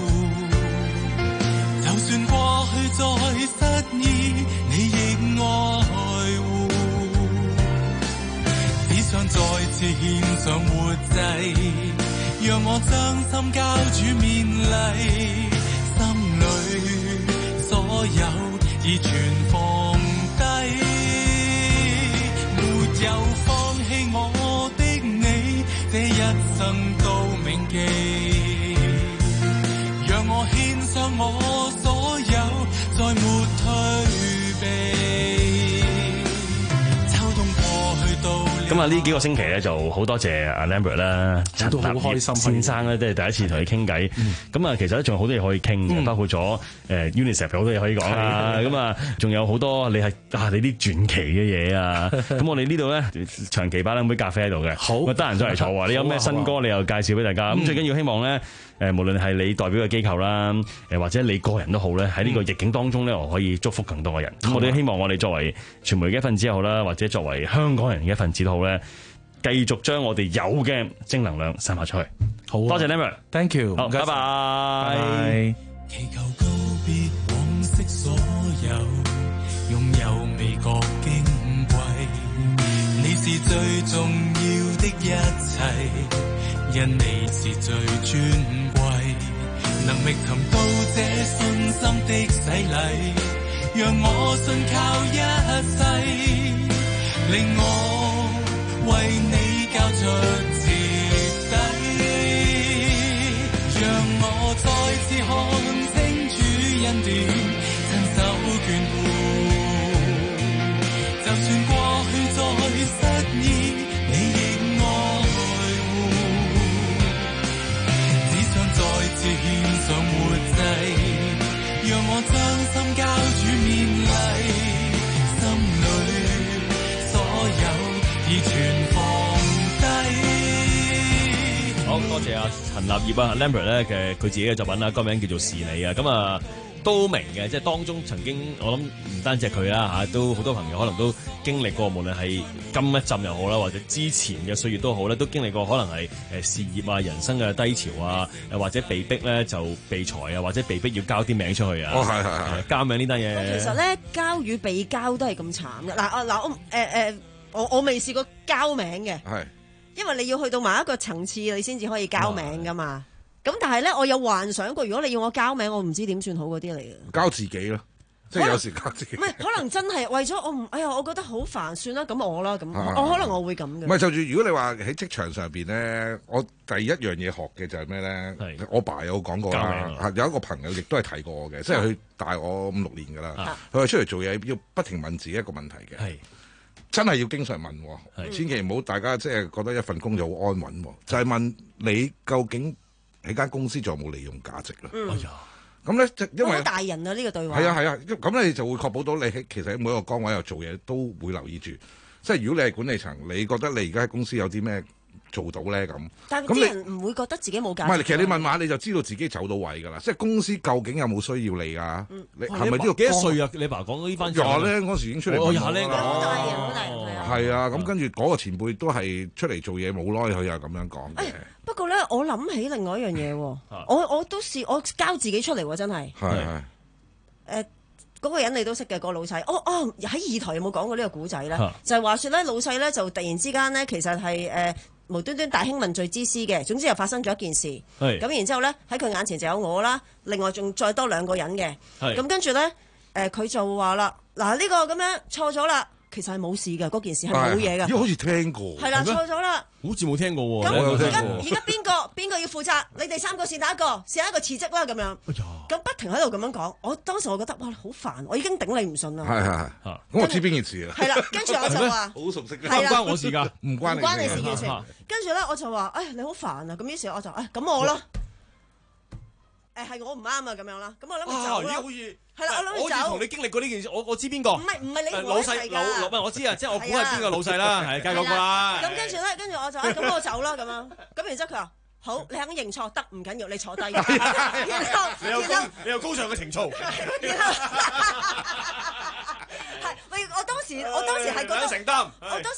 就算過去再失意，你亦愛護。只想再次獻上活祭，讓我將心交主勉勵，心裏所有已全放低，沒有放棄我的你，這一生都銘記，讓我獻上我所有，再沒退避。秋冬過去到咁啊！呢幾個星期咧就好多謝阿 Lambert 啦，陳立業先生咧，都係第一次同你傾偈。咁啊，其實咧仲有好多嘢可以傾嘅，包括咗誒 UNICEF 好多嘢可以講啦。咁啊，仲有好多你係啊你啲傳奇嘅嘢啊。咁我哋呢度咧長期擺兩杯咖啡喺度嘅，好，得閒再嚟坐喎。你有咩新歌你又介紹俾大家。咁最緊要希望咧誒，無論係你代表嘅機構啦，誒或者你個人都好咧，喺呢個逆境當中咧，我可以祝福更多嘅人。咁我哋希望我哋作為傳媒嘅一份子又好啦，或者作為香港人嘅一份子都好咧，繼續將我哋有嘅正能量散發出去。好，多謝 Lambert，Thank you， 好，拜拜。 祈求告別往昔所有，擁有未覺矜貴，你是最重要的一切，因你是最尊貴，能覓尋到這信心的洗禮，讓我信靠一世，令我為你交出徹底，讓我再次看清主恩典，親手眷顧。就算過去再失意，你亦愛護。只想再次獻上活祭，讓我將心交主勉勵，心裏所有已全放低。 好多謝啊陳立業啊 Lambert 咧嘅佢自己嘅作品啦，歌名叫做是你啊。咁啊都明嘅，即係當中曾經我諗唔單止係佢啦嚇，都好多朋友可能都經歷過，無論係今一陣又好啦，或者之前嘅歲月都好咧，都經歷過可能係誒事業啊、人生嘅低潮啊，又或者被逼咧就被裁啊，或者被逼要交啲名出去啊。 哦，係係係， 交名呢單嘢。 其實咧，交與被交都係咁慘嘅。嗱啊嗱，我誒誒、呃，我我未試過交名嘅，係因為你要去到某一個層次，你先至可以交名噶嘛。咁但係咧，我有幻想過，如果你要我交名，我唔知點算好嗰啲嚟嘅。 交自己咯，即係有時交自己。 唔係，可能真係為咗我唔，哎呀，我覺得好煩，算啦，咁我啦，咁我可能我會咁嘅。 唔係就住，如果你話喺職場上邊咧，我第一樣嘢學嘅就係咩咧？我爸有講過啦，有一個朋友亦都係提過我嘅，即係佢大我五六年㗎啦。佢話出嚟做嘢要不停問自己一個問題嘅，真係要經常問，千祈唔好大家即係覺得一份工就好安穩，就係問你究竟喺間公司仲有冇利用價值啦？嗯，咁咧，即因為好大人啊呢個對話。 係啊係啊，咁你就會確保到你喺其實喺每一個崗位又做嘢都會留意住。即係如果你係管理層，你覺得你而家喺公司有啲咩做到咧咁？ 但係啲人唔會覺得自己冇價值。 唔係，其實你問下你就知道自己走到位㗎啦。即係公司究竟有冇需要你啊？ 嗯、 你係咪呢個幾多歲啊？你爸講呢班廿咧嗰時已經出嚟問我啦。 廿咧好大人，好大人係啊。 係啊，咁跟住嗰個前輩都係出嚟做嘢冇耐，佢又咁樣講嘅。 不過咧，我諗起另外一樣嘢喎，我我都試我交自己出嚟喎，真係。係係。誒，嗰個人你都識嘅，個老細。哦哦，喺二台有冇講過呢個古仔咧？就係話説咧，老細咧就突然之間咧，其實係誒無端端大興問罪之師嘅。總之又發生咗一件事。係。咁然之後咧，喺佢眼前就有我啦，另外仲再多兩個人嘅。係。咁跟住咧，誒佢就話啦，嗱呢個咁樣錯咗啦。其實係冇事㗎，嗰件事係冇嘢㗎。 咦？好似聽過。係啦，錯咗啦。 好似冇聽過喎。 咁而家而家邊個邊個要負責？你哋三個是哪一個？是哪一個辭職啦咁樣。咁不停喺度咁樣講，我當時我覺得哇好煩，我已經頂你唔順啦。 係係係。咁我知邊件事啊？ 係啦，跟住我就話好熟悉嘅。 唔關我事㗎， 唔關唔關你事嘅事。跟住咧我就話，哎你好煩啊！咁於是我就，哎咁我咯。誒係我唔啱啊咁樣啦，咁我諗住走啦。 好似係啦，我諗住走。 我同你經歷過呢件事，我我知邊個。 唔係唔係你老細老老唔係我知啊，即係我估係邊個老細啦，係梗係嗰個啦。 咁跟住咧，跟住我就咁我走啦咁樣。咁然之後佢話好，你肯認錯得唔緊要，你坐低。然後你有高你有高尚嘅情操。 係喂，我當時我當時係覺得承擔。 我當時根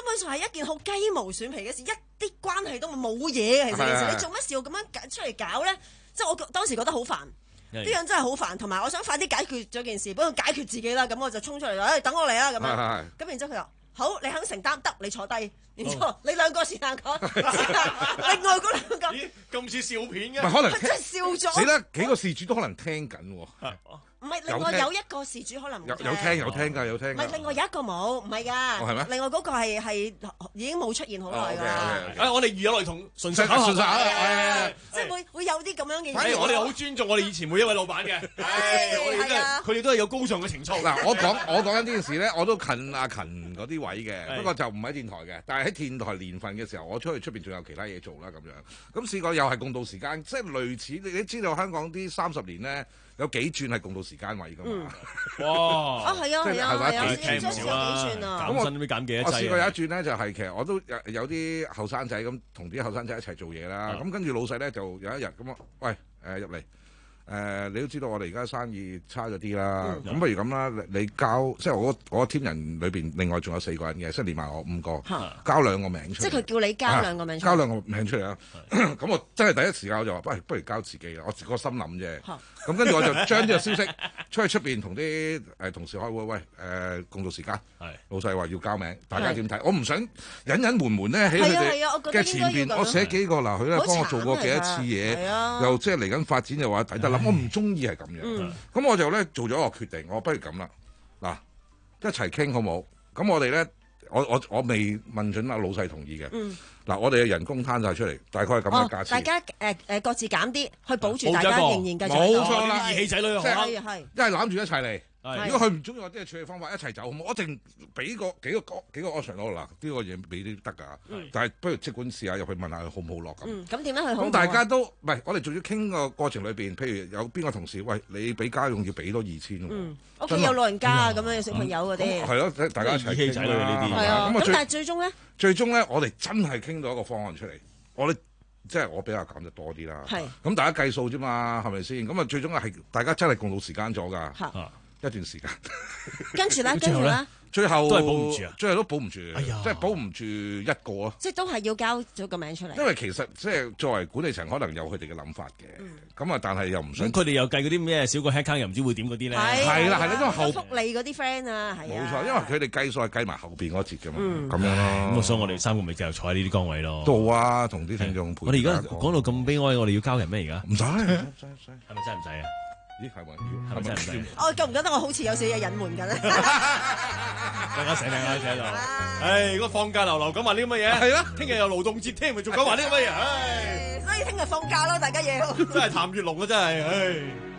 本上係一件好雞毛蒜皮嘅事，一啲關係都冇嘢嘅。其實其實你做乜事要咁樣出嚟搞咧？即係我當時覺得好煩，呢樣真係好煩。同埋我想快啲解決咗件事，幫佢解決自己啦。咁我就衝出嚟啦，誒、哎、等我嚟啦咁樣。咁然之後佢話：好，你肯承擔得，你坐低。然之後你兩個時間講，另外嗰兩個咦咁似笑片嘅， 唔係可能真係笑咗。 死啦！幾個事主都可能聽緊喎。 唔係，另外有一個事主可能有有聽有聽㗎有聽。唔係，另外有一個冇，唔係㗎。 係咩？ 另外嗰個係係已經冇出現好耐㗎啦。 誒，我哋預咗嚟同純粹純粹即係會會有啲咁樣嘅嘢。 我哋好尊重我哋以前每一位老闆嘅。係，我哋都係佢哋都係有高尚嘅情操。 嗱，我講我講緊呢件事咧，我都近阿勤嗰啲位嘅，不過就唔喺電台嘅。但係喺電台年份嘅時候，我出去出邊仲有其他嘢做啦咁樣。咁試過又係共度時間，即係類似你你知道香港啲三十年咧。有幾轉係共度時間位㗎嘛？ 哇！ 啊係啊係啊係啊， 聽唔少啦。減薪都減幾多劑？ 我試過有一轉咧，就係其實我都有有啲後生仔咁，同啲後生仔一齊做嘢啦。咁跟住老細咧就有一日咁啊，喂誒入嚟。誒、呃，你都知道我哋而家生意差咗啲啦，咁、嗯、不如咁啦，你交即係我我 team 人裏邊，另外仲有四個人嘅，即係連埋我五個，交兩個名出嚟。即係佢叫你交兩個名出嚟。 交兩個名出嚟啊！咁我真係第一時間我就話，不如不如交自己啦，我個心諗啫。咁跟住我就將呢個消息出去出邊同啲誒同事開會，喂誒、呃、共度時間。老細話要交名，大家點睇？我唔想隱隱瞞瞞咧喺佢哋嘅前邊，我寫幾個嗱，佢咧幫我做過幾多次嘢，又即係嚟緊發展又話抵得諗。我唔中意係咁樣，咁、嗯、我就咧做咗一個決定，我不如咁啦，嗱一齊傾好冇？咁我哋咧，我我我未問準阿老細同意嘅，嗱、嗯、我哋嘅人工攤晒出嚟，大概係咁嘅價錢。 大家誒誒、呃、各自減啲，去保住大家仍然繼續。 冇錯啦， 義氣仔女啊， 係係，一係攬住一齊嚟。如果佢唔中意我啲處理方法，一齊走好冇？我淨俾個幾個幾個 option 攞嗱，呢個嘢俾啲得㗎，但係不如即管試下入去問下佢好唔好落咁。 咁點樣去好？ 咁大家都唔係，我哋仲要傾個過程裏邊，譬如有邊個同事，喂，你俾家用要俾多二千喎。 屋企有老人家啊，咁樣有小朋友嗰啲。 係咯，大家一齊傾啦呢啲。 係啊。咁但係最終咧？ 最終咧，我哋真係傾到一個方案出嚟。我哋即係我比較減得多啲啦。係。咁大家計數啫嘛，係咪先？咁啊，最終係大家真係共度時間咗㗎。一段時間， 跟住咧，跟住咧， 最後都係保唔住啊！ 最後都保唔住，即係保唔住一個啊！ 即係都係要交咗個名出嚟。 因為其實即係作為管理層，可能有佢哋嘅諗法嘅，咁啊，但係又唔想。 佢哋又計嗰啲咩少個 headcount 又唔知會點嗰啲咧？ 係啦係啦，因為後福利嗰啲 friend 啊，係冇錯，因為佢哋計數係計埋後邊嗰節㗎嘛，咁樣咯。 咁所以我哋三個咪繼續坐喺呢啲崗位咯。 做啊，同啲聽眾。 我哋而家講到咁悲哀，我哋要交人咩而家？ 唔使，係咪真係唔使啊？ 咦係咪要？係咪真係唔使？ 我覺唔覺得我好似有少少隱瞞緊咧？ 大家醒醒啦，喺度。唉，如果放假流流咁話呢啲乜嘢？係啦，聽日又勞動節添，咪仲講話呢啲乜嘢？唉， 所以聽日放假咯，大家要。 真係譚月龍啊，真係，唉。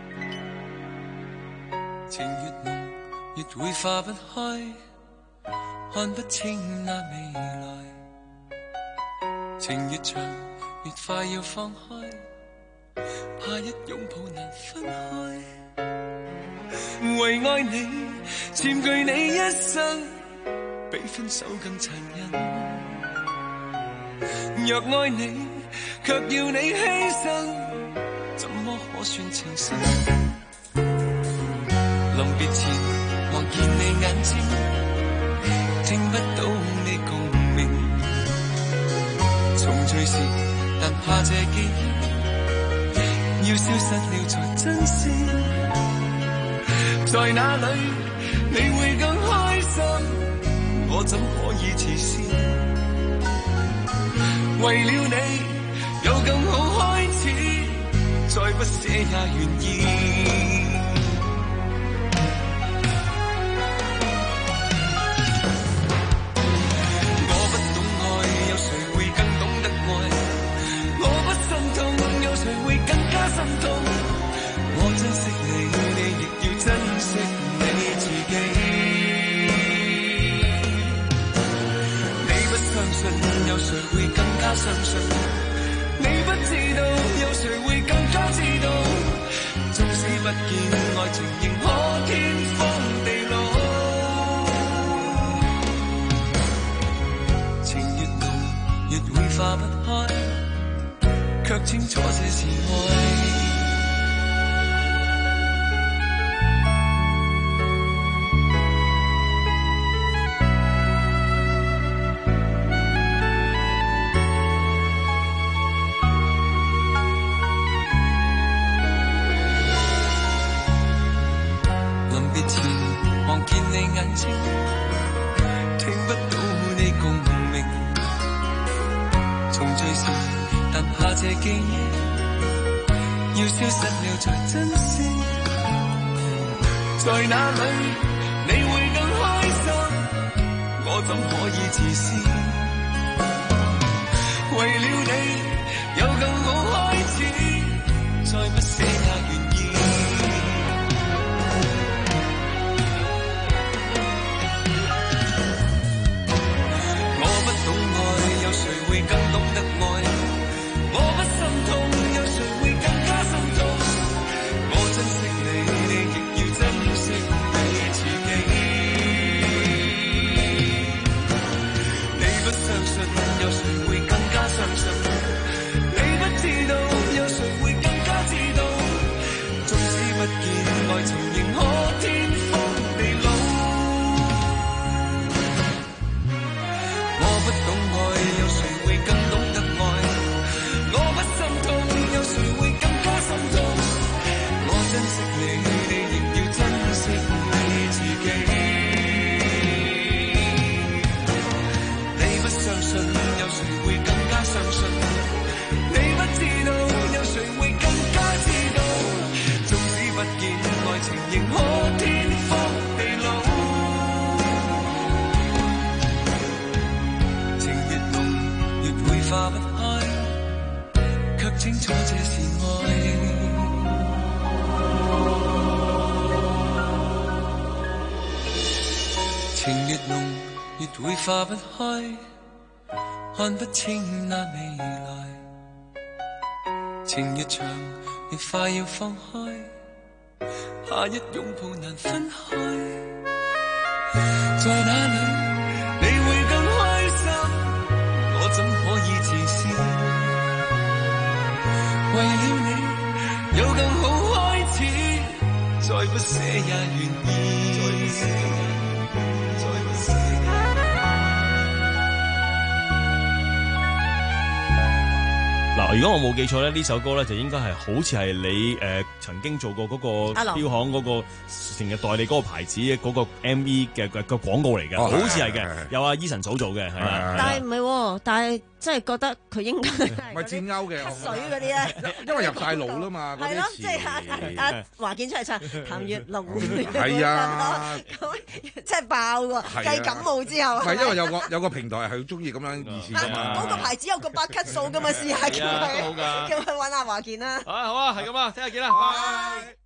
情越濃，越會化不開，看不清那未來。情越長，越快要放開。怕一擁抱難分開，為愛你佔據你一生，比分手更殘忍。若愛你，卻要你犧牲，怎麼可算情深？臨別前望見你眼睛，聽不到你共鳴。重聚時，但怕這記憶要消失了才珍惜，在哪裏你會更開心？我怎可以遲先？為了你有更好開始，再不捨也願意。我不懂愛，有誰會更懂得愛？我不心痛，有誰會更加心痛？我珍惜你，你亦要珍惜你自己。你不相信，有誰會更加相信？你不知道，有誰會更加知道？縱使不見，愛情仍可天荒地老。情越濃，越會化不開，卻清楚這是愛。 眼睛，聽不到你共鳴。重聚時，但怕這記憶要消失了才珍惜。在哪裏你會更開心？我怎可以自私？為了你有更好開始，再不捨也願意。我不懂愛，有誰會更懂得愛？我不心痛，有誰會更加心痛？我珍惜你，你亦要珍惜你自己。你不相信，有誰會更加相信？你不知道，有誰會更加知道？縱使不見愛情，仍可天荒地老。我不懂愛，有誰會更懂得愛？我不心痛，有誰會更加心痛？我珍惜你，你亦要珍惜你自己。你不相信，有誰會更加相信？你不知道，有誰會更加知道？縱使不見愛情，仍可天荒地老。情越濃，越會化不開，卻清楚這是愛。情越濃，越會化不開，看不清那未來。情越長，越快要放開，怕一擁抱難分開。在哪裏你會更開心？我怎可以自私？為了你有更好開始，再不捨也願意。再不捨再不捨嗱，如果我冇記錯咧，呢首歌咧就應該係好似係你誒、呃、曾經做過嗰個標行嗰個成日代理嗰個牌子嘅嗰個 M V 嘅嘅嘅廣告嚟嘅， 哦、 好似係嘅，有阿 Eason 嫂做嘅，係啦。 但係唔係，但係真係覺得佢應該唔係戰鈎嘅， 水嗰啲咧， 因為入晒腦啦嘛，嗰啲詞。 即係阿阿華健出嚟唱譚月龍， 係啊， 真係爆喎！繼感冒之後， 唔係因為有個有個平台係好中意咁樣意思㗎嘛。 嗰個牌子有個八級數㗎嘛，試下叫佢，叫佢揾阿華健啦。 啊好啊，係咁啊，聽日見啦，拜。